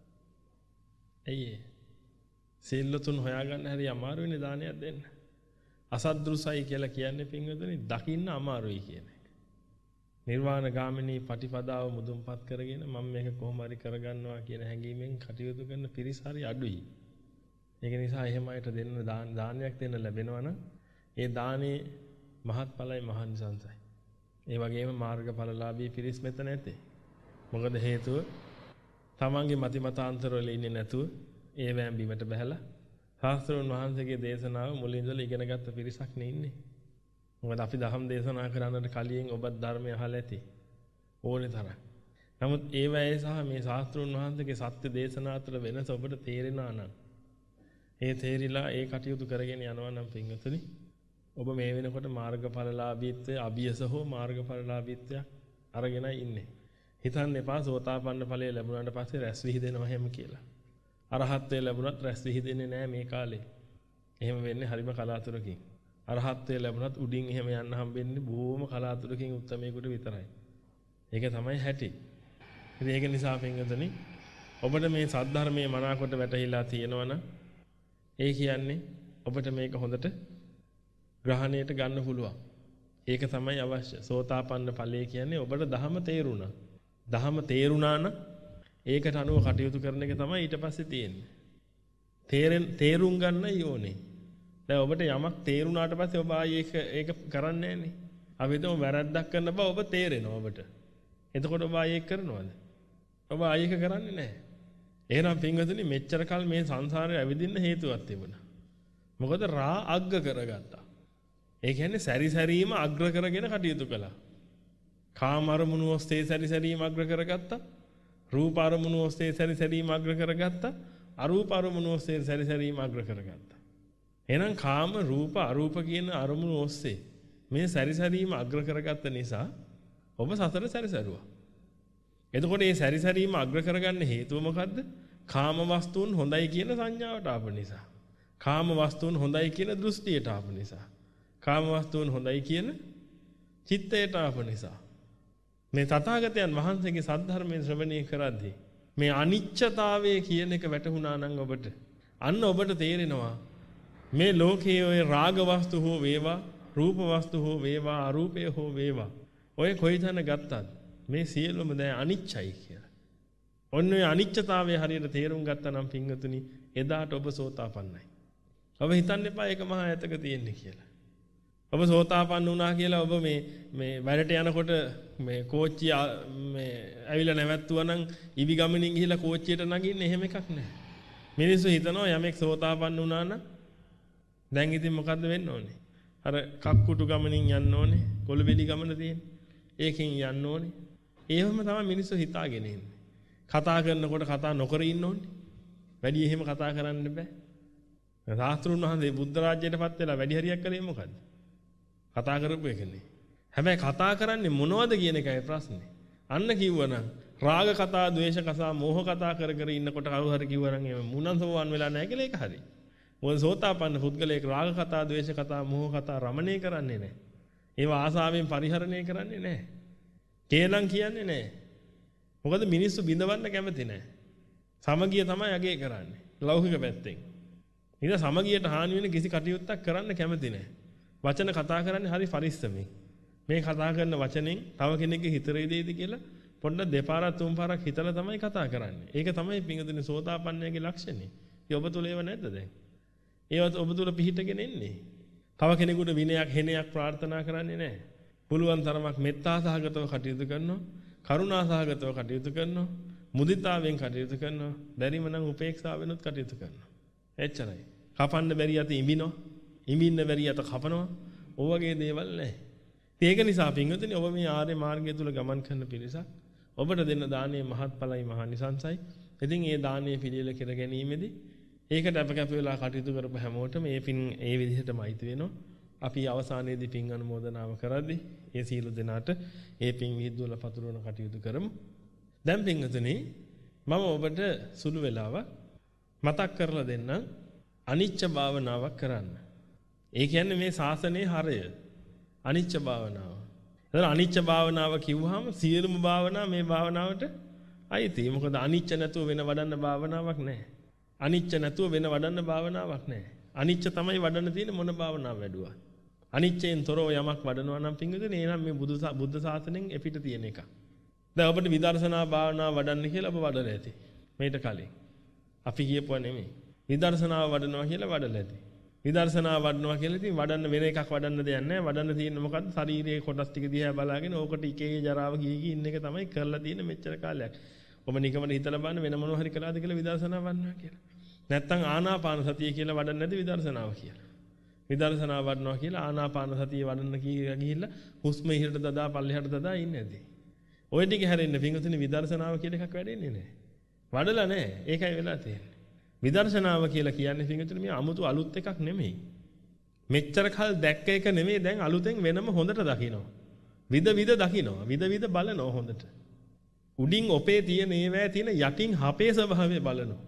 ඇයි ඒ? සීලතුන් හොයාගන්න හැරි අමාරුයිනේ දානයක් දෙන්න. අසද්දෘසයි කියලා කියන්නේ පින්වතුනි දකින්න අමාරුයි කියන එක. නිර්වාණ ගාමිනී පටිපදාව මුදුන්පත් කරගෙන මම මේක කොහොම හරි කරගන්නවා කියන හැඟීමෙන් කටයුතු කරන පිරිස හරි අඩුයි. ඒක නිසා එහෙම අයට දෙන්න දානයක් දෙන්න ලැබෙනවා නම් ඒ දානේ මහත්ඵලයි මහානිසංසයි. ඒ වගේම මාර්ගඵලලාභී පිරිස් මෙතන නැතේ. මොකද හේතුව තමන්ගේ මති මතාන්තර වල ඉන්නේ නැතුව ඒ වෑම් බිමට බහැලා ශාස්ත්‍රඥ වහන්සේගේ දේශනාව මුලින් ඉඳලා ඉගෙන ගත්ත පිරිසක් නේ ඉන්නේ. මොකද අපි දහම් දේශනා කරන්නට කලින් ඔබත් ධර්මය අහලා ඇති. ඕනේ තරම්. නමුත් ඒ වෑයේ සහ මේ ශාස්ත්‍රඥ වහන්සේගේ සත්‍ය දේශනා අතර වෙනස ඔබට තේරෙනා නම් ඒ තේරිලා ඒ කටයුතු කරගෙන යනවා නම් පින්වතුනි ඔබ මේ වෙනකොට මාර්ගඵලලාභීත්වයේ අභියස හෝ මාර්ගඵලලාභීත්වයක් අරගෙනයි ඉන්නේ. හිතන්න එපා සෝතාපන්න ඵලය ලැබුණාට පස්සේ රැස් විහිදෙනවා හැම කියලා. අරහත්ත්වය ලැබුණත් රැස් විහිදෙන්නේ නැහැ මේ කාලේ. එහෙම වෙන්නේ හරිම කලාතුරකින්. අරහත්ත්වය ලැබුණත් උඩින් එහෙම යන්න හම්බෙන්නේ බොහොම කලාතුරකින් උත්තමයෙකුට විතරයි. ඒක තමයි හැටි. ඉතින් ඒක නිසා පින්වතුනි ඔබට මේ සද්ධර්මයේ මනාකොට වැටහිලා තියෙනවනම් ඒ කියන්නේ ඔබට මේක හොඳට ග්‍රහණයට ගන්න පුළුවන්. ඒක තමයි අවශ්‍ය. සෝතාපන්න ඵලය කියන්නේ ඔබට ධහම තේරුණා. ධහම තේරුණා නම් ඒකට අනුව කටයුතු කරන එක තමයි ඊට පස්සේ තියෙන්නේ. තේරෙන් තේරුම් ගන්න ඕනේ. දැන් ඔබට යමක් තේරුණාට පස්සේ ඔබ ආයේ ඒක ඒක කරන්නේ නැහනේ. අපි හිතමු වැරද්දක් කරන බව ඔබ තේරෙනවා ඔබට. එතකොට ඔබ ආයේ ඒක කරනවද? ඔබ ආයේ ඒක කරන්නේ නැහැ. එහෙනම් පින්වතුනි මෙච්චර කල් මේ සංසාරේ ඇවිදින්න හේතුවක් තිබුණා. මොකද රා අග්ග කරගත්තා. ඒ කියන්නේ සැරිසැරීම අග්‍ර කරගෙන කටයුතු කළා. කාම අරමුණු ඔස්සේ සැරිසැරීම අග්‍ර කරගත්තා. රූප අරමුණු ඔස්සේ සැරිසැරීම අග්‍ර කරගත්තා. අරූප අරමුණු ඔස්සේ සැරිසැරීම අග්‍ර කරගත්තා. එහෙනම් කාම රූප අරූප කියන අරමුණු ඔස්සේ මේ සැරිසැරීම අග්‍ර කරගත්ත නිසා ඔබ සතර සැරිසරුවා. එතකොට මේ සැරිසැරීම අග්‍ර කරගන්න හේතුව මොකද්ද? කාම වස්තුන් හොඳයි කියන සංඥාවට ආපු නිසා. කාම වස්තුන් හොඳයි කියන දෘෂ්ටියට ආපු නිසා. කාම වස්තුන් හොඳයි කියන චිත්තයට ආපු නිසා. මේ තථාගතයන් වහන්සේගේ සද්ධර්මයෙන් ශ්‍රවණය කරද්දී මේ අනිච්චතාවය කියන එක වැටහුණා නම් ඔබට අන්න ඔබට තේරෙනවා මේ ලෝකයේ ඔය රාග වස්තු හෝ වේවා රූප වස්තු හෝ වේවා අරූපය හෝ වේවා ඔය කොයිතැන ගත්තත් මේ සියලුම දැන් අනිච්චයි කියලා. ඔන්න ඔය අනිච්චතාවය හරියට තේරුම් ගත්තා නම් පින්වතුනි එදාට ඔබ සෝතාපන්නයි. ඔබ හිතන්න එපා ඒක මහා ඈතක තියෙන්නේ කියලා. ඔබ සෝතාපන්න වුණා කියලා ඔබ මේ මේ වැඩට යනකොට මේ කෝච්චිය මේ ඇවිල්ලා නැවැත්තුවා නම් ඉවි ගමනින් ගිහිල්ලා කෝච්චියට නගින්න එහෙම එකක් නැහැ. මිනිස්සු හිතනවා යමෙක් සෝතාපන්න වුණා නම් දැන් ඉතින් මොකද්ද වෙන්න ඕනේ? අර කක්කුටු ගමනින් යන්න ඕනේ. කොළබෙලි ගමන තියෙන. ඒකෙන් යන්න ඕනේ. ඒවම තමයි මිනිස්සු හිතාගෙන ඉන්නේ. කතා කරනකොට කතා නොකර ඉන්න ඕනේ. වැඩි එහෙම කතා කරන්න බෑ. සාස්ත්‍රුන් වහන්සේ බුද්ධ රාජ්‍යයටපත් වෙලා වැඩි හරියක් කළේ මොකද්ද? කතා කරපු එකනේ. හැබැයි කතා කරන්නේ මොනවද කියන එකයි ප්‍රශ්නේ. අන්න කිව්වනම් රාග කතා, ද්වේෂ කතා, මෝහ කතා කර කර ඉන්නකොට කවුරු හරි කිව්වනම් එහෙම මුනන්සෝවන් වෙලා නැහැ කියලා ඒක හරි. මොකද සෝතාපන්න පුද්ගලයෙක් රාග කතා, ද්වේෂ කතා, මෝහ කතා රමණය කරන්නේ නැහැ. ඒවා ආසාවෙන් පරිහරණය කරන්නේ නැහැ. කේලම් කියන්නේ නැහැ. මොකද මිනිස්සු බිඳවන්න කැමති නැහැ. සමගිය තමයි අගේ කරන්නේ. ලෞකික පැත්තෙන්. ඉතින් සමගියට හානි වෙන කිසි කටයුත්තක් කරන්න කැමති නැහැ. වචන කතා කරන්නේ හරි පරිස්සමෙන්. මේ කතා කරන වචනෙන් තව කෙනෙක්ගේ හිත රෙදෙයිද කියලා පොඩ්ඩක් දෙපාරක් තුන් පාරක් හිතලා තමයි කතා කරන්නේ. ඒක තමයි පිංගුතුනි සෝතාපන්නයගේ ලක්ෂණය. ඒ ඔබ තුල ඒව නැද්ද දැන්? ඒවත් ඔබ තුල පිහිටගෙන ඉන්නේ. තව කෙනෙකුට විනයක් හෙනයක් ප්‍රාර්ථනා කරන්නේ නැහැ. පුළුවන් තරමක් මෙත්තා සහගතව කටයුතු කරනවා, කරුණා සහගතව කටයුතු කරනවා, මුදිතාවෙන් කටයුතු කරනවා, බැරිම නම් උපේක්ෂාවෙන්වත් කටයුතු කරනවා. එච්චරයි. කපන්න බැරි යත ඉඹිනවා, ඉඹින්න බැරි යත කපනවා. ඔය වගේ දේවල් නැහැ. ඒක නිසා පින්වතුනි ඔබ මේ ආර්ය මාර්ගය තුල ගමන් කරන පිරිසක් ඔබට දෙන්න දානයේ මහත්ඵලයි මහානිසංසයි. ඉතින් ඒ දානයේ පිළියෙල කර ගැනීමේදී ඒකට අප කැප වෙලා කටයුතු කරපු හැමෝටම මේ පින් ඒ විදිහටම අයිති වෙනවා. අපි අවසානයේදී පින් අනුමෝදනාව කරද්දී ඒ සීල දෙනාට ඒ පින් විහිදුවල පතුරවන කටයුතු කරමු. දැන් පින්වතුනි මම ඔබට සුළු වෙලාවක් මතක් කරලා දෙන්නම් අනිච්ච භාවනාවක් කරන්න. ඒ කියන්නේ මේ ශාසනයේ හරය අනිච්ච භාවනාව. එතන අනිච්ච භාවනාව කිව්වහම සියලුම භාවනා මේ භාවනාවට අයිතියි. මොකද අනිච්ච නැතුව වෙන වඩන්න භාවනාවක් නැහැ. අනිච්ච නැතුව වෙන වඩන්න භාවනාවක් නැහැ. අනිච්ච තමයි වඩන්න තියෙන මොන භාවනාව වැඩුවා. අනිච්චයෙන් තොරව යමක් වඩනවා නම් පිංගුදේ එනම් මේ බුදු බුද්ධ ශාසනයෙන් එපිට තියෙන එක. දැන් ඔබට විදර්ශනා භාවනාව වඩන්න කියලා ඔබ වඩලා ඇති. මේට කලින්. අපි කියපුවා නෙමෙයි. විදර්ශනාව වඩනවා කියලා වඩලා ඇති. විදර්ශනාව වඩනවා කියලා ඉතින් වඩන්න වෙන එකක් වඩන්න දෙයක් නැහැ. වඩන්න තියෙන්නේ මොකද්ද? ශරීරයේ කොටස් ටික දිහා බලාගෙන ඕකට එකේ ජරාව ගිහි ගිහි ඉන්න එක තමයි කරලා තියෙන මෙච්චර කාලයක්. ඔබ නිකමන හිතලා බලන්න වෙන මොනවා හරි කළාද කියලා විදර්ශනාව වඩනවා කියලා. නැත්තම් ආනාපාන සතිය කියලා වඩන්නේ නැති විදර්ශනාව කියලා. විදර්ශනාව වඩනවා කියලා ආනාපාන සතිය වඩන්න ගිහිල්ලා හුස්ම ඉහළට දදා පල්ලෙහාට දදා ඉන්නේ නැති. ඔය ටික හැරෙන්න පිංගුතුනි විදර්ශනාව කියලා එකක් වැඩෙන්නේ නැහැ. වඩලා නැහැ. ඒකයි වෙලා තියෙන්නේ. විදර්ශනාව කියලා කියන්නේ පිංගුතුනි මේ 아무තු අලුත් එකක් නෙමෙයි. මෙච්චර කල් දැක්ක එක නෙමෙයි දැන් අලුතෙන් වෙනම හොඳට දකිනවා. විද විද දකිනවා. විද විද බලනවා හොඳට. උඩින් ඔපේ තියෙන ඒවැය තියෙන යටින් හපේ ස්වභාවය බලනවා.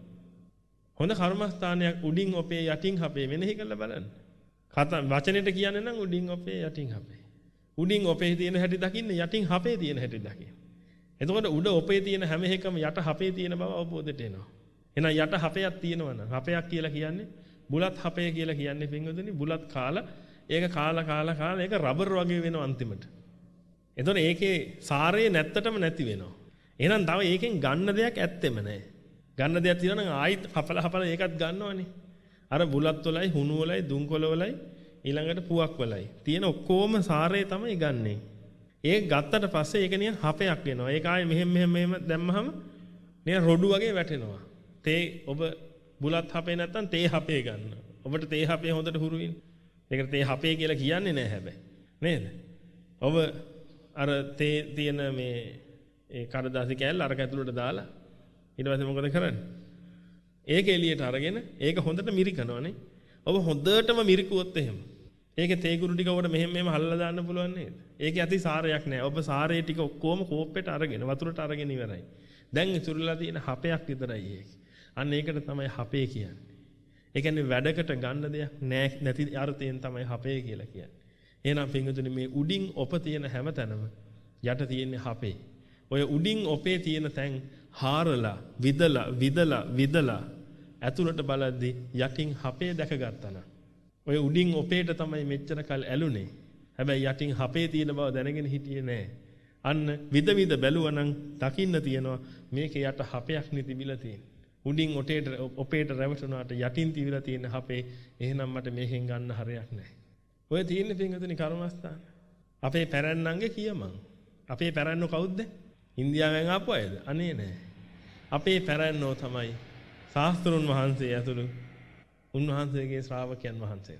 හොඳ කර්මස්ථානයක් උඩින් ඔපේ යටින් හපේ මෙනෙහි කරලා බලන්න. කතා වචනෙට කියන්නේ නම් උඩින් ඔපේ යටින් හපේ. උඩින් ඔපේ තියෙන හැටි දකින්න යටින් හපේ තියෙන හැටි දකින්න. එතකොට උඩ ඔපේ තියෙන හැම එකම යට හපේ තියෙන බව අවබෝධයට එනවා. එහෙනම් යට හපයක් තියෙනවා නම් හපයක් කියලා කියන්නේ බුලත් හපය කියලා කියන්නේ පින්වතුනි බුලත් කාලා ඒක කාලා කාලා කාලා ඒක රබර් වගේ වෙනවා අන්තිමට. එතකොට ඒකේ සාරය නැත්තටම නැති වෙනවා. එහෙනම් තව ඒකෙන් ගන්න දෙයක් ඇත්තෙම නැහැ. ගන්න දෙයක් තියෙනවා නම් ආයිත් හපලා හපලා ඒකත් ගන්නවනේ. අර බුලත් වලයි හුණු වලයි දුම්කොළ වලයි ඊළඟට පුවක් වලයි තියෙන ඔක්කොම සාරය තමයි ගන්නෙ. ඒක ගත්තට පස්සේ ඒක නිකන් හපයක් වෙනවා. ඒක ආයේ මෙහෙම මෙහෙම මෙහෙම දැම්මහම නිකන් රොඩු වගේ වැටෙනවා. තේ ඔබ බුලත් හපේ නැත්තම් තේ හපේ ගන්න. ඔබට තේ හපේ හොඳට හුරු වෙන්නේ. ඒකට තේ හපේ කියලා කියන්නේ නැහැ හැබැයි. නේද? ඔබ අර තේ තියෙන මේ ඒ කඩදාසි කෑල්ල අර ඇතුළට දාලා ඊට පස්සේ මොකද කරන්නේ? ඒක එළියට අරගෙන ඒක හොඳට මිරිකනවනේ. ඔබ හොඳටම මිරිකුවොත් එහෙම. ඒකේ තේ කුරු ටික ඔබට මෙහෙම මෙහෙම හල්ලලා දාන්න පුළුවන් නේද? ඒකේ ඇති සාරයක් නැහැ. ඔබ සාරේ ටික ඔක්කොම කෝප්පෙට අරගෙන වතුරට අරගෙන ඉවරයි. දැන් ඉතුරුලා තියෙන හපයක් විතරයි ඒක. අන්න ඒකට තමයි හපේ කියන්නේ. ඒ කියන්නේ වැඩකට ගන්න දෙයක් නැති අර්ථයෙන් තමයි හපේ කියලා කියන්නේ. එහෙනම් පින්වතුනි මේ උඩින් ඔප තියෙන හැම තැනම යට තියෙන්නේ හපේ. ඔය උඩින් ඔපේ තියෙන තැන් හාරලා විදලා විදලා විදලා ඇතුළට බලද්දි යටින් හපේ දැකගත්තා නම් ඔය උඩින් ඔපේට තමයි මෙච්චර කල් ඇලුනේ. හැබැයි යටින් හපේ තියෙන බව දැනගෙන හිටියේ නෑ. අන්න විද විද බැලුවනම් දකින්න තියෙනවා මේක යට හපයක් නිතිබිලා තියෙන්නේ. උඩින් ඔටේට ඔපේට රැවටුණාට යටින් තිබිලා තියෙන හපේ එහෙනම් මට මේකෙන් ගන්න හරයක් නෑ. ඔය තියෙන පින්වතුනි කර්මස්ථාන. අපේ පැරණන්ගේ කියමන්. අපේ පැරණෝ කවුද? ඉන්දියාවෙන් ආපු අයද? අනේ නෑ. අපේ පැරණෝ තමයි ශාස්ත්‍රුන් වහන්සේ ඇතුළු උන්වහන්සේගේ ශ්‍රාවකයන් වහන්සේලා.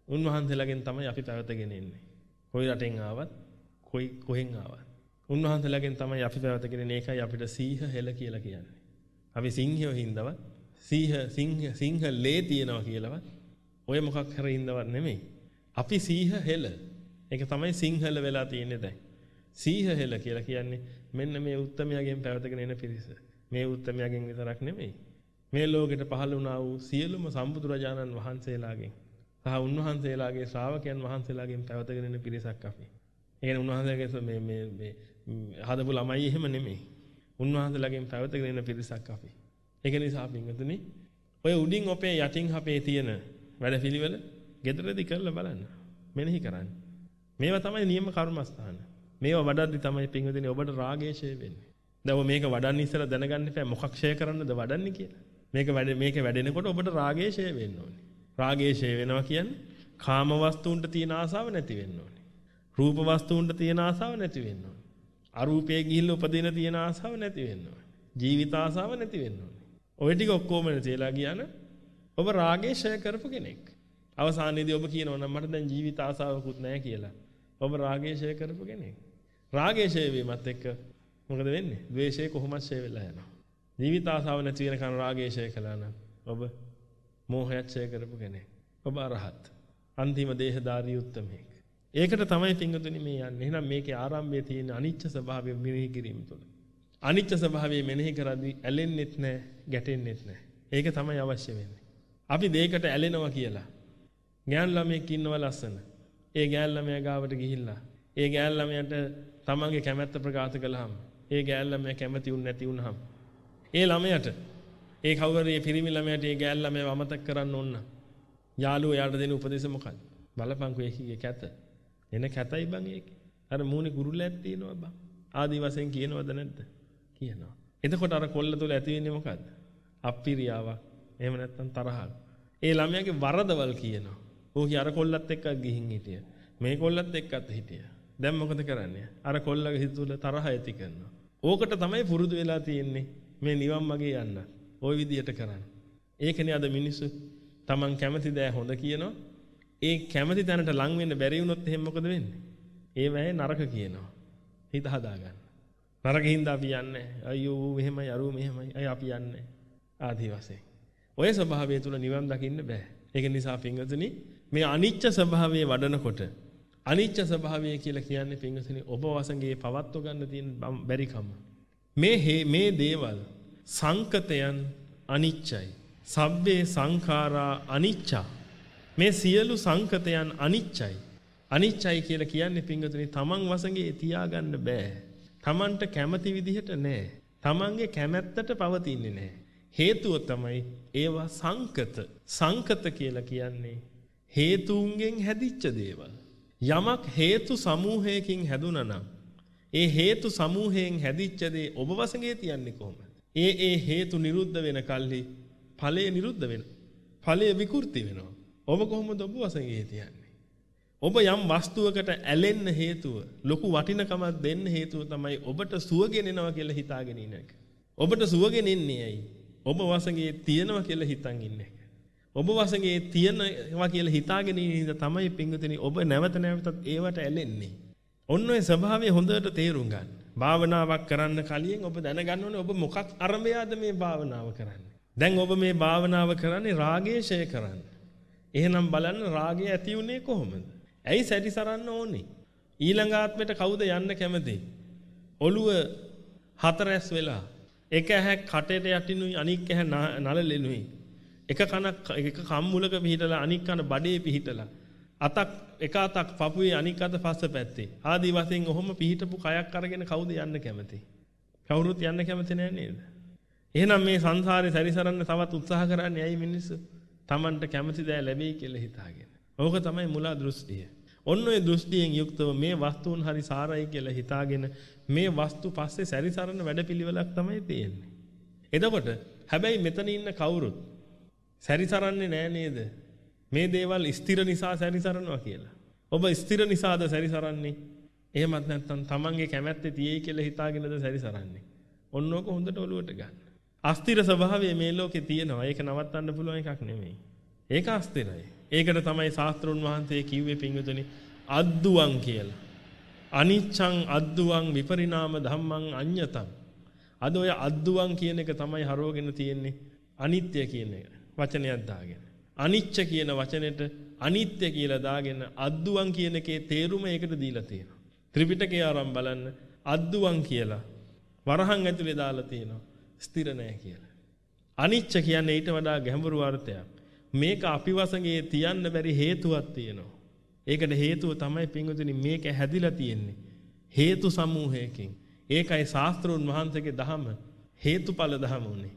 උන්වහන්සේලාගෙන් තමයි අපි පැවතගෙන ඉන්නේ. කොයි රටෙන් ආවත්, කොයි කොහෙන් ආවත්. උන්වහන්සේලාගෙන් තමයි අපි පැවතගෙන ඉන්නේ. ඒකයි අපිට සීහ හෙල කියලා කියන්නේ. අපි සිංහයෝ හින්දවත් සීහ සිංහ සිංහ ලේ තියනවා කියලාවත් ඔය මොකක් හරි හින්දවත් නෙමෙයි. අපි සීහ හෙල. ඒක තමයි සිංහල වෙලා තියෙන්නේ දැන්. සීහ හෙල කියලා කියන්නේ මෙන්න මේ උත්තමයාගෙන් පැවතගෙන එන පිරිස. මේ උත්තමයාගෙන් විතරක් නෙමෙයි. මේ ලෝකෙට පහළ වුණා වූ සියලුම සම්බුදුරජාණන් වහන්සේලාගෙන් සහ උන්වහන්සේලාගේ ශ්‍රාවකයන් වහන්සේලාගෙන් පැවතගෙන එන පිරිසක් අපි. ඒ කියන්නේ උන්වහන්සේලාගේ මේ මේ මේ හදපු ළමයි එහෙම නෙමෙයි. උන්වහන්සේලාගෙන් පැවතගෙන එන පිරිසක් අපි. ඒක නිසා පින්වතුනි ඔය උඩින් ඔපේ යටින් අපේ තියෙන වැඩපිළිවෙල ගෙදරදී කරලා බලන්න. මෙනෙහි කරන්න. මේවා තමයි නියම කර්මස්ථාන. මේවා වඩද්දි තමයි පින්වතුනි ඔබට රාගය ඡය වෙන්නේ. දැන් ඔබ මේක වඩන්න ඉස්සලා දැනගන්න එපා මොකක් ඡය කරන්නද වඩන්නේ කියලා. මේක වැඩ මේක වැඩෙනකොට ඔබට රාගය ඡය වෙන්න ඕනේ. රාගය ඡය වෙනවා කියන්නේ කාම වස්තුන්ට තියෙන ආසාව නැති වෙන්න ඕනේ. රූප වස්තුන්ට තියෙන ආසාව නැති වෙන්න ඕනේ. අරූපයේ ගිහිල්ලා උපදින තියෙන ආසාව නැති වෙන්න ඕනේ. ජීවිත ආසාව නැති වෙන්න ඕනේ. ඔය ටික ඔක්කොම නැතිලා ගියාන ඔබ රාගය ඡය කරපු කෙනෙක්. අවසානයේදී ඔබ කියනවා නම් මට දැන් ජීවිත ආසාවකුත් නැහැ කියලා. ඔබ රාගය ඡය කරපු කෙනෙක්. රාගය ඡය වීමත් එක්ක මොකද වෙන්නේ? ද්වේෂය කොහොමද ඡය වෙලා යනවා. ජීවිත ආසාව නැති වෙනකන් රාගය ඡය කළා නම් ඔබ මෝහය ඡය කරපු කෙනෙක්. ඔබ අරහත්. අන්තිම දේහධාරී උත්තමයෙක්. ඒකට තමයි පිංගුතුනි මේ යන්නේ. එහෙනම් මේකේ ආරම්භයේ තියෙන අනිච්ච ස්වභාවය මෙනෙහි කිරීම තුළ. අනිච්ච ස්වභාවය මෙනෙහි කරද්දී ඇලෙන්නෙත් නැහැ, ගැටෙන්නෙත් නැහැ. ඒක තමයි අවශ්‍ය වෙන්නේ. අපි දෙයකට ඇලෙනවා කියලා. ගෑන් ළමයෙක් ඉන්නවා ලස්සන. ඒ ගෑන් ළමයා ගාවට ගිහිල්ලා ඒ ගෑන් ළමයාට තමන්ගේ කැමැත්ත ප්‍රකාශ කළාම ඒ ගෑන් ළමයා කැමති වුන් නැති වුනහම ඒ ළමයාට ඒ කවුරුරේ පිරිමි ළමයාට ඒ ගෑන් ළමයාව අමතක කරන්න ඕන. යාළුවෝ යාට දෙන උපදේශ මොකක්ද? බලපංකෝ ඒකේ කැත. එන කැතයි බං ඒකේ. අර මූණේ කුරුල්ලක් තියෙනවා බං. ආදි වශයෙන් කියනවද නැද්ද? කියනවා. එතකොට අර කොල්ල තුල ඇති වෙන්නේ මොකද්ද? අප්පිරියාවක්. එහෙම නැත්නම් තරහක්. ඒ ළමයාගේ වරදවල් කියනවා. ඕකී අර කොල්ලත් එක්ක ගිහින් හිටිය. මේ කොල්ලත් එක්කත් හිටිය. දැන් මොකද කරන්නේ? අර කොල්ලගේ හිත තුල තරහ ඇති කරනවා. ඕකට තමයි පුරුදු වෙලා තියෙන්නේ මේ නිවන් මාගේ යන්න. ওই විදියට කරන්න. ඒකනේ අද මිනිස්සු Taman කැමති දෑ හොඳ කියනවා. ඒ කැමති තැනට ලං වෙන්න බැරි වුණොත් එහෙනම් මොකද වෙන්නේ? ඒ වැයේ නරක කියනවා. හිත හදාගන්න. නරකින්ද අපි යන්නේ. අයියෝ මෙහෙමයි අරුව මෙහෙමයි. අය අපි යන්නේ. ආදි වශයෙන්. ඔය ස්වභාවය තුල නිවන් දකින්න බෑ. ඒක නිසා පින්වතුනි මේ අනිච්ච ස්වභාවයේ වඩනකොට අනිච්ච ස්වභාවය කියලා කියන්නේ පින්වතුනි ඔබ වසඟේ පවත්ව ගන්න තියෙන බැරිකම. මේ මේ දේවල් සංකතයන් අනිච්චයි. සබ්බේ සංඛාරා අනිච්චා. මේ සියලු සංකතයන් අනිච්චයි. අනිච්චයි කියලා කියන්නේ පින්වතුනි තමන් වසඟේ තියාගන්න බෑ. තමන්ට කැමති විදිහට නෑ. තමන්ගේ කැමැත්තට පවතින්නේ නෑ. හේතුව තමයි ඒවා සංකත. සංකත කියලා කියන්නේ හේතුන්ගෙන් හැදිච්ච දේවල්. යමක් හේතු සමූහයකින් හැදුනා නම් ඒ හේතු සමූහයෙන් හැදිච්ච දේ ඔබ වසඟේ තියන්නේ කොහොමද? ඒ ඒ හේතු නිරුද්ධ වෙන කල්හි ඵලය නිරුද්ධ වෙනවා. ඵලය විකෘති වෙනවා. ඔබ කොහොමද ඔබ වසඟේ තියන්නේ? ඔබ යම් වස්තුවකට ඇලෙන්න හේතුව, ලොකු වටිනකමක් දෙන්න හේතුව තමයි ඔබට සුවගෙනෙනවා කියලා හිතාගෙන ඉන්න එක. ඔබට සුවගෙනෙන්නේ ඇයි? ඔබ වසඟේ තියනවා කියලා හිතන් ඉන්නේ. ඔබ වසඟේ තියනවා කියලා හිතාගෙන ඉන්න ඉඳ තමයි පිංගුතුනි ඔබ නැවත නැවතත් ඒවට ඇලෙන්නේ. ඔන්න ඔය ස්වභාවය හොඳට තේරුම් ගන්න. භාවනාවක් කරන්න කලින් ඔබ දැනගන්න ඕනේ ඔබ මොකක් අරඹයාද මේ භාවනාව කරන්නේ. දැන් ඔබ මේ භාවනාව කරන්නේ රාගය ඡය කරන්න. එහෙනම් බලන්න රාගය ඇති උනේ කොහොමද? ඇයි සැටිසරන්න ඕනේ? ඊළඟ ආත්මෙට කවුද යන්න කැමති? ඔළුව හතරැස් වෙලා එක ඇහැක් කටේට යටිනුයි අනික් ඇහැ නළලෙනුයි. එක කනක් එක කම්මුලක පිහිටලා අනික් කන බඩේ පිහිටලා අතක් එක අතක් පපුවේ අනික් අත පස්ස පැත්තේ. ආදි වශයෙන් ඔහොම පිහිටපු කයක් අරගෙන කවුද යන්න කැමති? කවුරුත් යන්න කැමති නෑ නේද? එහෙනම් මේ සංසාරේ සැරිසරන්න තවත් උත්සාහ කරන්නේ ඇයි මිනිස්සු? Tamanට කැමති දෑ ලැබෙයි කියලා හිතාගෙන. ඕක තමයි මුලා දෘෂ්ටිය. ඔන්න ඔය දෘෂ්ටියෙන් යුක්තව මේ වස්තුන් හරි සාරයි කියලා හිතාගෙන මේ වස්තු පස්සේ සැරිසරන වැඩපිළිවෙලක් තමයි තියෙන්නේ. එතකොට හැබැයි මෙතන ඉන්න කවුරුත් සැරිසරන්නේ නෑ නේද? මේ දේවල් ස්ථිර නිසා සැරිසරනවා කියලා. ඔබ ස්ථිර නිසාද සැරිසරන්නේ? එහෙමත් නැත්නම් තමන්ගේ කැමැත්තේ තියෙයි කියලා හිතාගෙනද සැරිසරන්නේ? ඔන්න ඕක හොඳට ඔලුවට ගන්න. අස්ථිර ස්වභාවය මේ ලෝකේ තියෙනවා. ඒක නවත්තන්න පුළුවන් එකක් නෙමෙයි. ඒක අස්ථිරයි. ඒකට තමයි ශාස්ත්‍රුන් වහන්සේ කිව්වේ පින්විතනි අද්දුවං කියලා. අනිච්ඡං අද්දුවං විපරිණාම ධම්මං අඤ්ඤතං. අද ඔය අද්දුවං කියන එක තමයි හරවගෙන තියෙන්නේ අනිත්‍ය කියන එක වචනයක් දාගෙන. අනිච්ච කියන වචනෙට අනිත්‍ය කියලා දාගෙන අද්දුවං කියන එකේ තේරුම ඒකට දීලා තියෙනවා. ත්‍රිපිටකය ආරම්භ බලන්න අද්දුවං කියලා වරහන් ඇතුලේ දාලා තියෙනවා ස්ථිර නැහැ කියලා. අනිච්ච කියන්නේ ඊට වඩා ගැඹුරු අර්ථයක්. මේක අපි වශයෙන් තියන්න බැරි හේතුවක් තියෙනවා. ඒකට හේතුව තමයි පින්වතුනි මේක හැදිලා තියෙන්නේ හේතු සමූහයකින්. ඒකයි ශාස්ත්‍රුන් වහන්සේගේ දහම හේතුඵල දහම උනේ.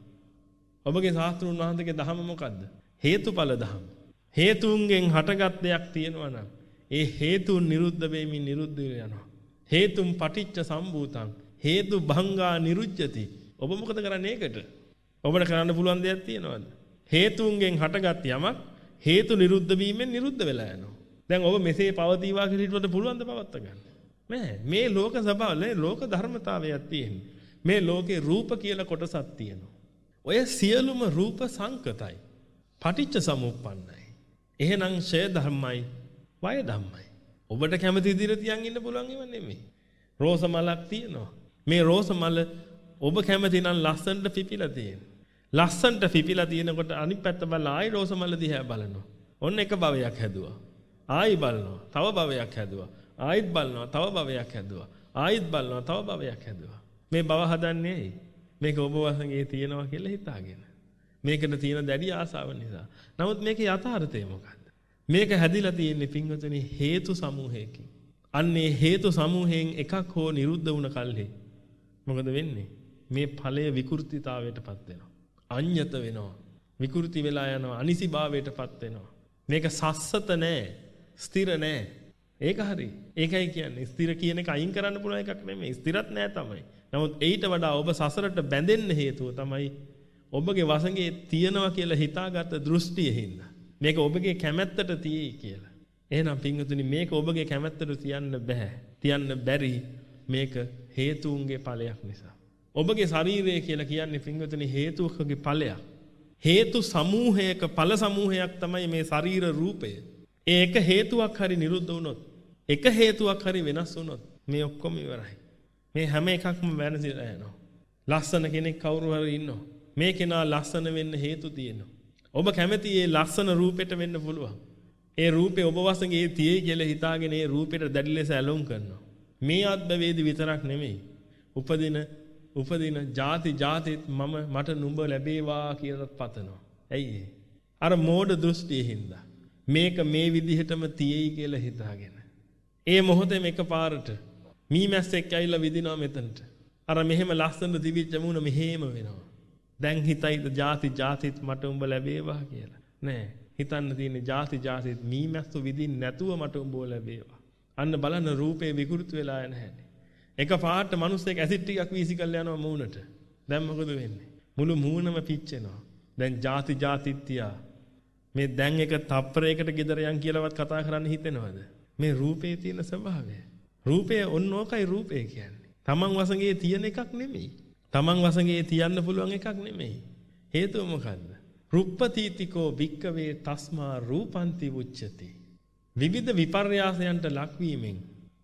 ඔබගේ ශාස්ත්‍රුන් වහන්සේගේ දහම මොකද්ද? හේතුඵල දහම. හේතුන්ගෙන් හටගත් දෙයක් තියෙනවා නම් ඒ හේතුන් නිරුද්ධ වෙමින් නිරුද්ධ වෙනවා. හේතුම් පටිච්ච සම්භූතං හේතු භංගා නිරුච්ඡති. ඔබ මොකද කරන්නේ ඒකට? ඔබට කරන්න පුළුවන් දෙයක් තියෙනවද? හේතුන්ගෙන් හටගත් යමක් හේතු නිරුද්ධ වීමෙන් නිරුද්ධ වෙලා යනවා. දැන් ඔබ මෙසේ පවතිවා කියලා හිතුවට පුළුවන් ද පවත්ත ගන්න? නෑ. මේ ලෝක ස්වභාවය ලෝක ධර්මතාවයක් තියෙනවා. මේ ලෝකේ රූප කියලා කොටසක් තියෙනවා. ඔය සියලුම රූප සංකතයි. පටිච්ච සමුප්පන්නයි. එහෙනම් ෂය ධර්මයි, වය ධම්මයි. ඔබට කැමති විදිහට තියන් ඉන්න පුළුවන් ඒවා නෙමෙයි. රෝස මලක් තියෙනවා. මේ රෝස මල ඔබ කැමති නම් ලස්සනට පිපිලා තියෙනවා. ලස්සනට පිපිලා තියෙනකොට අනිත් පැත්ත බලලා ආයි රෝස මල දිහා බලනවා. ඔන්න එක භවයක් හැදුවා. ආයි බලනවා. තව භවයක් හැදුවා. ආයිත් බලනවා. තව භවයක් හැදුවා. ආයිත් බලනවා. තව භවයක් හැදුවා. මේ භව හදන්නේ ඇයි? මේක ඔබ වශයෙන් තියෙනවා කියලා හිතාගෙන. මේකට තියෙන දැඩි ආසාව නිසා. නමුත් මේකේ යථාර්ථය මොකක්ද? මේක හැදිලා තියෙන්නේ පින්වතුනි හේතු සමූහයකින්. අන්නේ හේතු සමූහයෙන් එකක් හෝ නිරුද්ධ වුණ කල්හි මොකද වෙන්නේ? මේ ඵලය විකෘතිතාවයටපත් වෙනවා. අඤ්ඤත වෙනවා. විකෘති වෙලා යනවා. අනිසිභාවයටපත් වෙනවා. මේක සස්සත නෑ. ස්ථිර නෑ. ඒක හරි. ඒකයි කියන්නේ ස්ථිර කියන එක අයින් කරන්න පුළුවන් එකක් නෙමෙයි. ස්ථිරත් නෑ තමයි. නමුත් ඊට වඩා ඔබ සසරට බැඳෙන්න හේතුව තමයි ඔබගේ වසඟේ තියනවා කියලා හිතාගත්ත දෘෂ්ටියින්ද. මේක ඔබගේ කැමැත්තට තියෙයි කියලා. එහෙනම් පින්වතුනි මේක ඔබගේ කැමැත්තට තියන්න බෑ. තියන්න බැරි මේක හේතුන්ගේ ඵලයක් නිසා. ඔබගේ ශරීරය කියලා කියන්නේ පින්වතුනි හේතුකගේ ඵලයක්. හේතු සමූහයක ඵල සමූහයක් තමයි මේ ශරීර රූපය. ඒක හේතුවක් හරි නිරුද්ධ වුණොත්, එක හේතුවක් හරි වෙනස් වුණොත් මේ ඔක්කොම ඉවරයි. මේ හැම එකක්ම වෙනසිලා යනවා. ලස්සන කෙනෙක් කවුරු හරි ඉන්නවා. මේ කෙනා ලස්සන වෙන්න හේතු තියෙනවා. ඔබ කැමති ඒ ලස්සන රූපෙට වෙන්න පුළුවන්. ඒ රූපේ ඔබ වශයෙන් ඒ තියේ කියලා හිතාගෙන ඒ රූපෙට දැඩි ලෙස ඇලුම් කරනවා. මේ අත්බවේදී විතරක් නෙමෙයි. උපදින උපදින ಜಾති ಜಾතිත් මම මට නුඹ ලැබේවා කියලා පතනවා. ඇයි ඒ? අර මෝඩ දෘෂ්ටියින්ද මේක මේ විදිහටම තියේයි කියලා හිතාගෙන. ඒ මොහොතේම එකපාරට මීමැස්සෙක් ඇවිල්ලා විදිනවා මෙතනට. අර මෙහෙම ලස්සන දිවිච්ච මුණ මෙහෙම වෙනවා. දැන් හිතයිද ಜಾති ಜಾතිත් මට උඹ ලැබේවා කියලා. නෑ. හිතන්න තියෙන්නේ ಜಾති ಜಾතිත් මීමැස්සු විදින් නැතුව මට උඹ ලැබේවා. අන්න බලන්න රූපේ විකෘති වෙලා යන හැටි. එක පාට මිනිස්සෙක් ඇසිඩ් ටිකක් වීසි කරලා යනවා මූණට. දැන් මොකද වෙන්නේ? මුළු මූණම පිච්චෙනවා. දැන් ಜಾති ಜಾතිත් තියා. මේ දැන් එක තප්පරයකට ගෙදර යන් කියලාවත් කතා කරන්න හිතෙනවද? මේ රූපේ තියෙන ස්වභාවය. රූපය ඔන්නෝකයි රූපය කියන්නේ. තමන් වශයෙන් තියෙන එකක් නෙමෙයි. තමන් වශයෙන් තියන්න පුළුවන් එකක් නෙමෙයි. හේතුව මොකද්ද? රුප්පතිතිකෝ භික්කවේ තස්මා රූපන්ති උච්චති. විවිධ විපර්යාසයන්ට ලක්වීමෙන්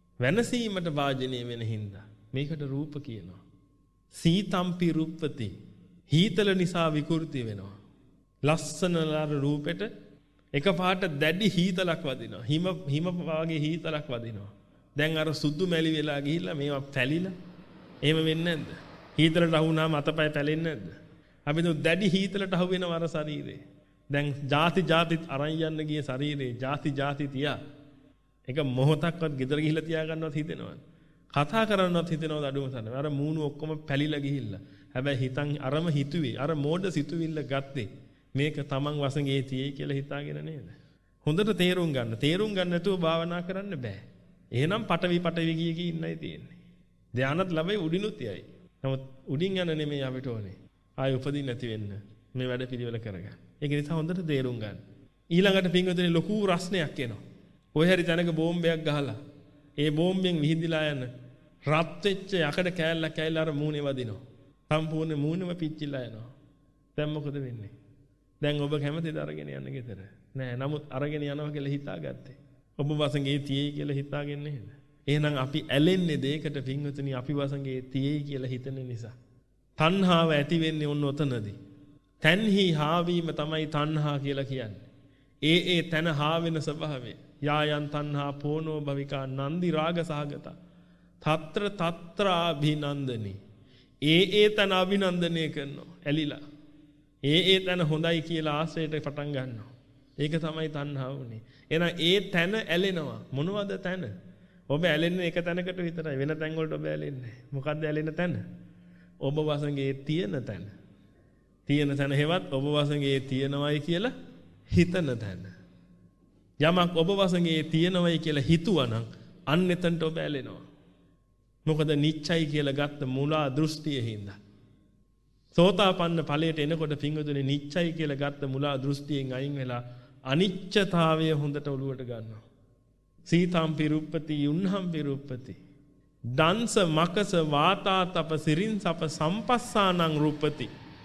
වෙනසීමට වාජනීය වෙන හින්දා මේකට රූප කියනවා. සීතම්පි රුප්පති. හීතල නිසා විකෘති වෙනවා. ලස්සනලාර රූපෙට එකපාරට දැඩි හීතලක් වදිනවා. හිම හිම වාගේ හීතලක් වදිනවා. දැන් අර සුදු මැලි වෙලා ගිහිල්ලා මේවා පැලිලා එහෙම වෙන්නේ නැද්ද? හීතලට අහු වුණාම අතපය පැලෙන්නේ නැද්ද? අපි දු දැඩි හීතලට අහු වෙනවා අර ශරීරේ. දැන් ಜಾති ಜಾතිත් අරන් යන්න ගිය ශරීරේ ಜಾති ಜಾති තියා. ඒක මොහොතක්වත් ගෙදර ගිහිල්ලා තියා ගන්නවත් හිතෙනවද? කතා කරන්නවත් හිතෙනවද අඩුම තරමේ? අර මූණු ඔක්කොම පැලිලා ගිහිල්ලා. හැබැයි හිතන් අරම හිතුවේ අර මෝඩ සිතුවිල්ල ගත්තේ මේක තමන් වශයෙන් ඒ තියේ කියලා හිතාගෙන නේද? හොඳට තේරුම් ගන්න. තේරුම් ගන්න නැතුව භාවනා කරන්න බෑ. එහෙනම් පටවි පටවි ගිය කී ඉන්නයි තියෙන්නේ. ධානත් ලැබෙයි උඩිනුත් යයි. නමුත් උඩින් යන නෙමෙයි අපිට ඕනේ. ආයෙ උපදින්න නැති වෙන්න මේ වැඩ පිළිවෙල කරගන්න. ඒක නිසා හොඳට තේරුම් ගන්න. ඊළඟට පින්වතුනි ලොකු රස්නයක් එනවා. ඔය හැරි තැනක බෝම්බයක් ගහලා ඒ බෝම්බෙන් විහිදිලා යන රත් වෙච්ච යකඩ කෑල්ලක් කෑල්ල අර මූණේ වදිනවා. සම්පූර්ණ මූණෙම පිච්චිලා යනවා. දැන් මොකද වෙන්නේ? දැන් ඔබ කැමතිද අරගෙන යන්න ගෙදර? නෑ. නමුත් අරගෙන යනවා කියලා හිතාගත්තේ. ඔබ වසඟේ තියෙයි කියලා හිතාගෙන නේද? එහෙනම් අපි ඇලෙන්නේ දෙයකට පින්වතුනි අපි වසඟේ තියෙයි කියලා හිතන නිසා. තණ්හාව ඇති වෙන්නේ ඔන්න ඔතනදී. තන්හි හාවීම තමයි තණ්හා කියලා කියන්නේ. ඒ ඒ තන හා වෙන ස්වභාවය. යායන් තණ්හා පෝනෝ භවිකා නන්දි රාග සහගත. తත්‍ර తත්‍රාභිනන්දනි. ඒ ඒ තන අභිනන්දනය කරනවා. ඇලිලා. ඒ ඒ තන හොඳයි කියලා ආශ්‍රයයට පටන් ගන්නවා. ඒක තමයි තණ්හාව උනේ. එහෙනම් ඒ තන ඇලෙනවා. මොනවද තන? ඔබ ඇලෙන්නේ එක තැනකට විතරයි. වෙන තැන් වලට ඔබ ඇලෙන්නේ නැහැ. මොකද්ද ඇලෙන තැන? ඔබ වසඟේ තියෙන තැන. තියෙන තැන හේවත් ඔබ වසඟේ තියෙනවයි කියලා හිතන තැන. යමක් ඔබ වසඟේ තියෙනවයි කියලා හිතුවනම් අන්න එතනට ඔබ ඇලෙනවා. මොකද නිච්චයි කියලා ගත්ත මුලා දෘෂ්ටියේ හින්දා. සෝතාපන්න ඵලයට එනකොට පිංගුතුනේ නිච්චයි කියලා ගත්ත මුලා දෘෂ්ටියෙන් අයින් වෙලා අනිච්චතාවය හොඳට ඔලුවට ගන්නවා. සීතම් පිරුප්පති යුන්හම් පිරුප්පති දංශ මකස වාතා තප සිරින් සප සම්පස්සානං රූපති.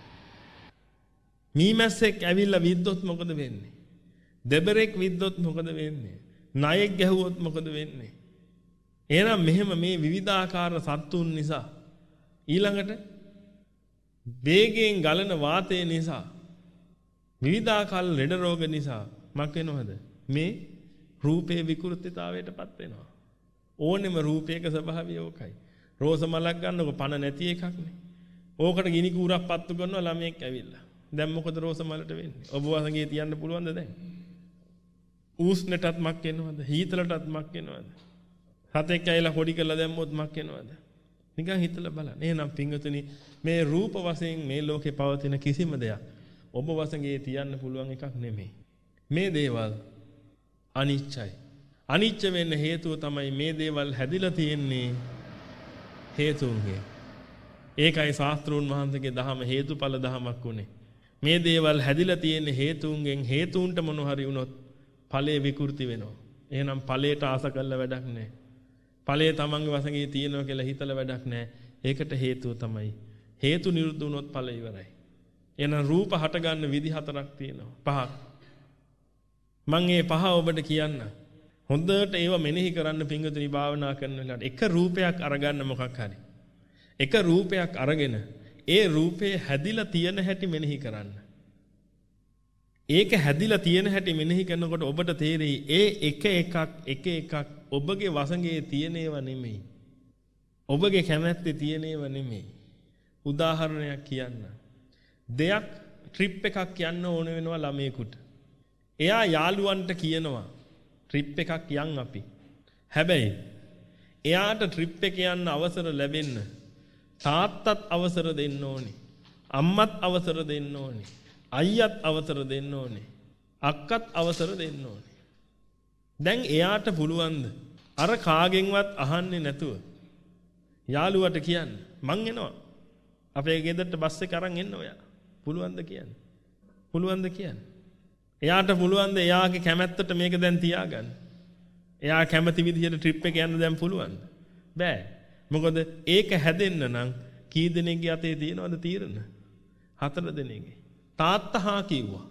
මීමැස්සෙක් ඇවිල්ලා විද්දොත් මොකද වෙන්නේ? දෙබරෙක් විද්දොත් මොකද වෙන්නේ? ණයෙක් ගැහුවොත් මොකද වෙන්නේ? එහෙනම් මෙහෙම මේ විවිධාකාර සත්තුන් නිසා ඊළඟට වේගයෙන් ගලන වාතය නිසා විවිධාකාර ලෙඩ රෝග නිසා මක් වෙනවද? මේ රූපේ විකෘතිතාවයටපත් වෙනවා. ඕනෙම රූපයක ස්වභාවය ඕකයි. රෝස මලක් ගන්නකො පණ නැති එකක් නේ. ඕකට ගිනි කූරක් පත්තු කරනවා ළමයෙක් ඇවිල්ලා. දැන් මොකද රෝස මලට වෙන්නේ? ඔබ වසඟේ තියන්න පුළුවන්ද දැන්? උෂ්ණටත් මක් වෙනවද? හීතලටත් මක් වෙනවද? හතෙක් ඇවිල්ලා පොඩි කරලා දැම්මොත් මක් වෙනවද? නිකන් හිතලා බලන්න. එහෙනම් පින්වතුනි මේ රූප වශයෙන් මේ ලෝකේ පවතින කිසිම දෙයක් ඔබ වසඟේ තියන්න පුළුවන් එකක් නෙමෙයි. මේ දේවල් අනිච්චයි. අනිච්ච වෙන්න හේතුව තමයි මේ දේවල් හැදිලා තියෙන්නේ හේතුන්ගේ. ඒකයි ශාස්ත්‍රෝන් වහන්සේගේ දහම හේතුඵල දහමක් උනේ. මේ දේවල් හැදිලා තියෙන්නේ හේතුන්ගෙන්. හේතුන්ට මොන හරි වුණොත් ඵලයේ විකෘති වෙනවා. එහෙනම් ඵලයට ආස කළ වැඩක් නැහැ. ඵලයේ තමන්ගේ වසඟේ තියෙනවා කියලා හිතලා වැඩක් නැහැ. ඒකට හේතුව තමයි හේතු නිරුද්ධ වුණොත් ඵල ඉවරයි. එහෙනම් රූප හට ගන්න විදි හතරක් තියෙනවා. පහක්. මම මේ පහ ඔබට කියන්න. හොඳට ඒව මෙනෙහි කරන්න පිංගුතුනි භාවනා කරන වෙලාවට එක රූපයක් අරගන්න මොකක් හරි. එක රූපයක් අරගෙන ඒ රූපේ හැදිලා තියෙන හැටි මෙනෙහි කරන්න. ඒක හැදිලා තියෙන හැටි මෙනෙහි කරනකොට ඔබට තේරෙයි ඒ එක එකක් එක එකක් ඔබගේ වසඟේ තියෙන ඒවා නෙමෙයි. ඔබගේ කැමැත්තේ තියෙන ඒවා නෙමෙයි. උදාහරණයක් කියන්න. දෙයක් ට්‍රිප් එකක් යන්න ඕන වෙනවා ළමයෙකුට. එයා යාළුවන්ට කියනවා ට්‍රිප් එකක් යන් අපි. හැබැයි එයාට ට්‍රිප් එක යන්න අවසර ලැබෙන්න තාත්තත් අවසර දෙන්න ඕනේ. අම්මත් අවසර දෙන්න ඕනේ. අයියත් අවසර දෙන්න ඕනේ. අක්කත් අවසර දෙන්න ඕනේ. දැන් එයාට පුළුවන්ද අර කාගෙන්වත් අහන්නේ නැතුව යාළුවට කියන්න මං එනවා. අපේ ගෙදරට බස් එක අරන් එන්න ඔයා. පුළුවන්ද කියන්නේ? පුළුවන්ද කියන්නේ? එයාට පුළුවන්ද එයාගේ කැමැත්තට මේක දැන් තියාගන්න? එයා කැමති විදිහට ට්‍රිප් එක යන්න දැන් පුළුවන්ද? බෑ. මොකද ඒක හැදෙන්න නම් කී දෙනෙක්ගේ අතේ තියෙනවද තීරණ? හතර දෙනෙක්ගේ. තාත්තා හා කිව්වා.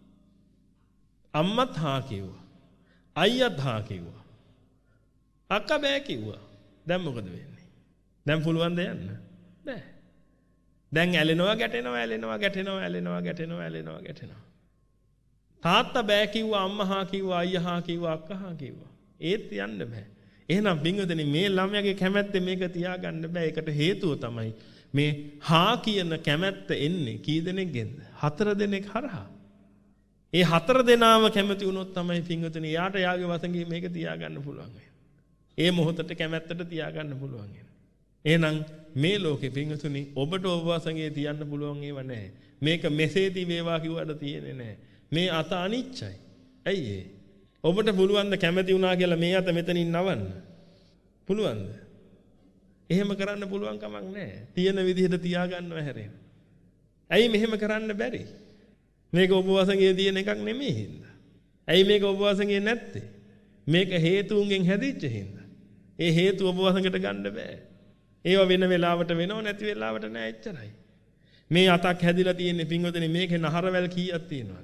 අම්මත් හා කිව්වා. අයියත් හා කිව්වා. අක්කා බෑ කිව්වා. දැන් මොකද වෙන්නේ? දැන් පුළුවන්ද යන්න? බෑ. දැන් ඇලෙනවා ගැටෙනවා ඇලෙනවා ගැටෙනවා ඇලෙනවා ගැටෙනවා ඇලෙනවා ගැටෙනවා. තාත්තා බෑ කිව්වා අම්මා හා කිව්වා අයියා හා කිව්වා අක්කා හා කිව්වා. ඒත් යන්න බෑ. එහෙනම් බින්දුදෙනි මේ ළමයාගේ කැමැත්ත මේක තියාගන්න බෑ. ඒකට හේතුව තමයි මේ හා කියන කැමැත්ත එන්නේ කී දෙනෙක්ගෙන්ද? හතර දෙනෙක් හරහා. ඒ හතර දෙනාම කැමති වුණොත් තමයි බින්දුදෙනි යාට යාගේ වසඟේ මේක තියාගන්න පුළුවන්. ඒ මොහොතට කැමැත්තට තියාගන්න පුළුවන්. එහෙනම් මේ ලෝකෙ බින්දුදෙනි ඔබට ඔබ වසඟේ තියන්න පුළුවන් ඒව නැහැ. මේක මෙසේ තිබේවා කිව්වට තියෙන්නේ නැහැ. මේ අත අනිච්චයි. ඇයි ඒ? ඔබට පුළුවන් ද කැමති වුණා කියලා මේ අත මෙතනින් නවන්න? පුළුවන්ද? එහෙම කරන්න පුළුවන් කමක් නැහැ. තියෙන විදිහට තියාගන්නව හැරෙන්න. ඇයි මෙහෙම කරන්න බැරි? මේක ඔබ වසඟේ තියෙන එකක් නෙමෙයි හින්දා. ඇයි මේක ඔබ වසඟේ නැත්තේ? මේක හේතුන්ගෙන් හැදිච්ච හින්දා. ඒ හේතු ඔබ වසඟට ගන්න බෑ. ඒව වෙන වෙලාවට වෙනව නැති වෙලාවට නෑ එච්චරයි. මේ අතක් හැදිලා තියෙන්නේ පින්වතුනි මේකේ නහරවැල් කීයක් තියෙනවද?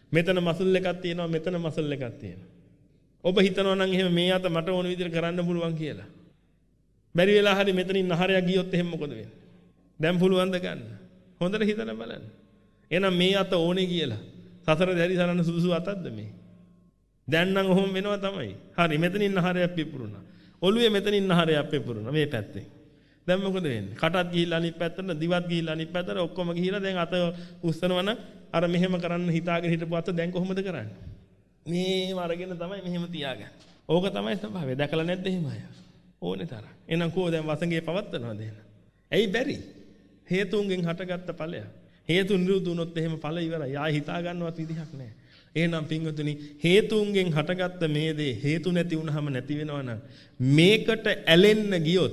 මෙතන මසල් එකක් තියෙනවා මෙතන මසල් එකක් තියෙනවා. ඔබ හිතනවා නම් එහෙම මේ අත මට ඕන විදිහට කරන්න පුළුවන් කියලා. බැරි වෙලා හරි මෙතනින් නහරයක් ගියොත් එහෙම මොකද වෙන්නේ? දැන් පුළුවන් ද ගන්න? හොඳට හිතලා බලන්න. එහෙනම් මේ අත ඕනේ කියලා. සතර දැරි සරන්න සුදුසු අතක්ද මේ? දැන් නම් ඔහොම වෙනවා තමයි. හරි මෙතනින් නහරයක් පිපුරුණා. ඔළුවේ මෙතනින් නහරයක් පිපුරුණා මේ පැත්තෙන්. දැන් මොකද වෙන්නේ? කටත් ගිහිල්ලා අනිත් පැත්තට, දිවත් ගිහිල්ලා අනිත් පැත්තට ඔක්කොම ගිහිල්ලා දැන් අත උස්සනවා නම් අර මෙහෙම කරන්න හිතාගෙන හිටපු අත දැන් කොහොමද කරන්නේ? මේව අරගෙන තමයි මෙහෙම තියාගන්නේ. ඕක තමයි ස්වභාවය. දැකලා නැද්ද එහෙම අය? ඕනේ තරම්. එහෙනම් කෝ දැන් වසඟේ පවත්වනවද එහෙනම්? ඇයි බැරි? හේතුන්ගෙන් හටගත්ත ඵලය. හේතු නිරුද්ධ වුණොත් එහෙම ඵල ඉවරයි. ආයි හිතා ගන්නවත් විදිහක් නැහැ. එහෙනම් පින්වතුනි හේතුන්ගෙන් හටගත්ත මේ දේ හේතු නැති වුනහම නැති වෙනවා නම් මේකට ඇලෙන්න ගියොත්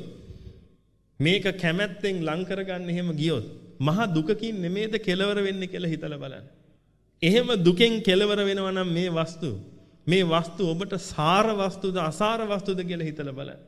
මේක කැමැත්තෙන් ලං කරගන්න එහෙම ගියොත් මහා දුකකින් නෙමෙයිද කෙලවර වෙන්නේ කියලා හිතලා බලන්න. එහෙම දුකෙන් කෙලවර වෙනවා නම් මේ වස්තු මේ වස්තු ඔබට සාර වස්තුද අසාර වස්තුද කියලා හිතලා බලන්න.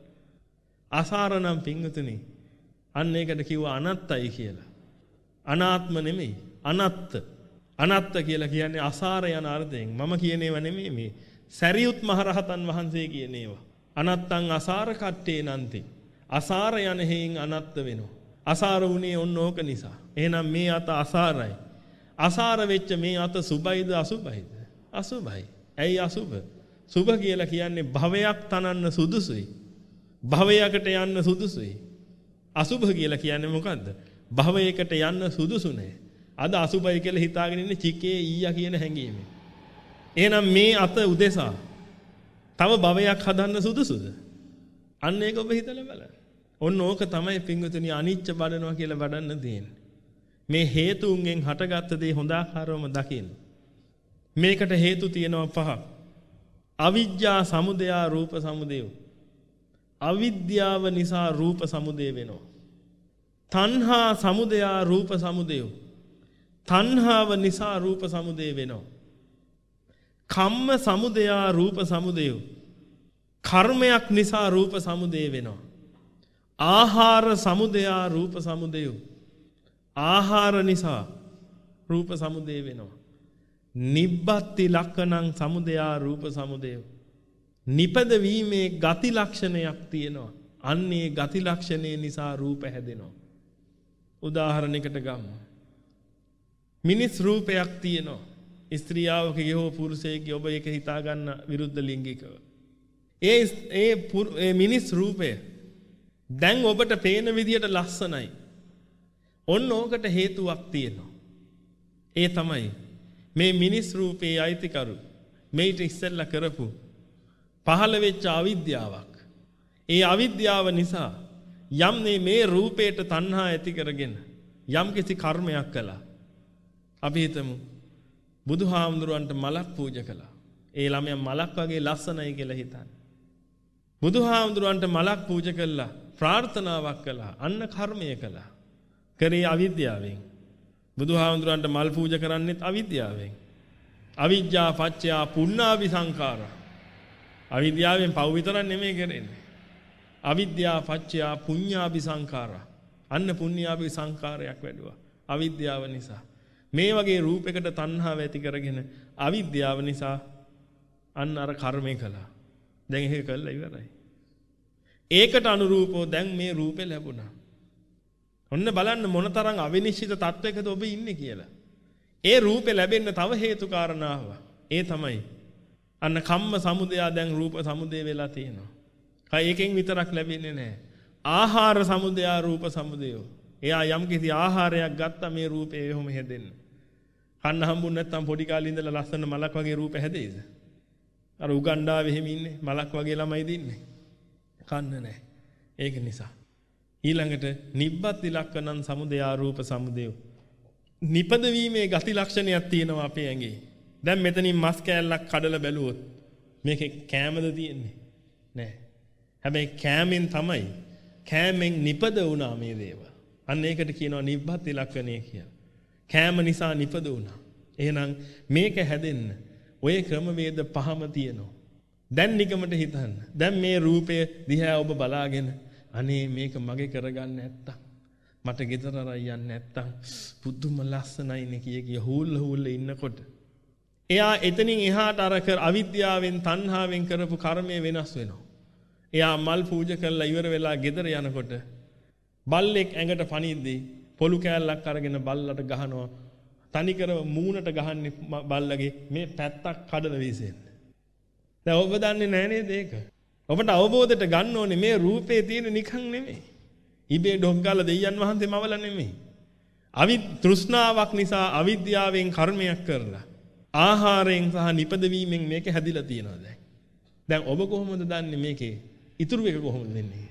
අසාර නම් පින්වතුනි අන්න ඒකට කිව්වා අනත්තයි කියලා. අනාත්ම නෙමෙයි අනත්ත. අනත්ත කියලා කියන්නේ අසාර යන අර්ථයෙන්. මම කියන ඒවා නෙමෙයි මේ. සරියුත් මහරහතන් වහන්සේ කියන ඒවා. අනත්තං අසාර කට්ටේ නන්ති. අසාර යන හේයින් අනත්ත වෙනවා. අසාර වුණේ ඔන්න ඕක නිසා. එහෙනම් මේ අත අසාරයි. අසාර වෙච්ච මේ අත සුභයිද අසුභයිද? අසුභයි. ඇයි අසුභ? සුභ කියලා කියන්නේ භවයක් තනන්න සුදුසුයි. භවයකට යන්න සුදුසුයි. අසුභ කියලා කියන්නේ මොකද්ද? භවයකට යන්න සුදුසු නෑ. අද අසුභයි කියලා හිතාගෙන ඉන්නේ චිකේ ඊයා කියන හැඟීමෙන්. එහෙනම් මේ අත උදෙසා තව භවයක් හදන්න සුදුසුද? අන්න ඒක ඔබ හිතලා බලන්න. ඔන්න ඕක තමයි පින්වතුනි අනිච්ච බඩනවා කියලා වඩන්න තියෙන්නේ. මේ හේතුන්ගෙන් හටගත්ත දේ හොඳාකාරවම දකින්න. මේකට හේතු තියෙනවා පහක්. අවිජ්ජා සමුදය රූප සමුදය. අවිද්‍යාව නිසා රූප සමුදය වෙනවා. තණ්හා සමුදය රූප සමුදය. තණ්හාව නිසා රූප සමුදය වෙනවා. කම්ම සමුදය රූප සමුදය. කර්මයක් නිසා රූප සමුදය වෙනවා. ආහාර සමුදය රූප සමුදය. ආහාර නිසා රූප සමුදය වෙනවා. නිබ්බත්ති ලක්ෂණං සමුදය රූප සමුදය. නිපද වීමේ ගති ලක්ෂණයක් තියෙනවා. අන්නේ ගති ලක්ෂණය නිසා රූප හැදෙනවා. උදාහරණයකට ගමු. මිනිස් රූපයක් තියෙනවා. ස්ත්‍රියාවකගේ හෝ පුරුෂයෙක්ගේ ඔබ ඒක හිතා ගන්න විරුද්ධ ලිංගිකව. ඒ ඒ මිනිස් රූපය දැන් ඔබට පේන විදියට ලස්සනයි. ඔන්න ඕකට හේතුවක් තියෙනවා. ඒ තමයි මේ මිනිස් රූපේ අයිතිකරු මේට ඉස්සෙල්ලා කරපු පහළ වෙච්ච අවිද්‍යාවක්. ඒ අවිද්‍යාව නිසා යම් මේ රූපයට තණ්හා ඇති කරගෙන යම් කිසි කර්මයක් කළා. අපි හිතමු බුදුහාමුදුරන්ට මලක් පූජා කළා. ඒ ළමයා මලක් වගේ ලස්සනයි කියලා හිතන්නේ. බුදුහාමුදුරන්ට මලක් පූජා කළා ප්‍රාර්ථනාවක් කළා. අන්න කර්මය කළා. කරේ අවිද්‍යාවෙන්. බුදුහාමුදුරන්ට මල් පූජා කරන්නේත් අවිද්‍යාවෙන්. අවිජ්ජා පච්චයා පුඤ්ඤාභි සංඛාරා. අවිද්‍යාවෙන් පව් විතරක් නෙමෙයි කරන්නේ. අවිද්‍යා පච්චයා පුඤ්ඤාභි සංඛාරා. අන්න පුඤ්ඤාභි සංඛාරයක් වැඩුවා. අවිද්‍යාව නිසා. මේ වගේ රූපයකට තණ්හාව ඇති කරගෙන අවිද්‍යාව නිසා අන්න අර කර්මය කළා. දැන් ඒක කළා ඉවරයි. ඒකට අනුරූපව දැන් මේ රූපේ ලැබුණා. ඔන්න බලන්න මොනතරම් අවිනිශ්චිත තත්වයකද ඔබ ඉන්නේ කියලා. ඒ රූපේ ලැබෙන්න තව හේතු කාරණාව. ඒ තමයි අන්න කම්ම සමුදය දැන් රූප සමුදය වෙලා තියෙනවා. කයි එකෙන් විතරක් ලැබෙන්නේ නැහැ. ආහාර සමුදය රූප සමුදය. එයා යම් කිසි ආහාරයක් ගත්තා මේ රූපේ එහෙම හැදෙන්න. කන්න හම්බුනේ නැත්නම් පොඩි කාලේ ඉඳලා ලස්සන මලක් වගේ රූප හැදෙයිද? අර උගණ්ඩාවේ එහෙම ඉන්නේ මලක් වගේ ළමයි දින්නේ. කන්න නැහැ. ඒක නිසා. ඊළඟට නිබ්බත් ලක්ෂණං සමුදය රූප සමුදය. නිපද වීමේ ගති ලක්ෂණයක් තියෙනවා අපේ ඇඟේ. දැන් මෙතනින් මස් කෑල්ලක් කඩලා බැලුවොත් මේකේ කෑමද තියෙන්නේ? නෑ. හැබැයි කෑමෙන් තමයි කෑමෙන් නිපද වුණා මේ දේව. අන්න ඒකට කියනවා නිබ්බත් ලක්ෂණය කියලා. කෑම නිසා නිපද වුණා. එහෙනම් මේක හැදෙන්න ඔය ක්‍රමවේද පහම තියෙනවා. දැන් නිකමට හිතන්න. දැන් මේ රූපය දිහා ඔබ බලාගෙන අනේ මේක මගේ කරගන්න නැත්තම් මට ගෙදර අරන් යන්න නැත්තම් පුදුම ලස්සනයිනේ කිය කිය හූල් හූල් ඉන්නකොට එයා එතනින් එහාට අර කර අවිද්‍යාවෙන් තණ්හාවෙන් කරපු කර්මය වෙනස් වෙනවා. එයා මල් පූජා කරලා ඉවර වෙලා ගෙදර යනකොට බල්ලෙක් ඇඟට පනිද්දී පොලු කෑල්ලක් අරගෙන බල්ලට ගහනවා. තනිකර මූණට ගහන්නේ බල්ලගේ මේ පැත්තක් කඩන විසෙන්න. දැන් ඔබ දන්නේ නැහැ නේද ඒක? ඔබට අවබෝධයට ගන්න ඕනේ මේ රූපේ තියෙන නිකන් නෙමෙයි. ඉබේ ඩොක් ගාලා දෙයයන් වහන්සේ මවල නෙමෙයි. අවි තෘෂ්ණාවක් නිසා අවිද්‍යාවෙන් කර්මයක් කරලා ආහාරයෙන් සහ නිපදවීමෙන් මේක හැදිලා තියෙනවා දැන්. දැන් ඔබ කොහොමද දන්නේ මේකේ ඉතුරු එක කොහොමද වෙන්නේ?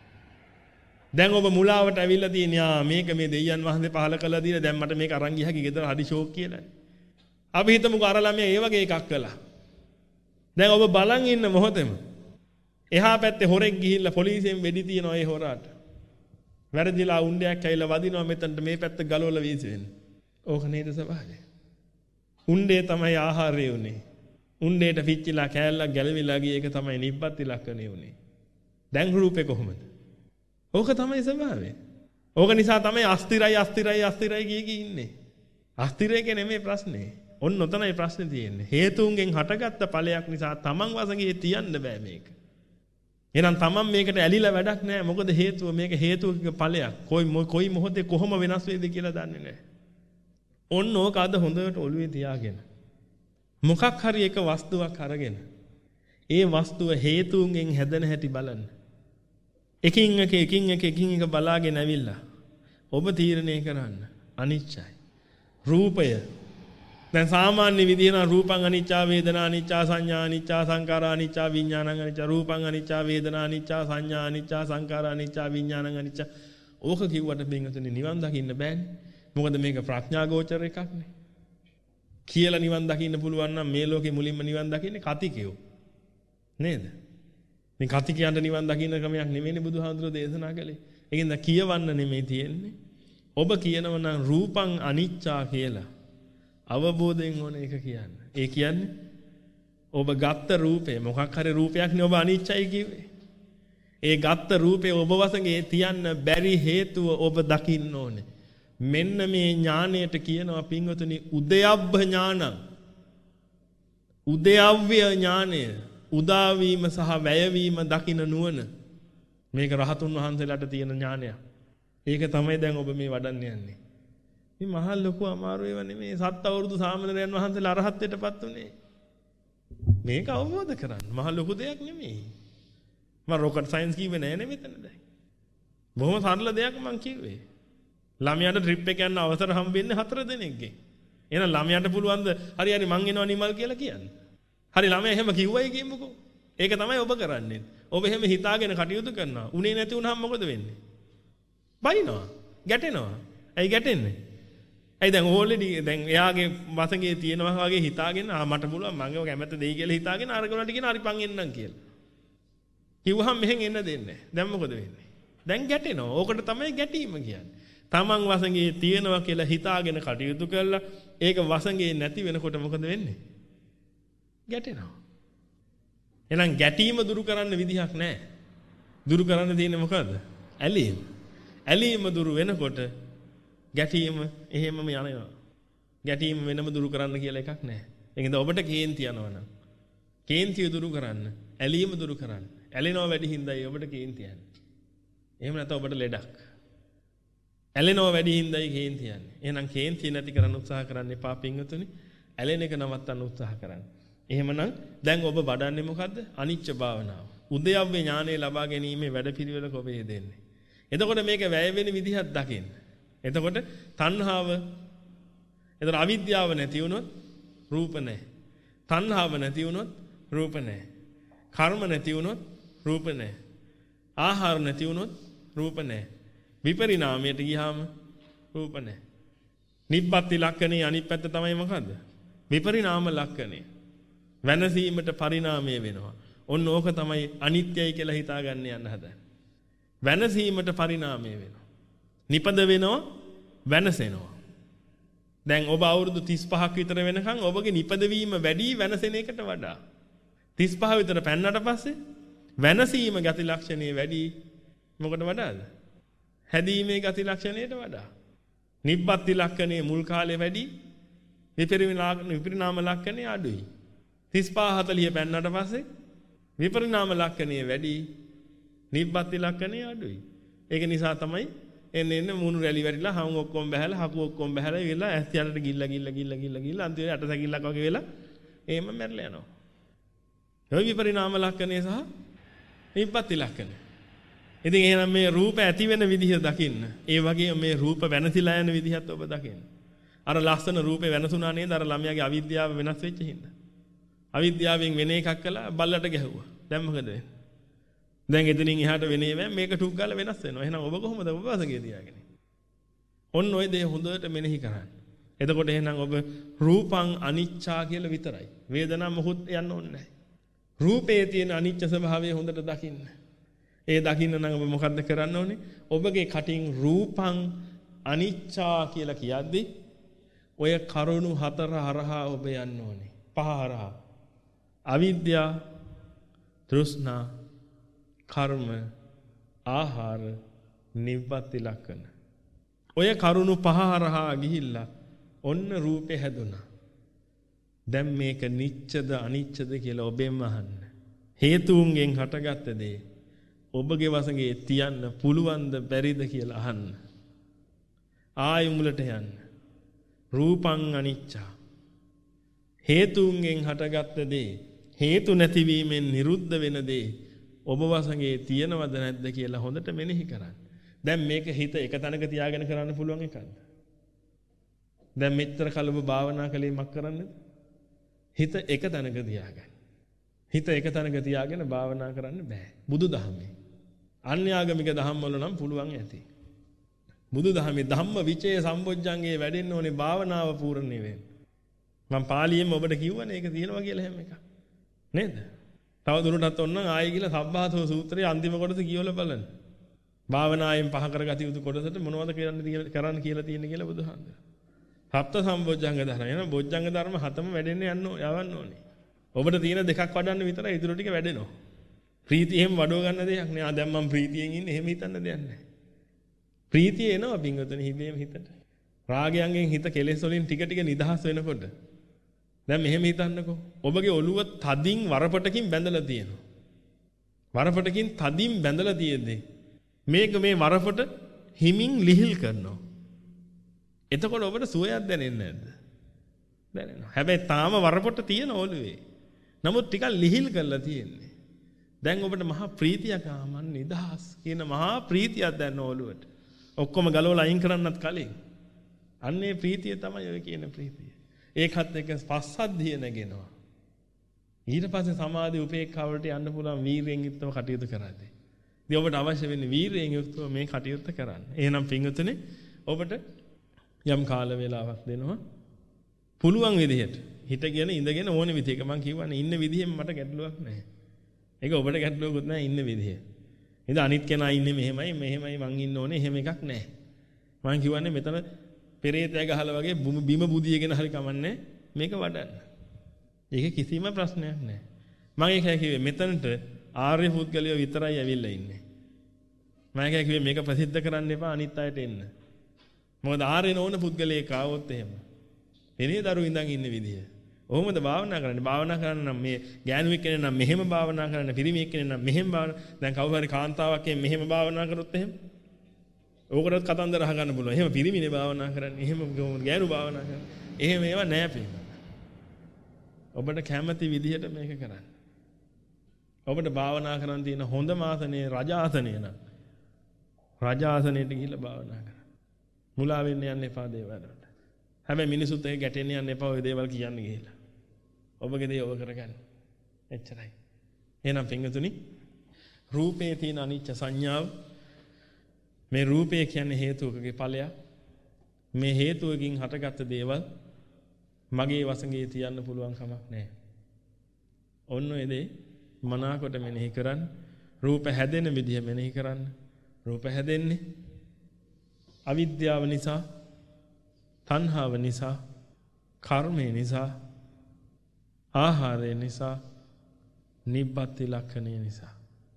දැන් ඔබ මුලාවට ඇවිල්ලා තියෙනවා මේක මේ දෙයයන් වහන්සේ පහල කළා දීලා දැන් මට මේක අරන් ගියහකි ගෙදර හරි ෂෝක් කියලා. අපි හිතමුකෝ අර ළමයා ඒ වගේ එකක් කළා. දැන් ඔබ බලන් ඉන්න මොහොතේම එහා පැත්තේ හොරෙක් ගිහිල්ලා පොලිසියෙන් වෙඩි තියනවා ඒ හොරාට. වැරදිලා උණ්ඩයක් ඇවිල්ලා වදිනවා මෙතනට මේ පැත්ත ගලවලා වීසෙන්නේ. ඕක නේද ස්වභාවය? උණ්ඩේ තමයි ආහාරය උනේ. උණ්ඩේට පිච්චිලා කෑල්ලක් ගැලවිලා ගිය එක තමයි නිබ්බත් ඉලක්කනේ උනේ. දැන් රූපේ කොහොමද? ඕක තමයි ස්වභාවය. ඕක නිසා තමයි අස්තිරයි අස්තිරයි අස්තිරයි කිය කී ඉන්නේ. අස්තිරේක නෙමෙයි ප්‍රශ්නේ. ඔන්න ඔතනයි ප්‍රශ්නේ තියෙන්නේ. හේතුන්ගෙන් හටගත්ත ඵලයක් නිසා තමන් වශයෙන් තියන්න බෑ මේක. එහෙනම් තමන් මේකට ඇලිලා වැඩක් නෑ. මොකද හේතුව මේක හේතුවක ඵලයක්. කොයි කොයි මොහොතේ කොහොම වෙනස් වෙයිද කියලා දන්නේ නෑ. ඔන්න ඕක අද හොඳට ඔළුවේ තියාගෙන මොකක් හරි එක වස්තුවක් අරගෙන ඒ වස්තුව හේතුන්ගෙන් හැදෙන හැටි බලන්න. එකින් එක එකින් එක එකින් එක බලාගෙන ඇවිල්ලා ඔබ තීරණය කරන්න අනිච්චයි. රූපය දැන් සාමාන්‍ය විදිහට රූපං අනිච්චා වේදනා අනිච්චා සංඥා අනිච්චා සංකාරා අනිච්චා විඥානං අනිච්චා රූපං අනිච්චා වේදනා අනිච්චා සංඥා අනිච්චා සංකාරා අනිච්චා විඥානං අනිච්චා ඕක කිව්වට බින්ගතුනේ නිවන් දකින්න බෑනේ. මොකද මේක ප්‍රඥා ගෝචර එකක් නේ. කියලා නිවන් දකින්න පුළුවන් නම් මේ ලෝකේ මුලින්ම නිවන් දකින්නේ කතිකයෝ. නේද? මේ කතිකයන්ට නිවන් දකින්න ක්‍රමයක් නෙමෙයිනේ බුදුහාමුදුරෝ දේශනා කළේ. ඒකෙන්ද කියවන්න නෙමෙයි තියෙන්නේ. ඔබ කියනව නම් රූපං අනිච්චා කියලා අවබෝධයෙන් ඕන එක කියන්න. ඒ කියන්නේ ඔබ ගත්ත රූපේ මොකක් හරි රූපයක් නේ ඔබ අනිච්චයි කිව්වේ. ඒ ගත්ත රූපේ ඔබ වශයෙන් තියන්න බැරි හේතුව ඔබ දකින්න ඕනේ. මෙන්න මේ ඥාණයට කියනවා පින්වතුනි උදයබ්බ ඥානං. උදයව්‍ය ඥානය උදා වීම සහ වැය වීම දකින්න නුවණ. මේක රහතුන් වහන්සේලාට තියෙන ඥානයක්. ඒක තමයි දැන් ඔබ මේ වඩන්න යන්නේ. මේ මහා ලොකු අමාරු ඒවා නෙමෙයි. සත් අවුරුදු සාමණේරයන් වහන්සේලා අරහත්ත්වයටපත් උනේ. මේක අවබෝධ කරගන්න මහා ලොකු දෙයක් නෙමෙයි. මම රොකට් සයන්ස් කිව්වේ නෑ නේ මෙතන දැන්. බොහොම සරල දෙයක් මම කිව්වේ. ළමයාට ට්‍රිප් එක යන්න අවසර හම්බෙන්නේ හතර දෙනෙක්ගෙන්. එහෙනම් ළමයාට පුළුවන් ද හරි හරි මං එනවා නිමල් කියලා කියන්නේ. හරි ළමයා එහෙම කිව්වයි කියමුකෝ. ඒක තමයි ඔබ කරන්නේ. ඔබ එහෙම හිතාගෙන කටයුතු කරනවා. උනේ නැති වුනහම මොකද වෙන්නේ? බයිනවා. ගැටෙනවා. ඇයි ගැටෙන්නේ? ඇයි දැන් ඕල්රෙඩි දැන් එයාගේ වසඟේ තියෙනවා වගේ හිතාගෙන ආ මට පුළුවන් මම කැමැත්ත දෙයි කියලා හිතාගෙන අරගලට කියන හරි පන් එන්නම් කියලා. කිව්වහම මෙහෙන් එන්න දෙන්නේ. දැන් මොකද වෙන්නේ? දැන් ගැටෙනවා. ඕකට තමයි ගැටීම කියන්නේ. තමන් වසඟේ තියෙනවා කියලා හිතාගෙන කටයුතු කළා ඒක වසඟේ නැති වෙනකොට මොකද වෙන්නේ? ගැටෙනවා. එහෙනම් ගැටීම දුරු කරන්න විදිහක් නැහැ. දුරු කරන්න තියෙන්නේ මොකද්ද? ඇලීම. ඇලීම දුරු වෙනකොට ගැටීම එහෙමම යනවා. ගැටීම වෙනම දුරු කරන්න කියලා එකක් නැහැ. ඒකෙන්ද ඔබට කේන්ති යනවා නම් කේන්තිය දුරු කරන්න, ඇලීම දුරු කරන්න. ඇලෙනවා වැඩි හින්දායි ඔබට කේන්ති යන්නේ. එහෙම නැත්නම් ඔබට ලෙඩක්. ඇලෙනවා වැඩි හින්දායි කේන්ති යන්නේ. එහෙනම් කේන්ති නැති කරන්න උත්සාහ කරන්න එපා පින්වතුනි. ඇලෙන එක නවත්තන්න උත්සාහ කරන්න. එහෙමනම් දැන් ඔබ වඩන්නේ මොකද්ද? අනිච්ච භාවනාව. උදයව්‍ය ඥානය ලබා ගැනීමේ වැඩපිළිවෙලක ඔබ යෙදෙන්නේ. එතකොට මේක වැය වෙන විදිහක් දකින්න. එතකොට තණ්හාව එතන අවිද්‍යාව නැති වුණොත් රූප නැහැ. තණ්හාව නැති වුණොත් රූප නැහැ. කර්ම නැති වුණොත් රූප නැහැ. ආහාර නැති වුණොත් රූප නැහැ. විපරිණාමයට ගියාම රූප නැහැ. නිබ්බත් ලක්ෂණේ අනිත් පැත්ත තමයි මොකද්ද? විපරිණාම ලක්ෂණය. වෙනසීමට පරිණාමය වෙනවා. ඔන්න ඕක තමයි අනිත්‍යයි කියලා හිතාගන්න යන්න හදන්නේ. වෙනසීමට පරිණාමය වෙනවා. නිපද වෙනවා, වෙනසෙනවා. දැන් ඔබ අවුරුදු තිස් පහක් විතර වෙනකන් ඔබගේ නිපදවීම වැඩි වෙනසෙන එකට වඩා. තිස් පහ විතර පැන්නට පස්සේ වෙනසීම ගති ලක්ෂණේ වැඩි මොකට වඩාද? හැදීමේ ගති ලක්ෂණයට වඩා. නිබ්බත් ලක්ෂණේ මුල් කාලේ වැඩි, විපරිණාම ලක්ෂණය අඩුයි. තිස් පහ හතලිය පෙන්නට පස්සේ විපරිණාම ලක්ෂණය වැඩි, නිබ්බත්ති ලක්ෂණය අඩුයි. ඒක නිසා තමයි එන්න එන්න මුණු රැලි වැටිලා හම් ඔක්කොම බහැලා හකු ඔක්කොම බහැලා ඉවිල්ලා ඇස් යනට ගිල්ල ගිල්ල ගිල්ල ගිල්ල ගිල්ල අන්තිමට අට සැකිල්ලක් වගේ වෙලා එහෙම මැරලා යනවා. ඒ විපරිණාම ලක්ෂණය සහ නිබ්බත්ති ලක්ෂණය. ඉතින් එහෙනම් මේ රූප ඇති වෙන විදිහ දකින්න. ඒ වගේම මේ රූප වෙනසිලා යන විදිහත් ඔබ දකින්න. අර ලස්සන රූපේ වෙනසුණා නේද? අර ළමයාගේ අවිද්‍යාව වෙනස් වෙච්ච හින්දා. අවිද්‍යාවෙන් වෙන එකක් කළා බල්ලට ගැහුවා. දැන් මොකද වෙන්නේ? දැන් එතනින් එහාට වෙන්නේ නැහැ මේක ටුක් ගාලා වෙනස් වෙනවා. එහෙනම් ඔබ කොහොමද ඔබ වාසගේ තියාගෙන? ඔන්න ඔය දේ හොඳට මෙනෙහි කරන්න. එතකොට එහෙනම් ඔබ රූපං අනිච්චා කියලා විතරයි. වේදනා මොහොත් යන්න ඕනේ නැහැ. රූපේ තියෙන අනිච්ච ස්වභාවය හොඳට දකින්න. ඒ දකින්න නම් ඔබ මොකද්ද කරන්න ඕනේ? ඔබගේ කටින් රූපං අනිච්චා කියලා කියද්දි ඔය කරුණු හතර හරහා ඔබ යන්න ඕනේ. පහ හරහා. අවිද්‍යාව, තෘෂ්ණා, කර්ම, ආහාර, නිබ්බත්ති ලක්ෂණ. ඔය කරුණු පහ හරහා ගිහිල්ලා ඔන්න රූපේ හැදුනා. දැන් මේක නිච්චද අනිච්චද කියලා ඔබෙන්ම අහන්න. හේතුන්ගෙන් හටගත්ත දේ ඔබගේ වශයෙන් තියන්න පුළුවන්ද බැරිද කියලා අහන්න. ආයි මුලට යන්න. රූපං අනිච්චා. හේතුන්ගෙන් හටගත්ත දේ හේතු නැතිවීමෙන් නිරුද්ධ වෙන දේ ඔබ වශයෙන් තියනවද නැද්ද කියලා හොඳට මෙනෙහි කරන්න. දැන් මේක හිත එක තැනක තියාගෙන කරන්න පුළුවන් එකක්ද? දැන් මෙච්චර කල ඔබ භාවනා කළේ මක් කරන්නද? හිත එක තැනක තියාගන්න. හිත එක තැනක තියාගෙන භාවනා කරන්න බෑ. බුදුදහමේ. අන්‍යාගමික දහම් වල නම් පුළුවන් ඇති. බුදුදහමේ ධම්ම විචේ සම්බොජ්ජංගේ වැඩෙන්න ඕනේ භාවනාව පූර්ණේ වෙන්න. මම පාලියෙන් ඔබට කිව්වනේ ඒක තියෙනවා කියලා හැම එකක්. නේද? තව දුරටත් ඔන්න ආයෙ කියලා සබ්බාසව සූත්‍රයේ අන්තිම කොටස කියවලා බලන්න. භාවනායෙන් පහ කරගත යුතු කොටසට මොනවද කරන්න කියලා තියෙන්නේ කියලා බුදුහාමුදුරුවෝ. සප්ත සම්බොජ්ජංග ධර්ම. එහෙනම් බොජ්ජංග ධර්ම හතම වැඩෙන්න යන්න යවන්න ඕනේ. ඔබට තියෙන දෙකක් වඩන්න විතරයි ඊටු ටික වැඩෙනවා. ප්‍රීතිය එහෙම වඩව ගන්න දෙයක් නෑ. ආ දැන් මම ප්‍රීතියෙන් ඉන්නේ එහෙම හිතන්න දෙයක් නෑ. ප්‍රීතිය එනවා පින්වතුනි හිතේම හිතට. රාගයන්ගෙන් හිත කෙලෙස් වලින් ටික ටික නිදහස් වෙනකොට දැන් මෙහෙම හිතන්නකෝ. ඔබගේ ඔළුව තදින් වරපටකින් බැඳලා තියෙනවා. වරපටකින් තදින් බැඳලා තියෙද්දී මේක මේ වරපට හිමින් ලිහිල් කරනවා. එතකොට ඔබට සුවයක් දැනෙන්නේ නැද්ද? දැනෙනවා. හැබැයි තාම වරපොට තියෙන ඔළුවේ. නමුත් ටිකක් ලිහිල් කරලා තියෙන්නේ. දැන් ඔබට මහා ප්‍රීතියක් ආමන් නිදහස් කියන මහා ප්‍රීතියක් දැනෙන ඔළුවට. ඔක්කොම ගලවලා අයින් කරන්නත් කලින්. අන්නේ ප්‍රීතිය තමයි ඔය කියන ප්‍රීතිය. ඒකත් එක්ක පස්සද්ධිය නැගෙනවා. ඊට පස්සේ සමාධි උපේක්ඛාවට යන්න පුළුවන් වීරයෙන් යුක්තව කටයුතු කරද්දී. ඉතින් ඔබට අවශ්‍ය වෙන්නේ වීරයෙන් යුක්තව මේ කටයුත්ත කරන්න. එහෙනම් පින්වතුනි ඔබට යම් කාල වේලාවක් දෙනවා. පුළුවන් විදිහට හිතගෙන ඉඳගෙන ඕන විදිහක මම කියවනේ ඉන්න විදිහෙම මට ගැටලුවක් නැහැ. ඒක ඔබට ගැටලුවකුත් නැහැ ඉන්න විදිහ. ඉතින් අනිත් කෙනා ඉන්නේ මෙහෙමයි මෙහෙමයි මං ඉන්න ඕනේ එහෙම එකක් නැහැ. මම කියවනේ මෙතන පෙරේතය ගහලා වගේ බිම බුදියගෙන හරි කමන්නේ මේක වඩන්න. ඒක කිසිම ප්‍රශ්නයක් නැහැ. මම ඒකයි කිව්වේ මෙතනට ආර්ය පුද්ගලයෝ විතරයි ඇවිල්ලා ඉන්නේ. මම ඒකයි කිව්වේ මේක ප්‍රසිද්ධ කරන්න එපා අනිත් අයට එන්න. මොකද ආර්ය නොවන පුද්ගලයෙක් ආවොත් එහෙම එනේ දරු ඉඳන් ඉන්න විදිය. ඔහොමද භාවනා කරන්නේ? භාවනා කරන්න නම් මේ ගෑනුවෙක් කෙනෙක් නම් මෙහෙම භාවනා කරන්න, පිරිමියෙක් කෙනෙක් නම් මෙහෙම භාවනා. දැන් කවුරු හරි කාන්තාවක් මෙහෙම භාවනා කරොත් එහෙම ඕකටත් කතන්දර අහගන්න පුළුවන්. එහෙම පිරිමිනේ භාවනා කරන්නේ, එහෙම ගෑනු භාවනා කරන්නේ. එහෙම ඒවා නෑ පිළිම. ඔබට කැමති විදිහට මේක කරන්න. ඔබට භාවනා කරන්න තියෙන හොඳම ආසනය රජාසනය නම් රජාසනයට ගිහිල්ලා භාවනා කරන්න. මුලා වෙන්න යන්න එපා දේවල් වලට. හැබැයි මිනිසුත් ඒක ගැටෙන්න යන්න එපා ඔය දේවල් කියන්න ගිහිල්ලා. ඔබගේ දේ ඔබ කරගන්න. එච්චරයි. එහෙනම් පින්වතුනි රූපේ තියෙන අනිච්ච සංඥාව මේ රූපය කියන්නේ හේතුවකගේ ඵලයක්. මේ හේතුවකින් හටගත්ත දේවල් මගේ වශයෙන් තියන්න පුළුවන් කමක් නැහැ. ඔන්න ඔය දේ මනාකොට මෙනෙහි කරන්න. රූප හැදෙන විදිහ මෙනෙහි කරන්න. රූප හැදෙන්නේ අවිද්‍යාව නිසා, තණ්හාව නිසා, කර්මය නිසා, ආහාරය නිසා, නිබ්බත්ති ලක්ෂණය නිසා.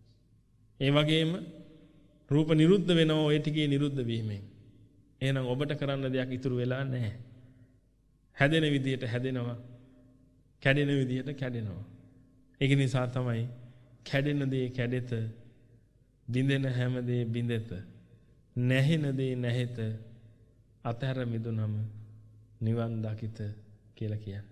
ඒ වගේම රූප නිරුද්ධ වෙනවා ඔය ටිකේ නිරුද්ධ වීමෙන්. එහෙනම් ඔබට කරන්න දෙයක් ඉතුරු වෙලා නැහැ. හැදෙන විදියට හැදෙනවා. කැඩෙන විදියට කැඩෙනවා. ඒක නිසා තමයි කැඩෙන දේ කැඩෙත, බිඳෙන හැම දේ බිඳෙත, නැහෙන දේ නැහෙත, අතහැර මිදුනම නිවන් දකිත කියලා කියන්නේ.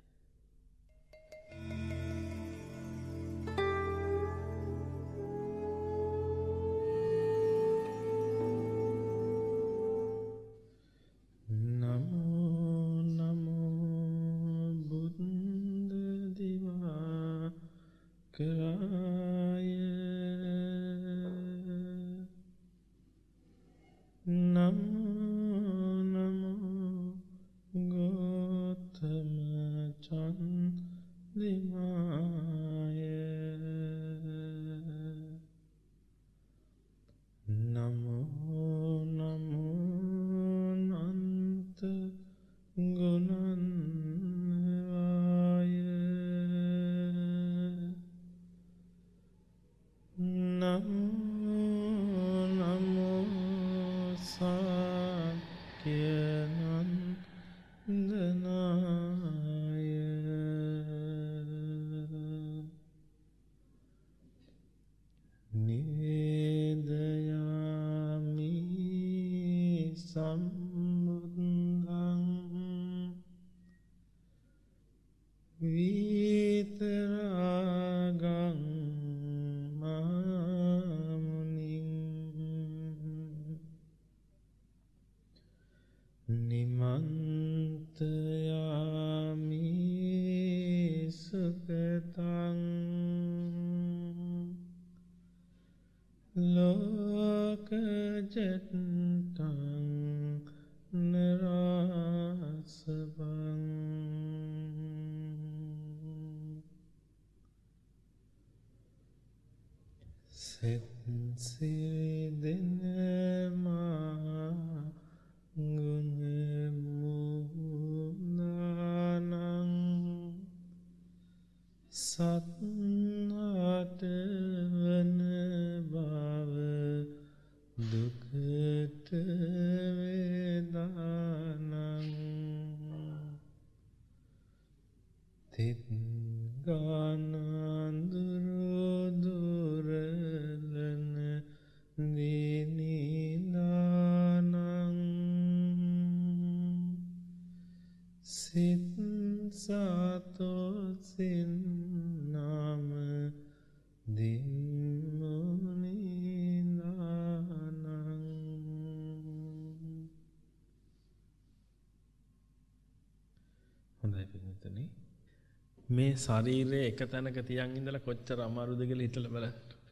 මේ ශරීරයේ එක තැනක තියන් ඉඳලා කොච්චර අමාරුද කියලා හිතලා බලන්න.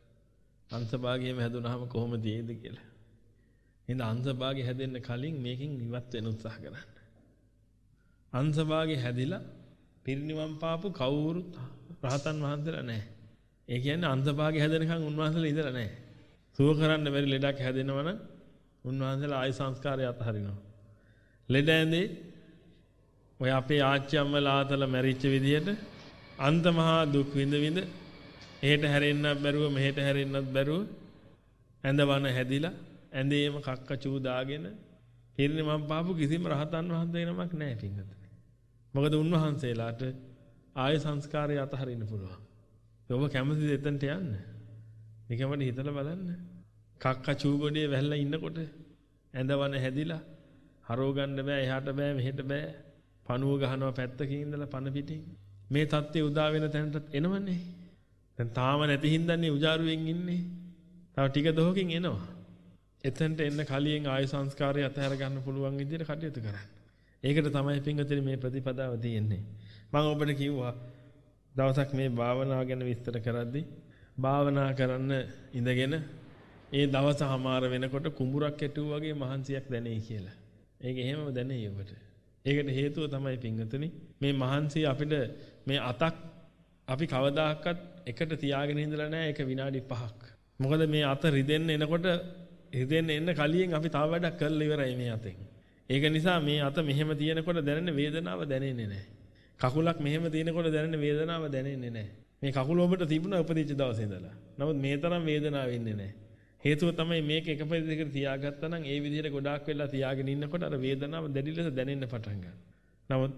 අංශභාගයම හැදුනහම කොහොමද ඒද කියලා. එහෙනම් අංශභාගය හැදෙන්න කලින් මේකෙන් ඉවත් වෙන්න උත්සාහ කරන්න. අංශභාගය හැදිලා පිරිනිවන් පාපු කවුරුත් රහතන් වහන්සේලා නැහැ. ඒ කියන්නේ අංශභාගය හැදෙනකන් උන්වහන්සේලා ඉඳලා නැහැ. සුව කරන්න බැරි ලෙඩක් හැදෙනවා නම් උන්වහන්සේලා ආය සංස්කාරය අතහරිනවා. ලෙඩ ඇඳේ ඔය අපේ ආච්චි අම්මලා ආතල මැරිච්ච විදියට අන්ත මහා දුක් විඳ විඳ එහෙට හැරෙන්නත් බැරුව මෙහෙට හැරෙන්නත් බැරුව ඇඳවන හැදිලා ඇඳේම කක්ක චූ දාගෙන පිරිනිවන් පාපු කිසිම රහතන් වහන්සේ නමක් නැහැ පින්වතුනි. මොකද උන්වහන්සේලාට ආය සංස්කාරය අතහරින්න පුළුවන්. ඔබ කැමතිද එතනට යන්න? නිකම්ම හිතලා බලන්න. කක්ක චූ ගොඩේ වැහලා ඉන්නකොට ඇඳවන හැදිලා හරව ගන්න බෑ, එහාට බෑ, මෙහෙට බෑ. පණුව ගහනවා පැත්තකින් ඉඳලා පණ පිටින්. මේ தත්ත්වය උදා වෙන තැනට එනවනේ. දැන් තාම නැති හින්දානේ උජාරුවෙන් ඉන්නේ. තව ටික දොහකින් එනවා. එතනට එන්න කලින් ආය සංස්කාරය අතහැර ගන්න පුළුවන් විදිහට කටයුතු කරන්න. ඒකට තමයි පින්වතුනි මේ ප්‍රතිපදාව තියෙන්නේ. මම ඔබට කිව්වා දවසක් මේ භාවනාව ගැන විස්තර කරද්දී භාවනා කරන්න ඉඳගෙන ඒ දවස හමාර වෙනකොට කුඹුරක් කැටුවා වගේ මහන්සියක් දැනෙයි කියලා. ඒක එහෙමම දැනෙයි ඔබට. ඒකට හේතුව තමයි පින්වතුනි මේ මහන්සිය අපිට මේ අතක් අපි කවදාකවත් එකට තියාගෙන ඉඳලා නැහැ ඒක විනාඩි පහක්. මොකද මේ අත රිදෙන්න එනකොට රිදෙන්න එන්න කලින් අපි තව වැඩක් කරලා ඉවරයි මේ අතෙන්. ඒක නිසා මේ අත මෙහෙම තියෙනකොට දැනෙන වේදනාව දැනෙන්නේ නැහැ. කකුලක් මෙහෙම තියෙනකොට දැනෙන වේදනාව දැනෙන්නේ නැහැ. මේ කකුල ඔබට තිබුණා උපදිච්ච දවසේ ඉඳලා. නමුත් මේ තරම් වේදනාවක් වෙන්නේ නැහැ. හේතුව තමයි මේක එක පැත්තකට තියාගත්තා නම් ඒ විදිහට ගොඩාක් වෙලා තියාගෙන ඉන්නකොට අර වේදනාව දැඩි ලෙස දැනෙන්න පටන් ගන්නවා. නමුත්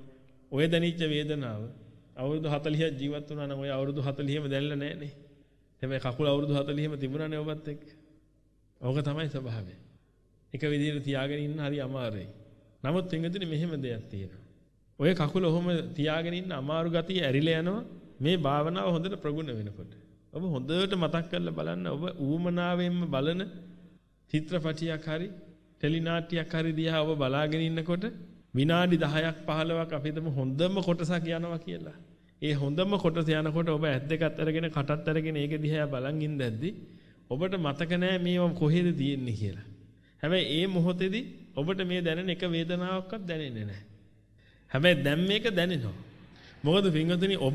ඔය දැනෙච්ච වේදනාව අවුරුදු හතළිහක් ජීවත් වුණා නම් ඔය අවුරුදු හතළිහම දැනෙලා නැහනේ. හැබැයි කකුල අවුරුදු හතළිහම තිබුණානේ ඔබත් එක්ක. ඕක තමයි ස්වභාවය. එක විදිහට තියාගෙන ඉන්න හරි අමාරුයි. නමුත් පින්වතුනි මෙහෙම දෙයක් තියෙනවා. ඔය කකුල ඔහොම තියාගෙන ඉන්න අමාරු ගතිය ඇරිලා යනවා මේ භාවනාව හොඳට ප්‍රගුණ වෙනකොට. ඔබ හොඳට මතක් කරලා බලන්න ඔබ ඌමනාවෙන්ම බලන චිත්‍රපටියක් හරි ටෙලි නාට්‍යයක් හරි දිහා ඔබ බලාගෙන ඉන්නකොට විනාඩි දහයක් පහළොවක් අපි හිතමු හොඳම කොටසක් යනවා කියලා. ඒ හොඳම කොටස යනකොට ඔබ ඇස් දෙකත් අරගෙන කටත් අරගෙන ඒක දිහා බලන් ඉඳද්දි ඔබට මතක නැහැ මේව කොහෙද තියෙන්නේ කියලා. හැබැයි ඒ මොහොතේදී ඔබට මේ දැනෙන එක වේදනාවක්වත් දැනෙන්නේ නැහැ. හැබැයි දැන් මේක දැනෙනවා. මොකද පින්වතුනි ඔබ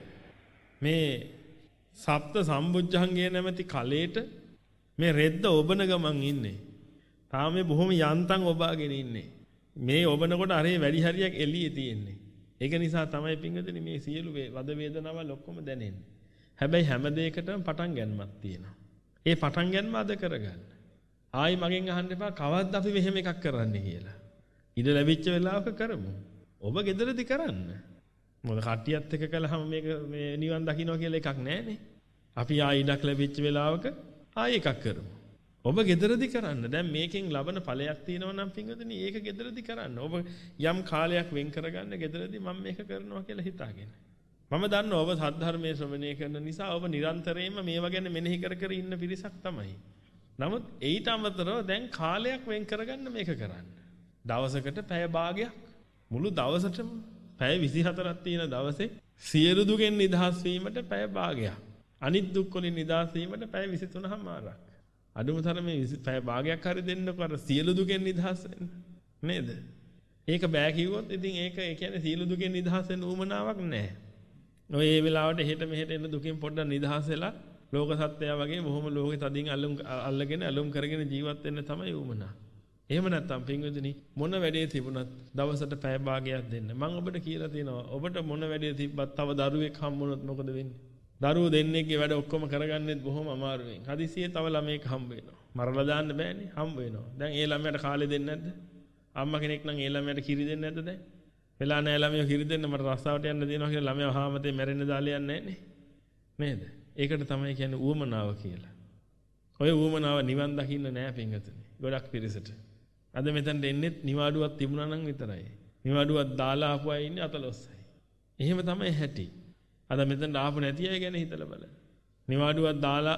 මේ සප්ත සම්බුද්ධංගය නැමැති කලයට මේ රෙද්ද ඔබන ගමන් ඉන්නේ. තාම මේ බොහොම යන්තම් ඔබාගෙන ඉන්නේ. මේ ඔබනකොට අරේ වැඩි හරියක් එළියේ තියෙන්නේ. ඒක නිසා තමයි පින්වතුනි මේ සියලු වද වේදනාවල් ඔක්කොම දැනෙන්නේ. හැබැයි හැම දෙයකටම පටන් ගන්නමක් තියෙනවා. ඒ පටන් ගන්නම අද කරගන්න. ආයි මගෙන් අහන්න එපා කවද්ද අපි මෙහෙම එකක් කරන්නේ කියලා. ඉඩ ලැබිච්ච වෙලාවක කරමු. ඔබ ගෙදරදී කරන්න. මොකද කට්ටියත් එක්ක කළාම මේක මේ නිවන් දකින්න කියලා එකක් නැහැනේ. අපි ආයි ඉඩක් ලැබිච්ච වෙලාවක ආයි එකක් කරමු. ඔබ ගෙදරදී කරන්න. දැන් මේකෙන් ලබන ඵලයක් තියෙනවා නම් පින්වතුනි ඒක ගෙදරදී කරන්න. ඔබ යම් කාලයක් වෙන් කරගන්න ගෙදරදී මම මේක කරනවා කියලා හිතාගෙන. මම දන්නවා ඔබ සද්ධර්මයේ ශ්‍රවණය කරන නිසා ඔබ නිරන්තරයෙන්ම මේවා ගැන මෙනෙහි කර කර ඉන්න පිරිසක් තමයි. නමුත් ඊට අමතරව දැන් කාලයක් වෙන් කරගන්න මේක කරන්න. දවසකට පැය භාගයක් මුළු දවසටම පැය විසිහතරක් තියෙන දවසේ සියලු දුකෙන් නිදහස් වීමට පැය භාගයක්. අනිත් දුක් වලින් නිදහස් වීමට පැය විසිතුනකමාරක්. අඩුම තරමේ පැය භාගයක් හරි දෙන්නකො අර සියලු දුකෙන් නිදහස් වෙන්න. නේද? ඒක බෑ කිව්වොත් ඉතින් ඒක ඒ කියන්නේ සියලු දුකෙන් නිදහස් වෙන්න උවමනාවක් නැහැ. ඔය ඒ වෙලාවට එහෙට මෙහෙට එන දුකින් පොඩ්ඩක් නිදහස් වෙලා ලෝක සත්‍යය වගේ බොහොම ලෝකෙ තදින් අල්ලුම් අල්ලගෙන අලුම් කරගෙන ජීවත් වෙන්න තමයි උවමනා. එහෙම නැත්නම් පින්වතුනි මොන වැඩේ තිබුණත් දවසට පැය භාගයක් දෙන්න. මම ඔබට කියලා තියෙනවා ඔබට මොන වැඩේ තිබ්බත් තව දරුවෙක් හම්බුනොත් මොකද වෙන්නේ? දරුවෝ දෙන්නෙක්ගේ වැඩ ඔක්කොම කරගන්නෙත් බොහොම අමාරුවෙන්. හදිසියේ තව ළමයෙක් හම්බ වෙනවා. මරලා දාන්න බෑනේ හම්බ වෙනවා. දැන් ඒ ළමයාට කාලේ දෙන්නේ නැද්ද? අම්මා කෙනෙක් නම් ඒ ළමයාට කිරි දෙන්නේ නැද්ද දැන්? වෙලා නැහැ ළමයා කිරි දෙන්න මට රස්සාවට යන්න දෙනවා කියලා ළමයා හාමතේ මැරෙන්න දාලා යන්නේ නැහනේ. නේද? ඒකට තමයි කියන්නේ ඌමනාව කියලා. ඔය ඌමනාව නිවන් දකින්න නෑ පින්වතුනි. ගොඩක් පිරිසට. අද මෙතනට එන්නේ නිවාඩුවක් තිබුණා නම් විතරයි. නිවාඩුවක් දාලා ආපු අය ඉන්නේ අතලොස්සයි. එහෙම තමයි හැටි. අද මෙතනට ආපු නැති අය ගැන හිතලා බලන්න. නිවාඩුවක් දාලා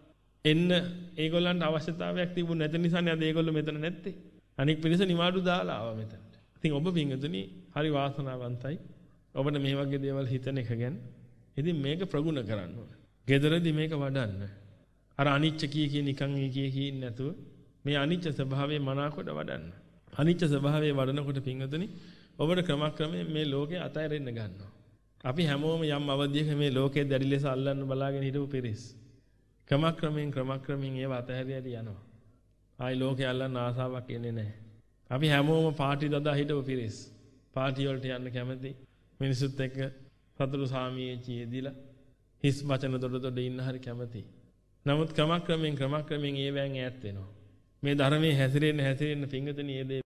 එන්න ඒගොල්ලන්ට අවශ්‍යතාවයක් තිබුණ නැති නිසානේ අද ඒගොල්ලෝ මෙතන නැත්තේ. අනික පිරිස නිවාඩු දාලා ආවා මෙතනට. ඉතින් ඔබ පින්වතුනි හරි වාසනාවන්තයි. ඔබට මේ වගේ දේවල් හිතන එක ගැන. ඉතින් මේක ප්‍රගුණ කරන්න ඕන. ගෙදරදී මේක වඩන්න. අර අනිච්ච කී කී නිකන් කී කී නැතුව මේ අනිච්ච ස්වභාවයේ මනාකොට වඩන්න. අනිච්ච ස්වභාවයේ වඩනකොට පින්වතුනි ඔබට ක්‍රමක්‍රමයෙන් මේ ලෝකේ අතහැරෙන්න ගන්නවා. අපි හැමෝම යම් අවධියක මේ ලෝකයේ දැඩි ලෙස අල්ලන්න බලාගෙන හිටපු පිරිස්. ක්‍රමක්‍රමයෙන් ක්‍රමක්‍රමයෙන් ඒව අතහැරියට යනවා. ආයි ලෝකේ අල්ලන්න ආසාවක් එන්නේ නැහැ. අපි හැමෝම පාටි දදා හිටපු පිරිස්. පාටි වලට යන්න කැමති. මිනිසුත් එක්ක සතුටු සාමියේචි යෙදිලා හිස් වචන දොඩ දොඩ ඉන්න හරි කැමති. නමුත් ක්‍රමක්‍රමයෙන් ක්‍රමක්‍රමයෙන් ඒවෙන් ඈත් වෙනවා. මේ ධර්මයේ හැසිරෙන්න හැසිරෙන්න පිංගුතුනි මේ